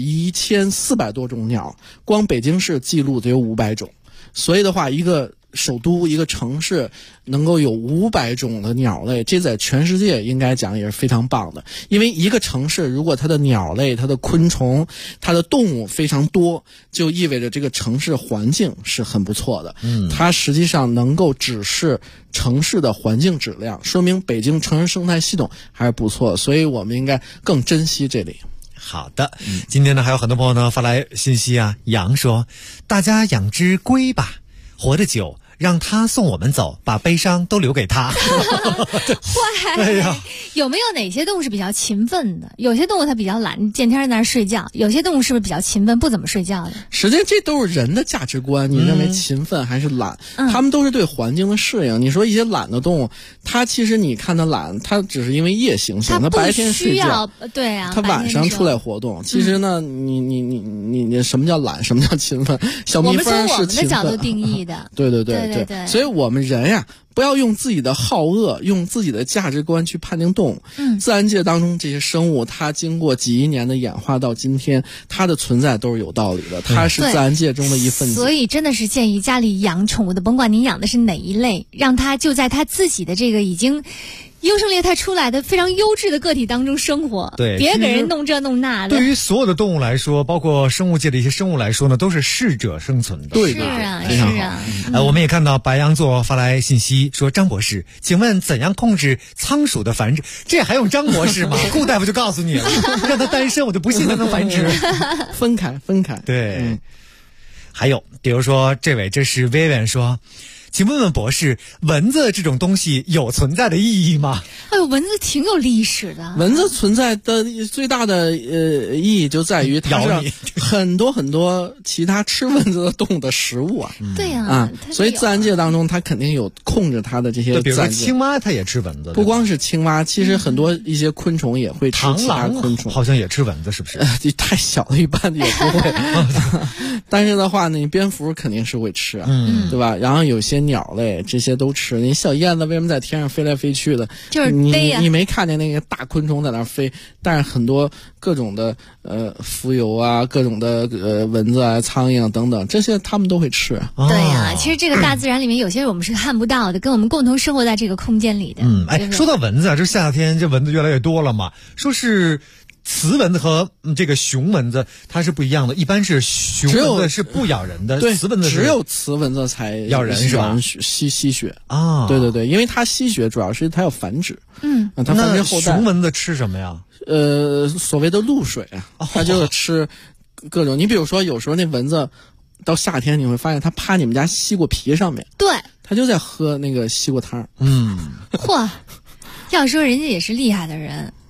1400多种鸟，光北京市记录得有500种。所以的话，一个首都一个城市能够有500种的鸟类，这在全世界应该讲也是非常棒的。因为一个城市如果它的鸟类、它的昆虫、它的动物非常多，就意味着这个城市环境是很不错的。它实际上能够指示城市的环境质量，说明北京城市生态系统还是不错，所以我们应该更珍惜这里。 好的，今天呢还有很多朋友呢发来信息啊，杨说大家养只龟吧，活得久，让他送我们走，把悲伤都留给他。 坏， 哎呀， 有没有哪些动物是比较勤奋的？有些动物它比较懒，见天在那儿睡觉；有些动物是不是比较勤奋，不怎么睡觉的？ 实际上这都是人的价值观，你认为勤奋还是懒？他们都是对环境的适应。你说一些懒的动物，它其实你看它懒，它只是因为夜行性，它白天睡觉， 对啊， 它晚上出来活动。其实呢，你什么叫懒，什么叫勤奋？小蜜蜂是勤奋。 我们从我们的角度定义的。 对，所以我们人呀，不要用自己的好恶，用自己的价值观去判定动物。自然界当中这些生物，它经过几亿年的演化到今天，它的存在都是有道理的，它是自然界中的一份子。 所以真的是建议家里养宠物的，甭管您养的是哪一类，让它就在它自己的这个已经优胜劣汰出来的非常优质的个体当中生活， 对， 别给人弄这弄那的。 对于所有的动物来说，包括生物界的一些生物来说呢，都是适者生存的。 对， 是啊， 非常好。 我们也看到白羊座发来信息说，张博士，请问怎样控制仓鼠的繁殖？这还用张博士吗？顾大夫就告诉你了，让他单身，我就不信他能繁殖。 分开。 对，还有比如说这是 Vivian 说，请问问博士，蚊子这种东西有存在的意义吗？ 哎呦，蚊子挺有历史的。 蚊子存在的最大的意义就在于它是很多其他吃蚊子的动物的食物啊。 对呀， 所以自然界当中它肯定有控制它的这些。 比如说青蛙，它也吃蚊子。 不光是青蛙，其实很多一些昆虫也会吃其他昆虫。 好像也吃蚊子，是不是？ 太小了，一般也不会。但是的话呢，你蝙蝠肯定是会吃啊，对吧？然后有些鸟类这些都吃。你小燕子为什么在天上飞来飞去的？ 就是你没看见那个大昆虫在那飞？但是很多各种的蜉蝣啊，各种的蚊子啊、苍蝇等等，这些它们都会吃。 对呀，其实这个大自然里面有些我们是看不到的，跟我们共同生活在这个空间里的。 说到蚊子啊，这夏天这蚊子越来越多了嘛，说是雌蚊子和这个雄蚊子它是不一样的，一般是雄蚊子是不咬人的， 对， 雌蚊子只有雌蚊子才咬人是吧？ 吸血啊， 对，因为它吸血主要是它要繁殖，它繁殖后代。 雄蚊子吃什么呀？ 所谓的露水啊，它就是吃各种。你比如说，有时候那蚊子到夏天你会发现它趴你们家西瓜皮上面， 对， 它就在喝那个西瓜汤。 嚯！要说人家也是厉害的人，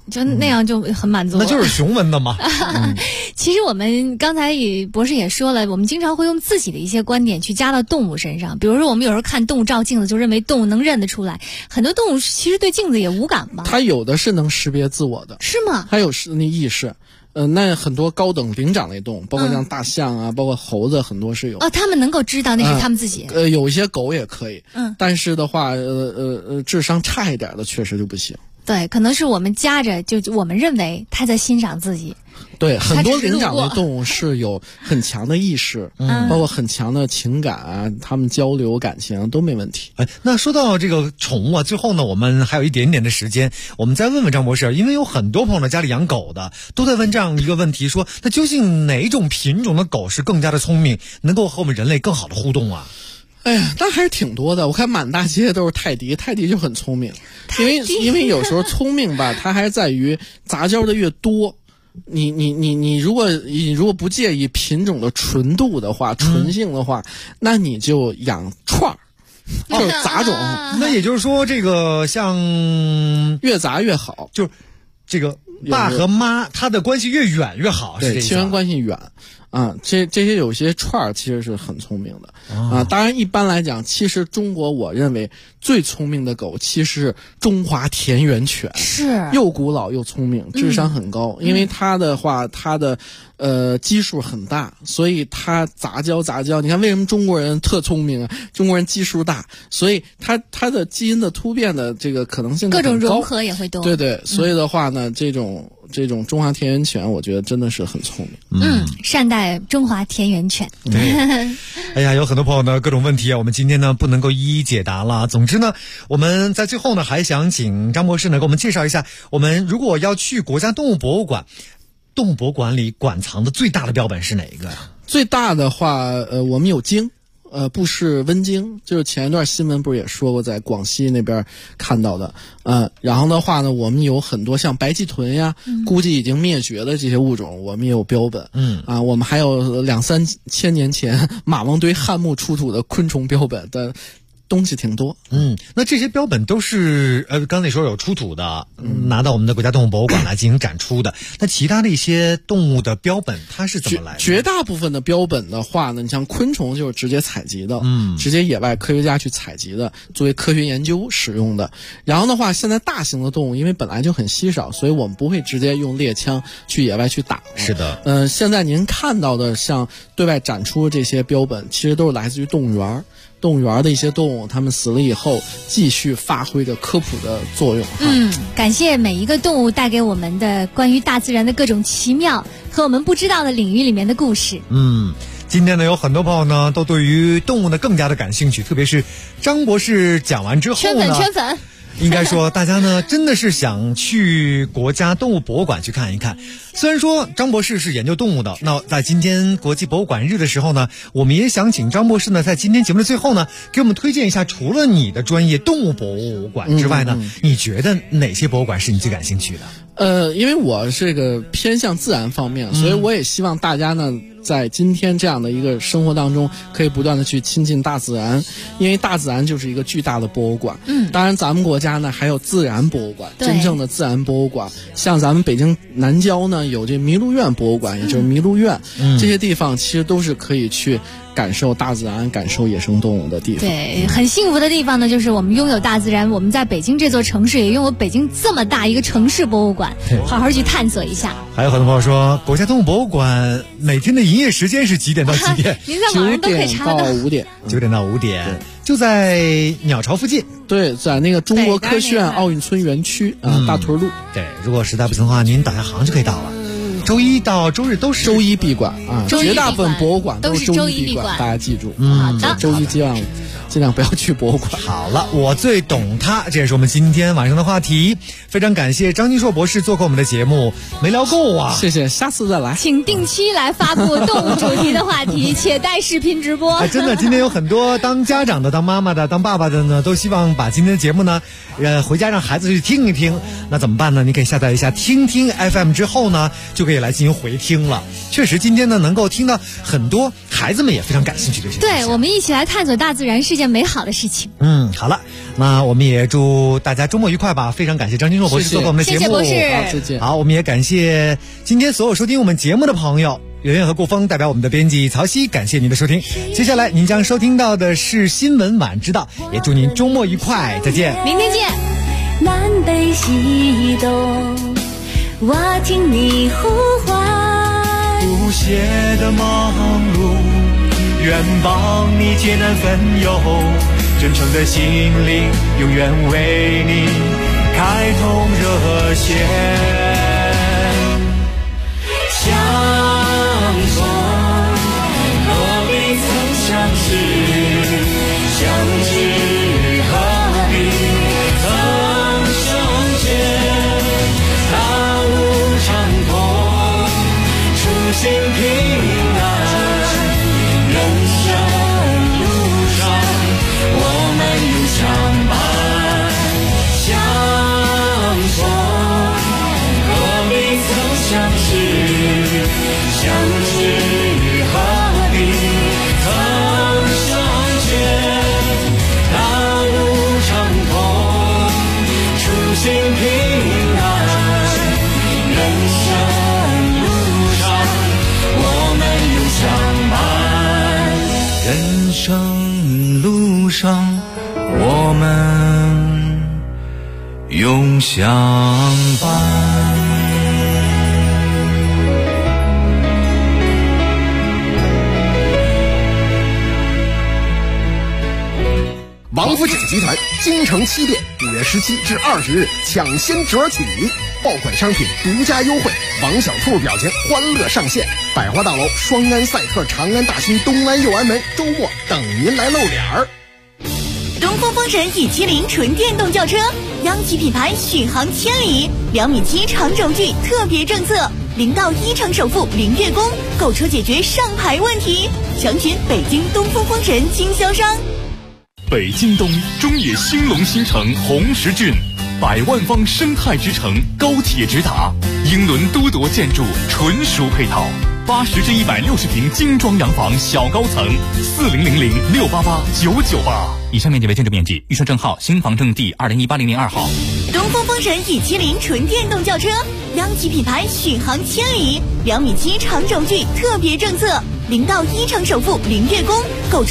就那样就很满足了。 那就是雄文的嘛。 其实我们刚才博士也说了，我们经常会用自己的一些观点去加到动物身上。比如说我们有时候看动物照镜子，就认为动物能认得出来，很多动物其实对镜子也无感吧？ 它有的是能识别自我的， 是吗？ 它有那意识。那很多高等灵长类动物，包括像大象啊，包括猴子，很多是有。 他们能够知道那是他们自己。 有一些狗也可以。但是的话，智商差一点的确实就不行。 对，可能是我们夹着，就我们认为他在欣赏自己。 对，很多灵长类动物是有很强的意识，包括很强的情感啊，他们交流感情都没问题。 那说到这个宠物啊，最后呢，我们还有一点点的时间，我们再问问张博士，因为有很多朋友呢家里养狗的都在问这样一个问题，说那究竟哪种品种的狗是更加的聪明，能够和我们人类更好的互动啊？ 哎呀，那还是挺多的。我看满大街都是泰迪，泰迪就很聪明，因为有时候聪明吧，它还在于杂交的越多。你如果不介意品种的纯度的话，纯性的话，那你就养串儿，就是杂种。 那也就是说，这个像越杂越好， 就是这个爸和妈他的关系越远越好，是这意思。 亲缘关系远。这些有些串儿其实是很聪明的当然一般来讲，其实中国我认为最聪明的狗其实是中华田园犬， 是又古老又聪明，智商很高。因为它的话，它的基数很大，所以它杂交。你看为什么中国人特聪明啊？中国人基数大，所以它的基因的突变的这个可能性各种融合也会多。 对，所以的话呢，这种中华田园犬，我觉得真的是很聪明。善待中华田园犬。 对，哎呀，有很多朋友呢各种问题啊，我们今天呢不能够一一解答了。总之呢，我们在最后呢还想请张博士呢给我们介绍一下，我们如果要去国家动物博物馆，动物博物馆里馆藏的最大的标本是哪一个呀？ 最大的话，我们有鲸。布氏温鲸，就是前一段新闻不是也说过，在广西那边看到的。然后的话呢，我们有很多像白鳍豚呀，估计已经灭绝的这些物种，我们也有标本。我们还有2-3千年前马王堆汉墓出土的昆虫标本的。东西挺多。 那这些标本都是刚才说有出土的，拿到我们的国家动物博物馆来进行展出的。那其他的一些动物的标本它是怎么来的？ 绝大部分的标本的话呢，你像昆虫就是直接采集的，直接野外科学家去采集的，作为科学研究使用的。然后的话，现在大型的动物因为本来就很稀少，所以我们不会直接用猎枪去野外去打。 是的。 现在您看到的像对外展出这些标本，其实都是来自于动物园。动物园的一些动物，它们死了以后继续发挥着科普的作用。 感谢每一个动物带给我们的关于大自然的各种奇妙和我们不知道的领域里面的故事。 今天呢，有很多朋友呢都对于动物呢更加的感兴趣，特别是张博士讲完之后呢， 圈粉。 应该说大家呢真的是想去国家动物博物馆去看一看。虽然说张博士是研究动物的，那在今天国际博物馆日的时候呢，我们也想请张博士呢在今天节目的最后呢给我们推荐一下，除了你的专业动物博物馆之外呢，你觉得哪些博物馆是你最感兴趣的？ 因为我这个偏向自然方面，所以我也希望大家呢在今天这样的一个生活当中，可以不断的去亲近大自然，因为大自然就是一个巨大的博物馆。当然咱们国家呢还有自然博物馆，真正的自然博物馆，像咱们北京南郊呢有这麋鹿苑博物馆，也就是麋鹿苑，这些地方其实都是可以去感受大自然、感受野生动物的地方。 对，很幸福的地方呢，就是我们拥有大自然，我们在北京这座城市也拥有北京这么大一个城市博物馆，好好去探索一下。 还有很多朋友说，国家动物博物馆每天的营业时间是几点到几点？ 您在网上都可以查到。 9点到5点，就在鸟巢附近。 对，在那个中国科学院奥运村园区大屯路。 对，如果实在不行的话，您打下航就可以到了。周一到周日都是周一闭馆啊，绝大部分博物馆都是周一闭馆，大家记住。 好的， 周一尽量不要去博物馆。 好了，我最懂它，这也是我们今天晚上的话题。非常感谢张金硕博士做客我们的节目，没聊够啊！ 谢谢，下次再来。 请定期来发布动物主题的话题，且带视频直播。 真的，今天有很多当家长的、当妈妈的、当爸爸的呢，都希望把今天的节目呢，回家让孩子去听一听。那怎么办呢？你可以下载一下听听 FM 之后呢，就可以来进行回听了。确实，今天呢能够听到很多孩孩子们也非常感兴趣这些。 对，我们一起来探索大自然是件美好的事情。 好了，那我们也祝大家周末愉快吧。非常感谢张金硕博士做客我们的节目， 谢谢博士。 好，再见。 好，我们也感谢今天所有收听我们节目的朋友。圆圆和顾峰代表我们的编辑曹曦，感谢您的收听。接下来您将收听到的是新闻晚知道，也祝您周末愉快，再见， 明天见。 南北西东，我听你呼唤， 不懈的忙碌，愿帮你艰难分忧，真诚的心灵永远为你开通热线。相逢何必曾相识，相知何必曾相见，大路长空，初心平安，人生路上我们永相伴。相逢何必曾相识，相知何必曾相见，大路长空，初心平安，人生路上我们永相伴，人生路上我们永相伴。 王府井集团京城7店5月17至20日抢先折起，爆款商品独家优惠，王小兔表情欢乐上线。百花大楼双安赛特长安大兴东安右安门周末等您来露脸儿。 东风风神E70纯电动轿车，央企品牌续航千里，2.7米长轴距特别政策，0到1成首付0月供，购车解决上牌问题。详询北京东风风神经销商。 北京东中野兴隆新城红石郡，100万方生态之城，高铁直达，英伦多铎建筑纯属配套，80至160平精装洋房小高层，4000688998。 以上面积为建筑面积，预售证号新房证第201800年2号。 东风风神E70纯电动轿车，央企品牌续航千里，2.7米长轴距特别政策，0到1成首付0月供，购车